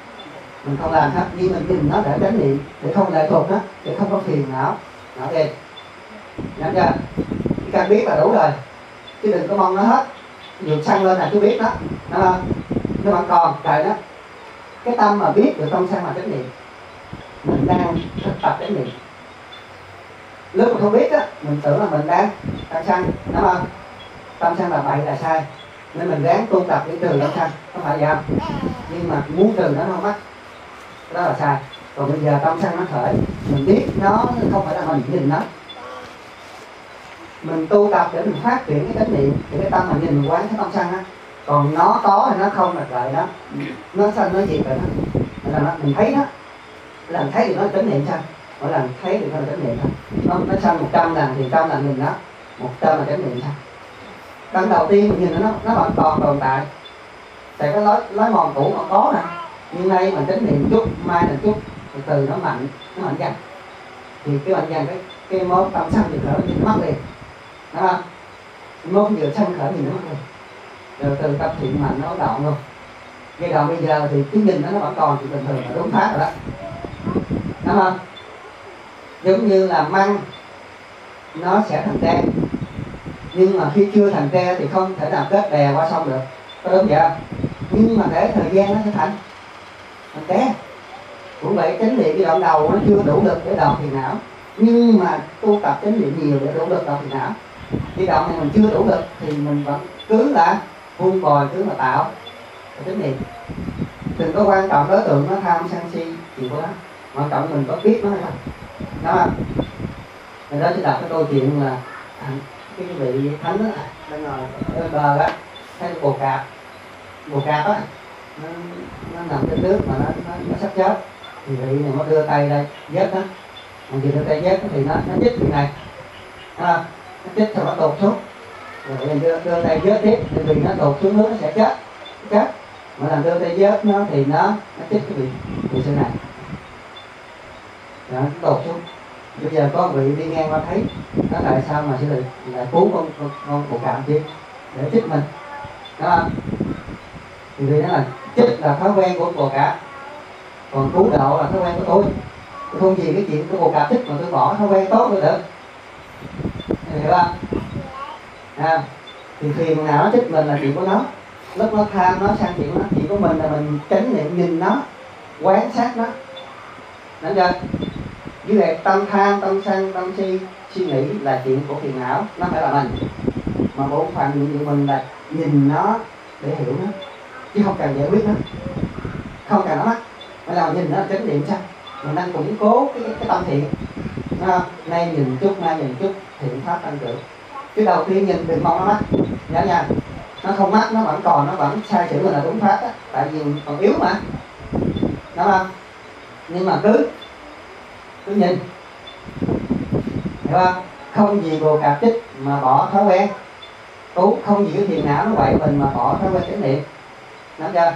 mình không làm hết, nhưng mình nhìn nó để chánh niệm, để không lệ thuộc nó, để không có phiền não thêm. Nhớ chưa? Chỉ cần biết là đủ rồi, chứ đừng có mong nó hết. Nhiều sân lên là cứ biết nó, nó vẫn còn trời đó. Cái tâm mà biết được tâm sân là chánh niệm, mình đang thực tập chánh niệm. Lúc mà không biết á, mình tưởng là mình đang sân, đúng không? Tâm sân là bậy là sai, nên mình ráng tu tập để trừ tâm sân, không phải vậy không? Nhưng mà muốn trừ nó không mất, đó là sai. Còn bây giờ tâm sân nó khởi, mình biết nó không phải là mình nhìn nó. Mình tu tập để mình phát triển cái chánh niệm, để cái tâm mà nhìn quán cái tâm sân á. Còn nó có thì nó không là lợi đó, nó sân nó diệt rồi đó. Nên là mình thấy nó, lần thấy thì nó là chánh niệm sân, mỗi lần thấy thì nó là chánh niệm thôi. Nó sân 100 lần thì 100 lần nhìn nó, 100 là chánh niệm sân. Lần đầu tiên mình nhìn nó vẫn còn tồn tại, tại cái lối mòn cũ còn có nè, nhưng nay mình chánh niệm chút, mai là chút, từ nó mạnh dần, thì cái mạnh dần cái mốt tâm sân thì khởi nhìn nó mất liền, đúng không? Mốt vừa sân khởi nhìn nó mất liền, rồi từ tập thiện mạnh nó đoạn luôn. Giai đoạn bây giờ thì cái nhìn nó vẫn còn thì bình thường là đúng pháp rồi đó, đúng không? Giống như là măng nó sẽ thành tre, nhưng mà khi chưa thành tre thì không thể nào kết bè qua sông được, có đúng vậy không? Nhưng mà để thời gian nó sẽ thành tre. Cũng vậy, chánh niệm cái đoạn đầu nó chưa đủ lực để đoạn phiền não, nhưng mà tu tập chánh niệm nhiều để đủ lực đoạn phiền não. Cái đoạn này mình chưa đủ lực thì mình vẫn cứ là vun bồi, cứ là tạo chánh niệm. Đừng có quan trọng đối tượng nó tham sân si chuyện của nó, quan trọng mình có biết nó hay không, đúng không? Rồi đó, tôi đọc cái câu chuyện là cái vị thánh đó, đang ngồi ở bờ đó, thấy bồ cạp á, nó nằm trên nước mà nó sắp chết, thì vị này nó đưa tay đây vớt nó, mà khi đưa tay vớt thì nó chích chuyện này, nó chích xong nó tụt xuống, rồi mình đưa tay vớt tiếp, thì vì nó tụt xuống nước nó sẽ chết, mà làm đưa tay vớt nó thì nó chích cái vị sư này, rồi nó tụt xuống. Bây giờ có vị đi ngang qua thấy nó, tại sao mà sư lại cứu con bồ cạp chi để chích mình, đó. Thì vì nó là chích là thói quen của bồ cạp, còn cứu độ là thói quen của tôi không gì cái chuyện của bồ cạp chích mà tôi bỏ thói quen tốt nữa được, hiểu không? Thì phiền nào nó chích mình là chuyện của nó, lúc nó tham nó sang chuyện của nó, chuyện của mình là mình chánh niệm nhìn nó, quan sát nó, đúng chưa? Với lại tâm tham, tâm sân, tâm si, suy nghĩ là chuyện của phiền não, nó phải là mình. Mà bổn phận của mình là nhìn nó để hiểu nó, chứ không cần giải quyết nó, không cần nó mắc. Mà là nhìn nó là chánh niệm sao? Mình đang củng cố cái tâm thiện. Nay nhìn chút, mai nhìn chút, thiện pháp tăng trưởng. Cái đầu tiên nhìn đừng mong nó mắc, nhớ nha. Nó không mắc, nó vẫn còn, nó vẫn sai chữ mình là đúng pháp á, tại vì mình còn yếu mà, đúng không? Nhưng mà cứ nhìn, hiểu không? Không vì bồ cạp chích mà bỏ thói quen tú, không vì cái phiền não nó quậy mình mà bỏ thói quen chánh niệm, nắm chưa?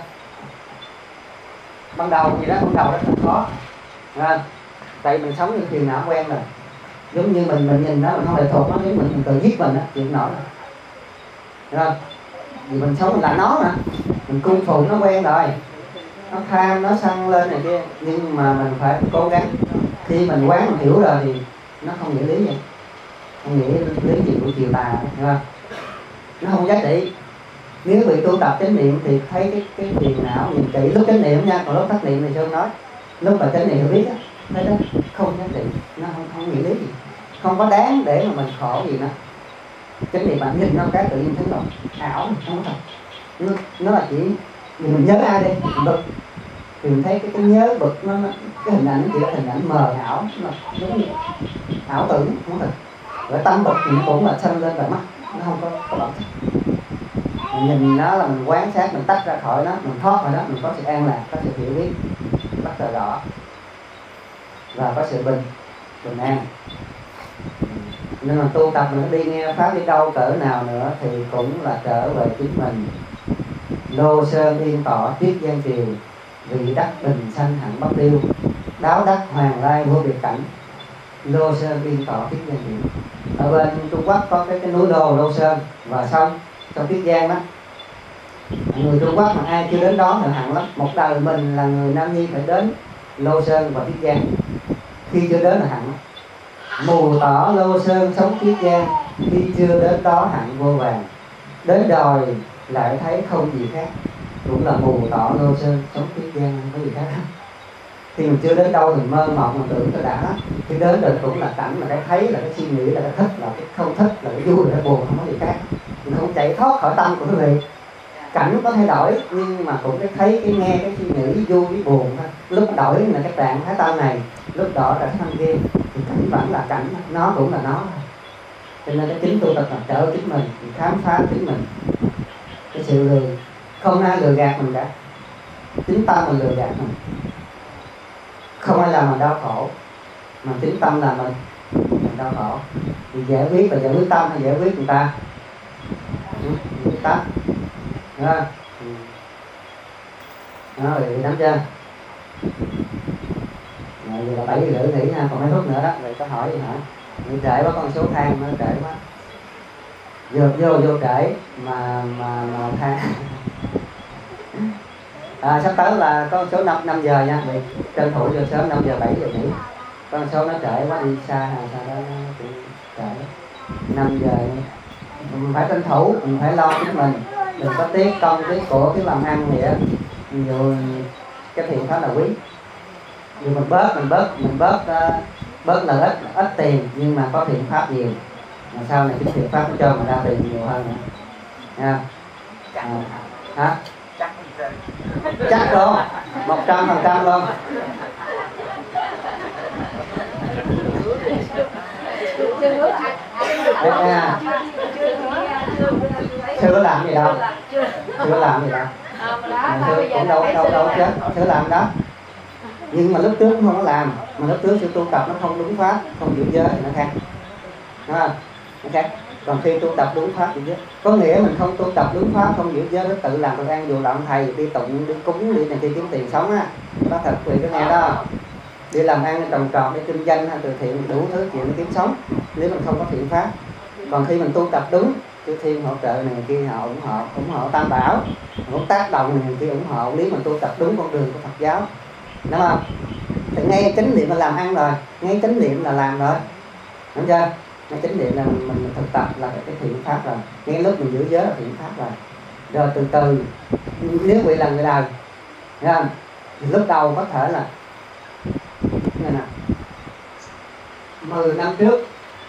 Ban đầu rất là khó, tại mình sống như phiền não quen rồi, giống như mình nhìn nó, mình không lệ thuộc nó, nếu mình tự giết mình á, chịu nổi rồi, hiểu không? Vì mình sống mình là nó mà, mình cung phụng nó quen rồi, nó tham nó sân lên này kia, nhưng mà mình phải cố gắng. Khi mình quán mình hiểu rồi thì nó không nghĩa lý gì, không nghĩa lý gì của chiều tà, hiểu không? Nó không giá trị. Nếu bị tu tập chánh niệm thì thấy cái phiền não nhìn kỹ lúc chánh niệm nha, còn lúc thất niệm thì Sơn nói, lúc mà chánh niệm hiểu biết á, thấy đó không giá trị, nó không nghĩa lý gì, không có đáng để mà mình khổ gì nữa. Chánh niệm bạn nhìn nó cái tự nhiên thấy rồi ảo, không có thật. Nó là chỉ mình nhớ ai đây mình bực thì mình thấy cái nhớ bực nó cái hình ảnh chỉ là hình ảnh mờ ảo, nó giống như ảo tưởng, không thật. Rồi tâm bực thì nó cũng là sân lên và mắt, nó không có bản chất. Mình nhìn nó là mình quan sát, mình tách ra khỏi nó, mình thoát khỏi nó, mình có sự an lạc, có sự hiểu biết rất là rõ, và có sự bình an. Nên mà tu tập mình đi nghe pháp đi đâu cỡ nào nữa thì cũng là trở về chính mình. Lô sơn yên tỏ tiết gian triều, vị đắc bình sanh hẳn bất tiêu, đáo đắc hoàng lai vô biệt cảnh. Lô sơn yên tỏ tiết gian triều. Ở bên Trung Quốc có cái núi Lô Sơn và sông Tiết Giang đó. Người Trung Quốc mà ai chưa đến đó thì hẳn lắm. Một đời mình là người Nam Nhi phải đến Lô Sơn và Tiết Giang. Khi chưa đến là hẳn lắm. Mù tỏ Lô Sơn sống Tiết Giang, khi chưa đến đó hẳn vô vàng. Đến đòi lại thấy không gì khác, cũng là mù tỏ Lô Sơn sống Tiết Giang, không có gì khác. Khi mình chưa đến đâu thì mơ mộng mình tưởng nó đã. Khi đến rồi cũng là cảnh, là cái thấy, là cái suy nghĩ, là cái thích, là cái không thích, là cái vui, là cái buồn, không có gì khác. Mình không chạy thoát khỏi tâm của quý vị. Cảnh có thay đổi nhưng mà cũng cái thấy, cái nghe, cái suy nghĩ, vui với buồn thôi. Lúc đổi là cái trạng thái tâm này, lúc đổi là cái tâm kia, thì cảnh vẫn là cảnh, nó cũng là nó. Cho nên cái chính tu tập là trở chính mình, khám phá chính mình. Cái sự lừa, không ai lừa gạt mình cả, chính tâm mình lừa gạt mình. Không ai làm mình đau khổ, mà chính tâm làm mình đau khổ. Thì giải quyết là giải quyết tâm hay giải quyết người ta? Tâm. Đúng không? Đó, rồi nắm chưa? Rồi giờ là 7 giờ rưỡi nghỉ ha, còn mấy phút nữa đó. Rồi có hỏi gì hả? Mình trễ quá, con số than nó trễ quá. Vô trễ mà than. Sắp tới là có số 5 giờ nha. Vậy tranh thủ vô sớm 5 giờ 7 giờ nghỉ. Con số nó trễ quá, đi xa hay sao đó cũng trễ. 5 giờ mình phải tranh thủ, mình phải lo chính mình, đừng có tiếc công tiếc của cái làm ăn vậy á. Dù cái thiện pháp là quý, dù mình bớt là ít tiền, nhưng mà có thiện pháp nhiều, mà sau này cái thiện pháp nó cho mình ra tiền nhiều hơn nữa nha. Hả? Chắc luôn, 100% luôn. Chưa làm gì đâu, chưa làm gì đâu, cũng đâu chết, chưa làm đó. Nhưng mà lúc trước cũng không có làm, mà lúc trước sự tu tập nó không đúng pháp, không giữ giới thì nó khác, đúng không? Nó khác. Còn khi tu tập đúng pháp giữ giới, có nghĩa mình không tu tập đúng pháp, không giữ giới, nó tự làm tự ăn, dù làm thầy đi tụng đi cúng đi này kia kiếm tiền sống á, có thật vì cái này đó. Đi làm ăn trồng trọt, đi kinh doanh hay từ thiện, đủ thứ chuyện để kiếm sống, nếu mình không có thiện pháp. Còn khi mình tu tập đúng, chư thiên hỗ trợ này kia, họ ủng hộ tam bảo, cũng tác động này kia ủng hộ, nếu mình tu tập đúng con đường của Phật giáo, đúng không? Thì ngay chánh niệm là làm ăn rồi, ngay chánh niệm là làm rồi, đúng chưa? Ngay chánh niệm là mình thực tập là cái thiện pháp rồi, ngay lúc mình giữ giới là thiện pháp rồi. Rồi từ từ, nếu vị là người đời, thấy không? Thì lúc đầu có thể là này nè, 10 năm trước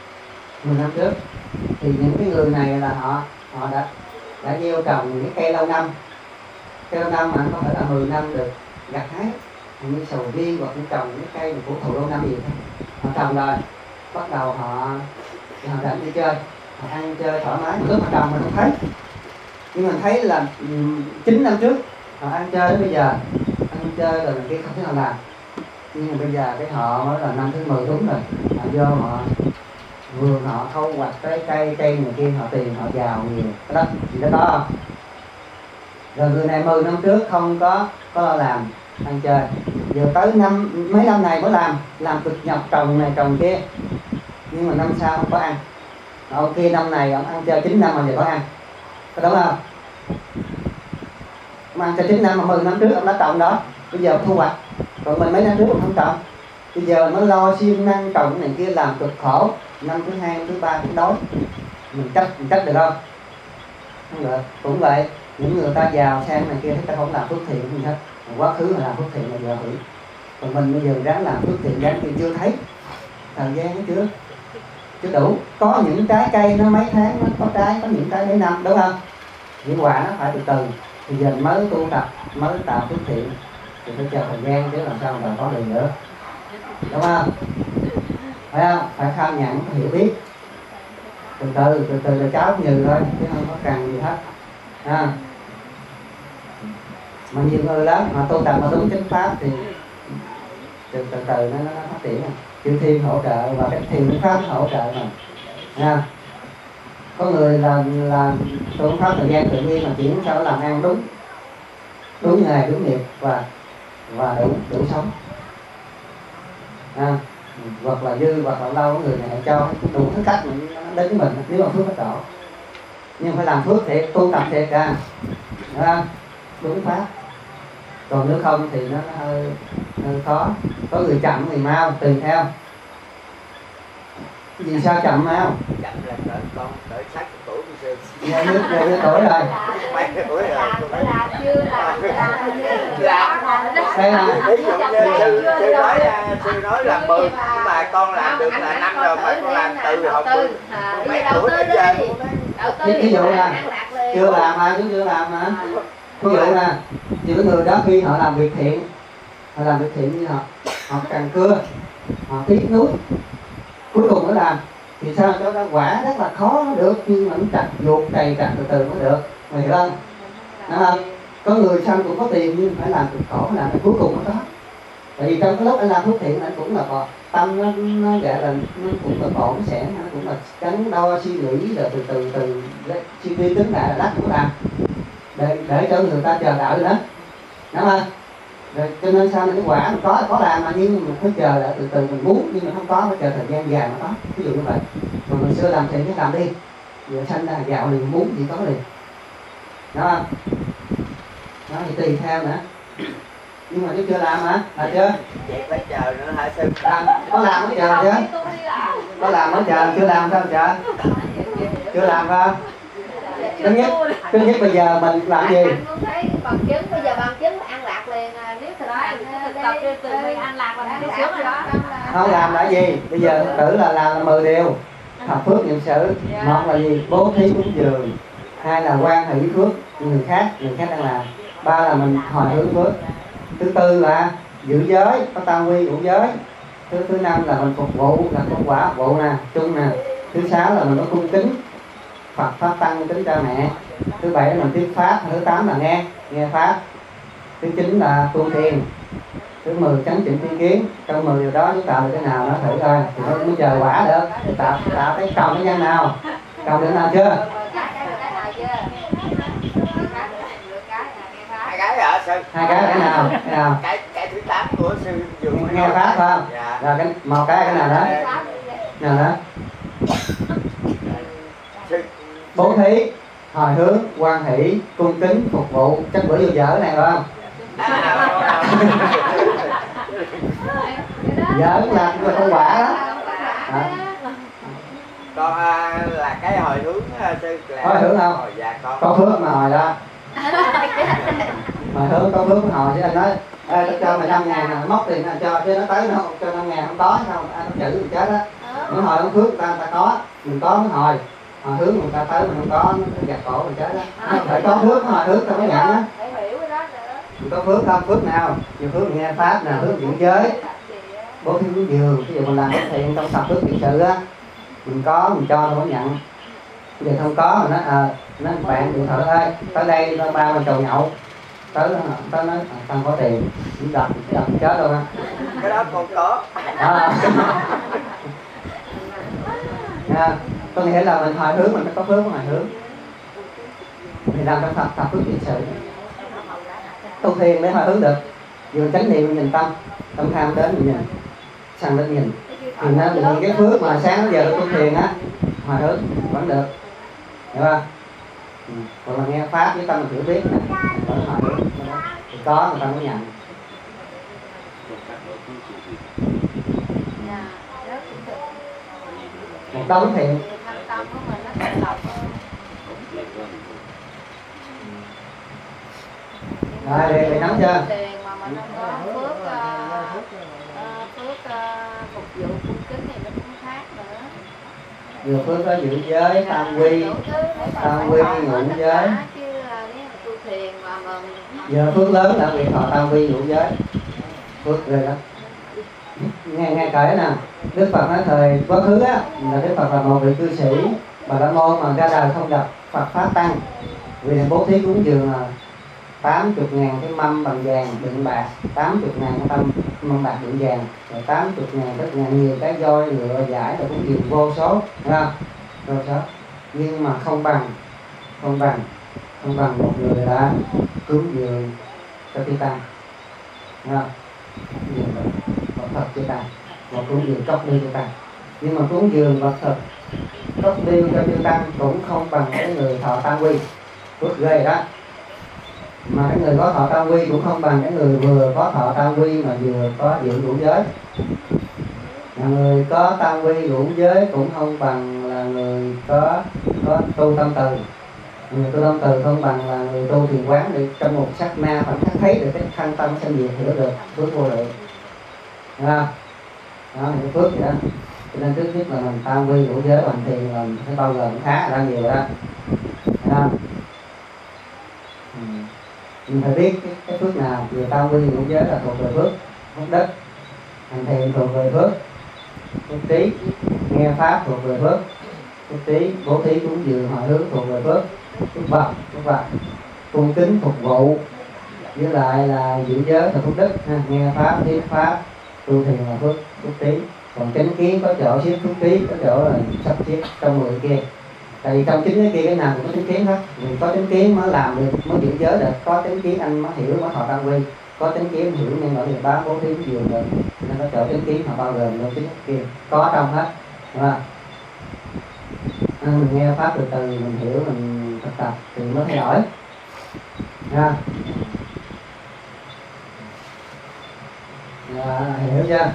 thì những cái người này là họ đã gieo trồng những cái cây lâu năm mà có thể là 10 năm được gặt hái, như sầu riêng hoặc những trồng những cái cây cổ thụ lâu năm gì đó. Họ trồng rồi, bắt đầu họ rảnh đi chơi, họ ăn chơi thoải mái. Lúc họ trồng mình không thấy, nhưng mình thấy là 9 năm trước họ ăn chơi đến bây giờ, ăn chơi rồi kia không thể nào làm. Nhưng mà bây giờ cái họ mới là năm thứ 10 đúng rồi, họ vô họ vườn họ thu hoạch cái cây này kia, họ tiền họ giàu nhiều, cái đó gì đó có không? Rồi người này 10 năm trước không có làm ăn chơi, giờ tới mấy năm này mới làm cực nhọc trồng này trồng kia, nhưng mà năm sau không có ăn. Ông kia năm này ông ăn chơi 9 năm mà giờ có ăn, có đúng không? Ông ăn chơi 9 năm mà 10 năm trước ông đã trồng đó, bây giờ thu hoạch. Còn mình mấy năm trước mình không trồng, bây giờ nó lo siêng năng trồng này kia làm cực khổ, năm thứ 2, năm thứ 3 cũng đói. Mình trách được không? Không được. Cũng vậy, những người ta giàu sang này kia thì ta không làm phước thiện gì hết, quá khứ mà làm phước thiện là giờ hủy. Còn mình bây giờ ráng làm phước thiện, ráng thì chưa thấy thời gian nó chưa đủ. Có những trái cây nó mấy tháng nó có trái, có những trái mấy năm, đúng không? Những quả nó phải từ từ. Thì giờ mới tu tập, mới tạo phước thiện thì phải chờ thời gian chứ làm sao mà có được nữa, đúng không? Phải không? Phải tham nhận, hiểu biết, từ từ là cháu nhừ thôi chứ không có cần gì hết. Mà nhiều người lắm mà tu tập mà đúng chánh pháp thì từ từ nó phát triển. Chư thiên hỗ trợ và cái thiền pháp hỗ trợ mà. Có người là tu pháp thời gian tự nhiên mà chuyển sao làm ăn đúng nghề, đúng nghiệp và đủ sống. Hoặc là dư hoặc là lâu, người này cho đủ thứ cách đến với mình nếu mà phước bất độ. nhưng phải làm phước thiệt, tu tập thiệt à, đúng pháp. Còn nếu không thì nó hơi khó. Có người chậm người mau, tùy theo. Vì sao chậm mau? Chậm là con cỡ 60 tuổi như xưa. Nghe nước tuổi rồi. Mấy tuổi rồi. Làm chưa làm Đây là ví dụ như sư nói làm 10 nhưng mà con làm được là 5 rồi mà con làm từ học mấy tuổi đến giờ. Ví dụ là chưa làm mà, chúng chưa làm mà. Ví dụ là những người đó khi họ làm việc thiện, như họ càng cưa, họ tiếc nuối, cuối cùng nó làm thì sao cho nó quả rất là khó nó được, nhưng mà nó chặt ruột cày chặt từ từ mới được, mày hiểu không? Đúng không? Có người sao cũng có tiền nhưng phải làm cực khổ, làm cuối cùng nó có. Tại vì trong cái lúc anh làm phước thiện anh cũng là tâm nó gọi là nó cũng là ổn sẽ, nó cũng là cắn đo suy nghĩ rồi từ suy nghĩ tính lại là đắt cũng làm để cho người ta chờ đợi đó, đúng không? Rồi cho nên sao cái quả mình có làm mà, nhưng mình phải chờ lại từ mình muốn, nhưng mà không có, phải chờ thời gian dài mà có. Ví dụ như vậy. Mà mình xưa làm thiện cái làm đi, giờ sanh ra gạo liền, muốn gì có liền, đúng không? Đó thì tùy theo nữa. Nhưng mà chứ chưa làm hả? Là chưa? Vậy phải chờ nữa hả sư? Có làm mới chờ chứ? Có làm mới chờ, chưa làm sao chờ? Chưa làm không? Thứ nhất bây giờ mình làm gì? Anh muốn thấy bằng chứng, bây giờ bằng chứng ăn lạc liền à, nếu thực hành tập từ mình ăn lạc là cái sướng rồi đó. Không làm là gì? Bây giờ tử là làm là 10 điều. Thập phước niệm xứ. Một là gì? Bố thí cúng dường. Hai là quan hệ với phước người khác đang làm. Ba là mình hồi hướng phước. Thứ tư là giữ giới, có tam quy ngũ giới. Thứ năm là mình phục vụ, là công quả phục vụ nè, chung nè. Thứ sáu là mình có cung kính Phật pháp tăng kính cha mẹ. Thứ bảy là mình thuyết pháp. Thứ tám là nghe pháp. Thứ chín là tu thiền. Thứ 10 chánh chỉnh tri kiến. Trong 10 điều đó chúng tạo được cái nào nó thử coi thì nó mới chờ quả được. Tạo cái trồng cái nhân nào, trồng được nào chưa? Hai cái hả sư? Hai cái nào? Cái thứ 8 của sư dùng nghe pháp phải không? Dạ. Rồi một cái nào đó? Nào đó? Bố thí, hồi hướng, quan hỷ, cung kính, phục vụ. Chắc bữa vô dở này phải không? Dở là không quả đó. Con là cái hồi hướng sư là... Có hồi hướng không? Dạ con. Có phước mà hồi đó. Hồi hướng có phước hồi chứ anh nói ê tao cho mày 5.000 móc tiền anh cho chứ nó tới nó cho 5.000 không có không anh không chữ mình chết á. Nó hồi hướng phước ta có, mình có mới hồi hướng người ta tới mình không có nó gạt cổ mình chết á. Phải có phước hồi hướng tao mới nhận á. Mình có phước không? Phước nào? Nhiều phước nghe pháp nè, phước giữ giới, bố thí cúng dường. Ví dụ mình làm cái thiện trong tập phước thiện sự á, mình có mình cho nó mới nhận. Giờ không có mà nó bạn điện thoại ơi tới đây nó ba mình chầu nhậu, tới nó không có tiền, cũng đập chết luôn á. Cái đó còn có. Có nghĩa là mình hồi hướng, mình phải có phước của hồi hướng. Mình làm trong tập phước thiện sự, tu thiền để hồi hướng được. Vừa chánh niệm mình nhìn tâm tham đến mình nhìn, sang đến nhìn thì nó những cái phước mà sáng đến giờ tu thiền á, hồi hướng vẫn được, hiểu không? Còn là nghe pháp với tâm mình hiểu biết nè, vẫn hồi hướng thì có người ta mới nhận. Một đống thiện. Rồi để nắm chưa? Tiền mà mình không có phước phục vụ cung kính thì nó cũng khác nữa. Vừa phước có giữ giới, tam quy ngũ giới. Giờ phước lớn là việc thọ tam quy ngũ giới. Phước rồi đó. Nghe kể nè, Đức Phật nói thời quá khứ á, là Đức Phật là một vị cư sĩ Bà La Môn mà ra đời không gặp Phật pháp tăng, vì bố thí cúng dường là 80.000 cái mâm bằng vàng đựng bạc, 80.000 cái mâm bạc đựng vàng, rồi 80.000 rất là nhiều cái voi ngựa giải là cũng dường vô số, thấy không? Vô số, nhưng mà không bằng một người đã cúng dường cho Chư Tăng, thấy không? Vật thật Chư Tăng, một cúng dường cốc ly Chư Tăng, nhưng mà cúng dường vật thực cốc liêu cho chư tăng cũng không bằng cái người thọ tam quy. Phước ghê đó. Mà cái người có thọ tam quy cũng không bằng cái người vừa có thọ tam quy mà vừa có giữ ngũ giới. Là người có tam quy ngũ giới cũng không bằng là người có tu tâm từ. Người tu tâm từ không bằng là người tu thiền quán để trong một sát na phải thấy được cái thân tâm sanh diệt, hiểu được phước vô lượng. Đó, cái phước vậy đó. Cho nên trước nhất là mình tam quy ngũ giới bằng thiền là mình phải bao gồm khá là nhiều đó. Thấy không? Mình phải biết cái phước nào. Vừa tam quy ngũ giới là thuộc về phước đất, hành thiền thuộc về phước trí, nghe pháp thuộc về phước trí, bố thí cúng dường hồi hướng thuộc về phước vật, cung kính phục vụ, với lại là giữ giới là phước đức, nghe pháp, thuyết pháp, tu thiền là phước trí. Còn chánh kiến có chỗ xếp phước trí, có chỗ là sắp xếp trong 10 kia. Tại vì trong chính cái kia cái nào cũng có chánh kiến hết. Mình có chánh kiến mới làm được, mới giữ giới được. Có chánh kiến anh mới hiểu, mới thọ tam quy. Có chánh kiến hiểu nên ở nghiệp báo, bố thí cúng dường được. Nên có chỗ chánh kiến họ bao gồm luôn chính kia, có trong hết, đúng không? Mình nghe pháp từ từ mình hiểu, mình thực tập thì mới thay đổi nha. Hiểu chưa?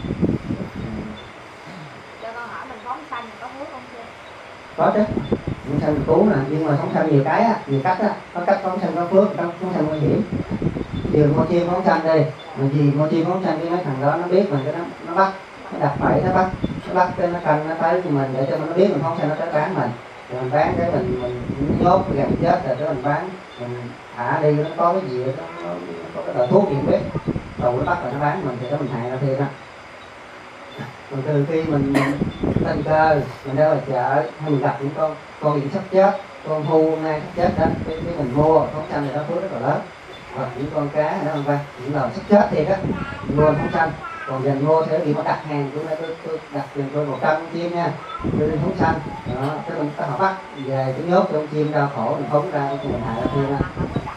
Cho con hỏi mình phóng sanh có phước không chưa? Có chứ, phóng sanh cứu nè, nhưng mà phóng sanh nhiều cái á, nhiều cách á. Có cách phóng sanh có phước, có phóng sanh nguy hiểm. Điều con chim phóng sanh đây, mà vì con chim phóng sanh cái mấy thằng đó nó biết mình, cái nó bắt, nó đặt bẫy, nó bắt cái nó canh nó tới của mình để cho nó biết mình phóng sanh, nó tới bán mình. Rồi mình bán cái mình nhốt gần chết rồi cái mình bán, mình thả đi, nó có cái gì nó có cái loại thuốc gì không biết, rồi nó bắt rồi nó bán mình thì đó mình hại nó thêm á. Còn từ khi mình tình cờ mình ra ngoài chợ hay mình gặp những con gì sắp chết, con hưu hôm nay sắp chết đó, cái mình mua phóng sanh thì nó phước rất là lớn. Hoặc những con cá đó không phải, những loài sắp chết thiệt á, mua phóng sanh. Còn dành mua theo gì mà đặt hàng, tôi đặt tiền tôi 100 con chim nha, tôi đi phóng sanh đó, cái mình họ bắt về cái nhốt con chim đau khổ, mình phóng ra thì mình hại ra thêm á.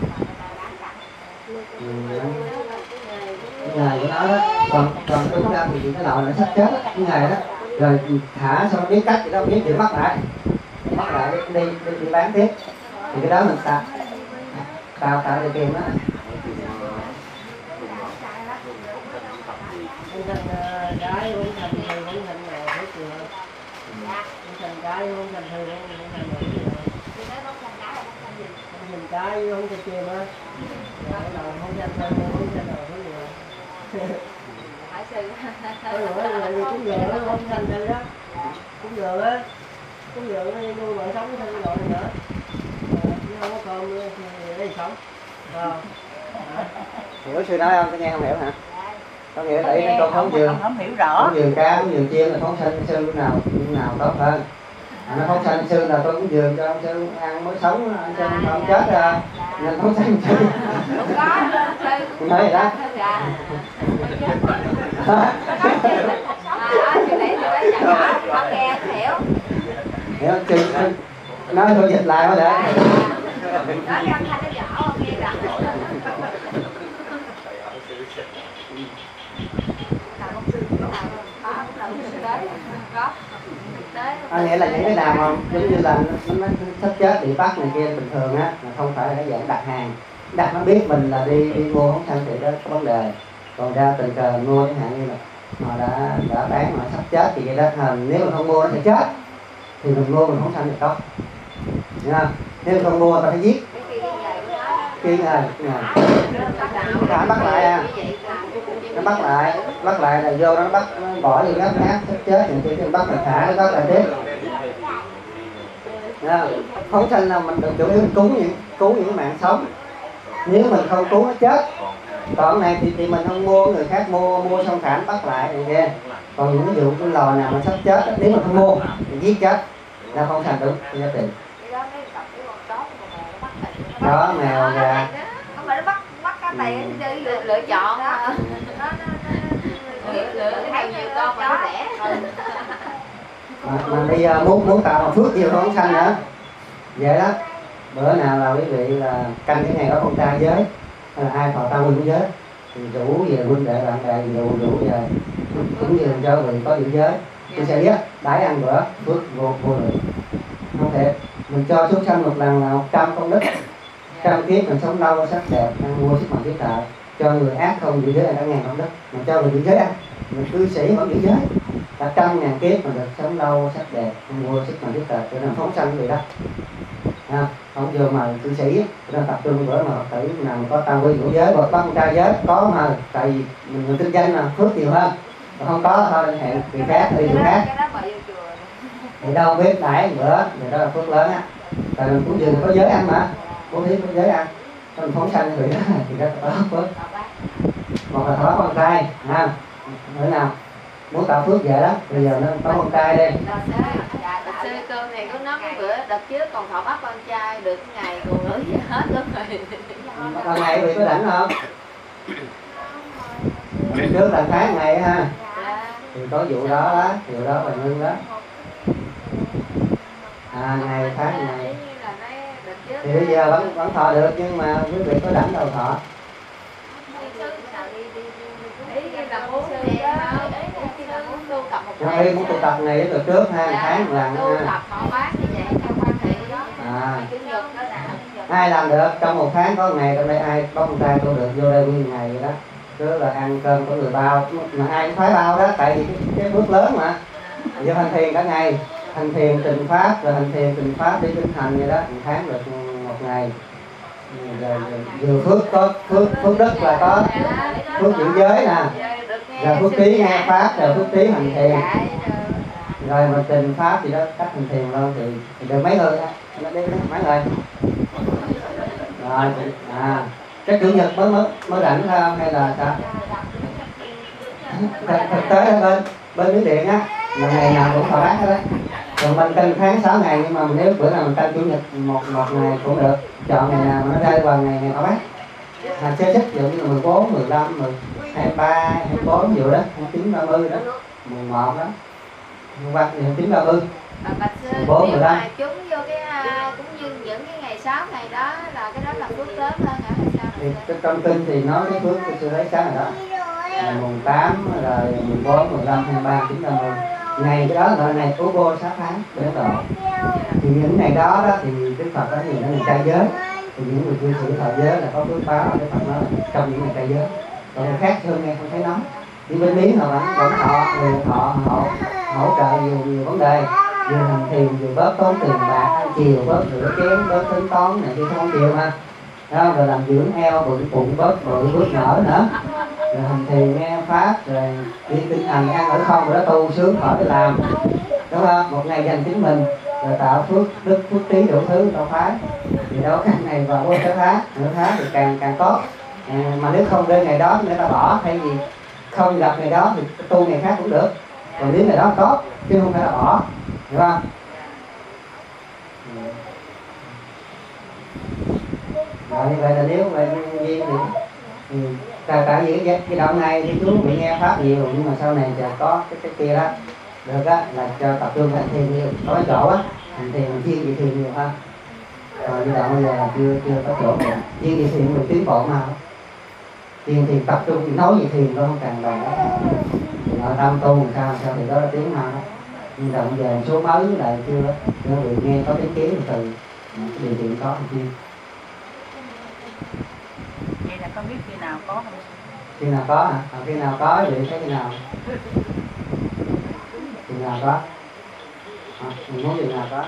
Cái ngày của nó đó, còn đúng ra thì cái loại nó sắp chết á, cái ngày đó, rồi thả xong biết cách thì đâu biết thì bắt lại đi bán tiếp, thì cái đó mình tạo để tiền đó. Thành gái cũng thành người cũng thành người hết rồi. Cũng thành gái cũng thành người cũng thành người. Thì nói không thành gái là không thành gì. Không thành gái không thành chim á. Rồi đầu không thành thân không thành đầu cái gì. Hỏi sư. Rồi vì cũng giờ nó không thành thân đó. Cũng giờ á. Cũng giờ nó nuôi vợ sống thân rồi nữa. Chứ không có cơm nữa thì đây sống. Hiểu sư nói không? Tôi nghe không hiểu hả? Có nghĩa là cái con phóng dường, không hiểu rõ. phóng dường cá, phóng dường chim là phóng sanh sư lúc nào tốt hơn. Nó phóng sanh sư là tôi cũng dường cho ông sư ăn mới sống, ăn cho không chết ra nên phóng sanh sư. Không có sư. Cũng thấy vậy đó. Dạ. Chị nãy tôi nói chẳng hỏi, không nghe không hiểu. Hiểu không? Chừng nói tôi dịch lại thôi để. Nói cái âm thanh nó nhỏ không nghe rõ. Nghĩa là những cái nào mà giống như là nó sắp chết bị bắt này kia bình thường á, là không phải là cái dạng đặt hàng, đặt nó biết mình là đi mua phóng sanh thì đó có vấn đề. Còn ra tình cờ mua chẳng hạn như là họ đã bán mà sắp chết thì cái đó nếu mình không mua nó sẽ chết, thì mình mua mình phóng sanh thì tốt, hiểu không? Nếu mình không mua ta phải giết khi ngày nó bắt lại à, nó bắt lại là vô nó bắt, nó bỏ vô gấp nát sắp chết thì cái bắt là thả nó bắt lại tiếp. Phóng sanh là mình được chủ yếu cứu những mạng sống, nếu mình không cứu nó chết. Còn này thì mình không mua, người khác mua xong thả bắt lại thì kia. Còn những ví dụ cái lò nào mà sắp chết nếu mình không mua thì giết chết là phóng sanh đúng giá trị. Đó mèo gà không phải nó bắt cá tiền lựa chọn đó. Lựa thấy nhiều con mà nó rẻ. Mà bây giờ muốn tạo một phước nhiều phóng sanh nữa vậy đó. Bữa nào là quý vị là canh cái ngày đó con trai giới hay là ai thọ tam quy giới thì rủ về huynh đệ bạn bè rủ về cũng như cho vị có giữ giới cư sĩ á, đãi ăn bữa phước vô lượng. Không thể mình cho chúng sanh một lần là 100 công đức, 100 kiếp mình sống lâu sắc đẹp, ăn mua sức mạnh trí tuệ. Cho người ác không giữ giới ăn cả ngàn công đức, mà cho người giữ giới ăn, người cư sĩ vẫn giữ giới cả 100.000 kiếp mà được sống lâu sắc đẹp, ăn mua sức mạnh trí tuệ, cho nên phóng sanh vậy đó. Không vô mà cư sĩ nên tập trung bữa mà Phật tử nào có tam quy ngũ giới, bậc con trai giới có mà, tại vì mình kinh doanh là phước nhiều hơn, mà không có thôi hẹn người khác đi chỗ khác. Thì đâu biết đãi bữa thì đó là phước lớn á, tại mình cũng dừng có giới ăn mà, bố thí có giới ăn, mình phóng sanh vậy đó thì đó có phước. Một là thỏa con trai bữa nào muốn tạo phước vậy đó, bây giờ nó có con trai đi. Sư cơm này có nói cái bữa đợt trước còn thọ bắt con trai được ngày còn nữa gì hết luôn rồi. Còn ngày bị có rảnh không? Trước là tháng ngày ha. Thì có vụ đó đó, vụ đó là ngưng đó. Ngày tháng ngày. Thì bây giờ vẫn thọ được nhưng mà quý vị có rảnh đâu thọ. Đi muốn tụ tập này từ trước ha, tháng một lần ha. Ai làm được trong một tháng có ngày trong đây ai có con trai tôi được vô đây nguyên ngày vậy đó. Cứ là ăn cơm có người bao, mà ai cũng phải bao đó, tại vì cái bước lớn mà. Vô hành thiền cả ngày, hành thiền trình pháp, rồi hành thiền trình pháp đi kinh hành vậy đó, một tháng được một ngày. Vừa phước có phước đức là có phước giữ giới nè, rồi phước trí nghe pháp, rồi phước trí hành thiền, rồi mà trình pháp gì đó cách hành thiền luôn thì được mấy người nó đi mấy người. Rồi cái chủ nhật mới rảnh không hay là sao? Thực tế bên Miến Điện á là ngày nào cũng thọ bát hết đấy. Còn mình canh tháng 6 ngày, nhưng mà nếu bữa nào mình canh chủ nhật một ngày cũng được, chọn ngày nào mà nó rơi vào ngày thọ bát. Chơi thích ví dụ như là 14, 15, 23, 24 vụ đó, 29, 30 đó, 11 đó, hoặc 29, 30. 14, 15. Chúng vô cái cũng như những cái ngày 6 ngày đó là cái đó là phước lớn hơn hả hay sao? Thì trong kinh thì nói cái phước của sư lấy sáng này đó. Ngày mùng 8, rồi 14, 15, 23, 29, 30. Ngày cái đó là ngày của vô sát tháng của Ấn Độ. Thì những ngày đó thì Đức Phật nói là ngày trai giới. Thì những người cư sĩ thọ giới là có phước báo, Đức Phật nói là trong những ngày trai giới. Còn ngày khác hơn nghe không thấy nóng. Nhưng bên Miến họ vẫn họ hỗ trợ nhiều vấn đề, vừa hành thiền vừa bớt tốn tiền bạc, ăn chiều bớt rửa chén, bớt tính toán này kia không chiều ha. Đó, rồi làm dưỡng eo, bụng bớt bự bớt nở nữa, rồi hành thiền nghe pháp, rồi đi kinh hành ăn ở không, rồi đó tu sướng khỏi cái làm, đúng không? Một ngày dành chính mình, rồi tạo phước đức phước trí đủ thứ tạo phái. Thì đó cái này vào vô cái tháng nửa tháng thì càng tốt. Mà nếu không đến ngày đó người ta bỏ, thay vì không gặp ngày đó thì tu ngày khác cũng được. Còn nếu ngày đó tốt chứ không phải là bỏ, hiểu không? Rồi như vậy là nếu vậy duyên thì tại vì cái đoạn này thì chú bị nghe pháp nhiều, nhưng mà sau này sẽ có cái kia đó được á, là cho tập trung hành thiền nhiều, có cái chỗ á hành thiền chuyên về thiền nhiều hơn. Rồi như đoạn bây giờ là chưa có chỗ mà chuyên về thiền mình tiến bộ mà thiền thì tập trung thì nói về thiền nó không càng đồng đó. Thì họ tâm tu làm sao thì đó là tiếng mà đó. Nhưng đoạn về số mới lại chưa bị nghe có tiếng kiến từ điều kiện có thì chuyên. Vậy là không biết khi nào có không? Khi nào có hả? Khi nào có vậy thấy khi nào? Khi nào có? Mình muốn khi nào có?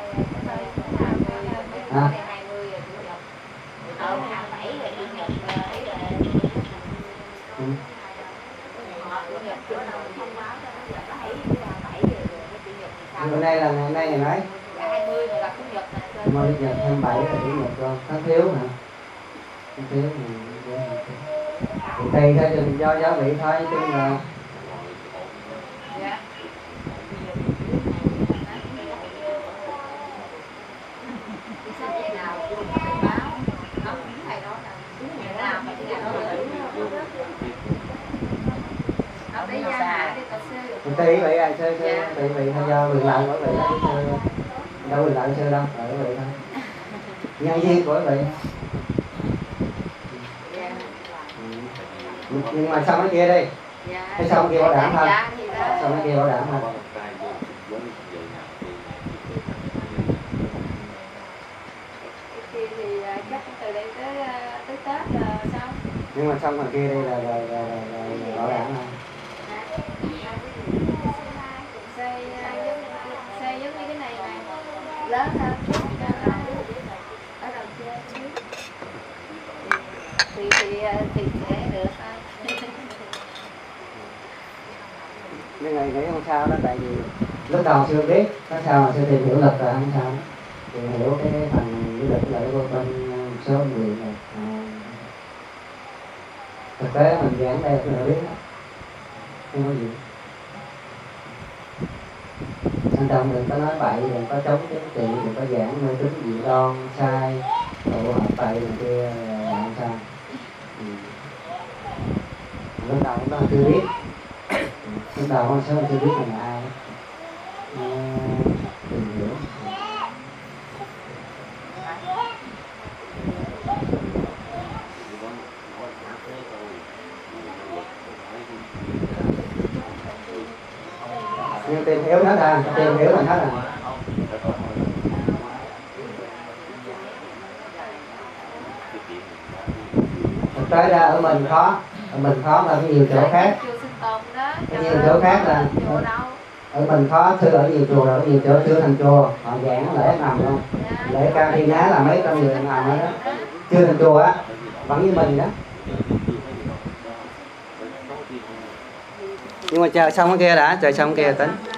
Bữa nay là ngày nay ngày mấy? Ngày 20 là chủ nhật nè. Mai Nhật 27 là chủ nhật rồi, tháng thiếu hả? Tháng thiếu thì tùy theo do giáo vị thôi, chứ là tùy vậy à, chơi tùy vậy thôi, do quyền lợi của vị đâu quyền lợi chơi đâu, ở vậy thôi, nhân viên của vị. Nhưng mà xong cái kia đi, cái xong kia bảo đảm thôi, xong cái kia bảo đảm thôi. Nhưng mà xong ngoài kia đây là bảo đảm không? Xây giống như cái này này lớn hơn ở đầu trên thì sẽ được thôi. Nhưng ngày nghĩ không sao đó, tại vì lúc đầu chưa biết, có sao mà chưa tìm hiểu lịch rồi không sao. Tìm hiểu cái phần du lịch là cái bên số người này. Thực tế mình giảng đây tôi đã biết đó. Không có gì. Anh Đông đừng có nói bậy, đừng có chống chính trị, đừng có giảng nơi tính dị đoan sai, tụ hợp bậy này kia là không sao. Lúc đầu chúng ta chưa biết, lúc đầu con số chưa biết mình là ai, tìm hiểu. Nhưng tìm hiểu hết à, tìm hiểu mình hết à. Thực tế ra ở mình khó là có nhiều chỗ khác. Có nhiều chỗ khác là ở mình khó, thưa ở nhiều chùa rồi, có nhiều chỗ chưa thành chùa, họ giảng lễ nằm luôn. Lễ Ca Thi Nhá là mấy trăm người nằm hết đó. Chưa thành chùa á, vẫn như mình đó. Nhưng mà chờ xong cái kia đã, chờ xong cái kia tính.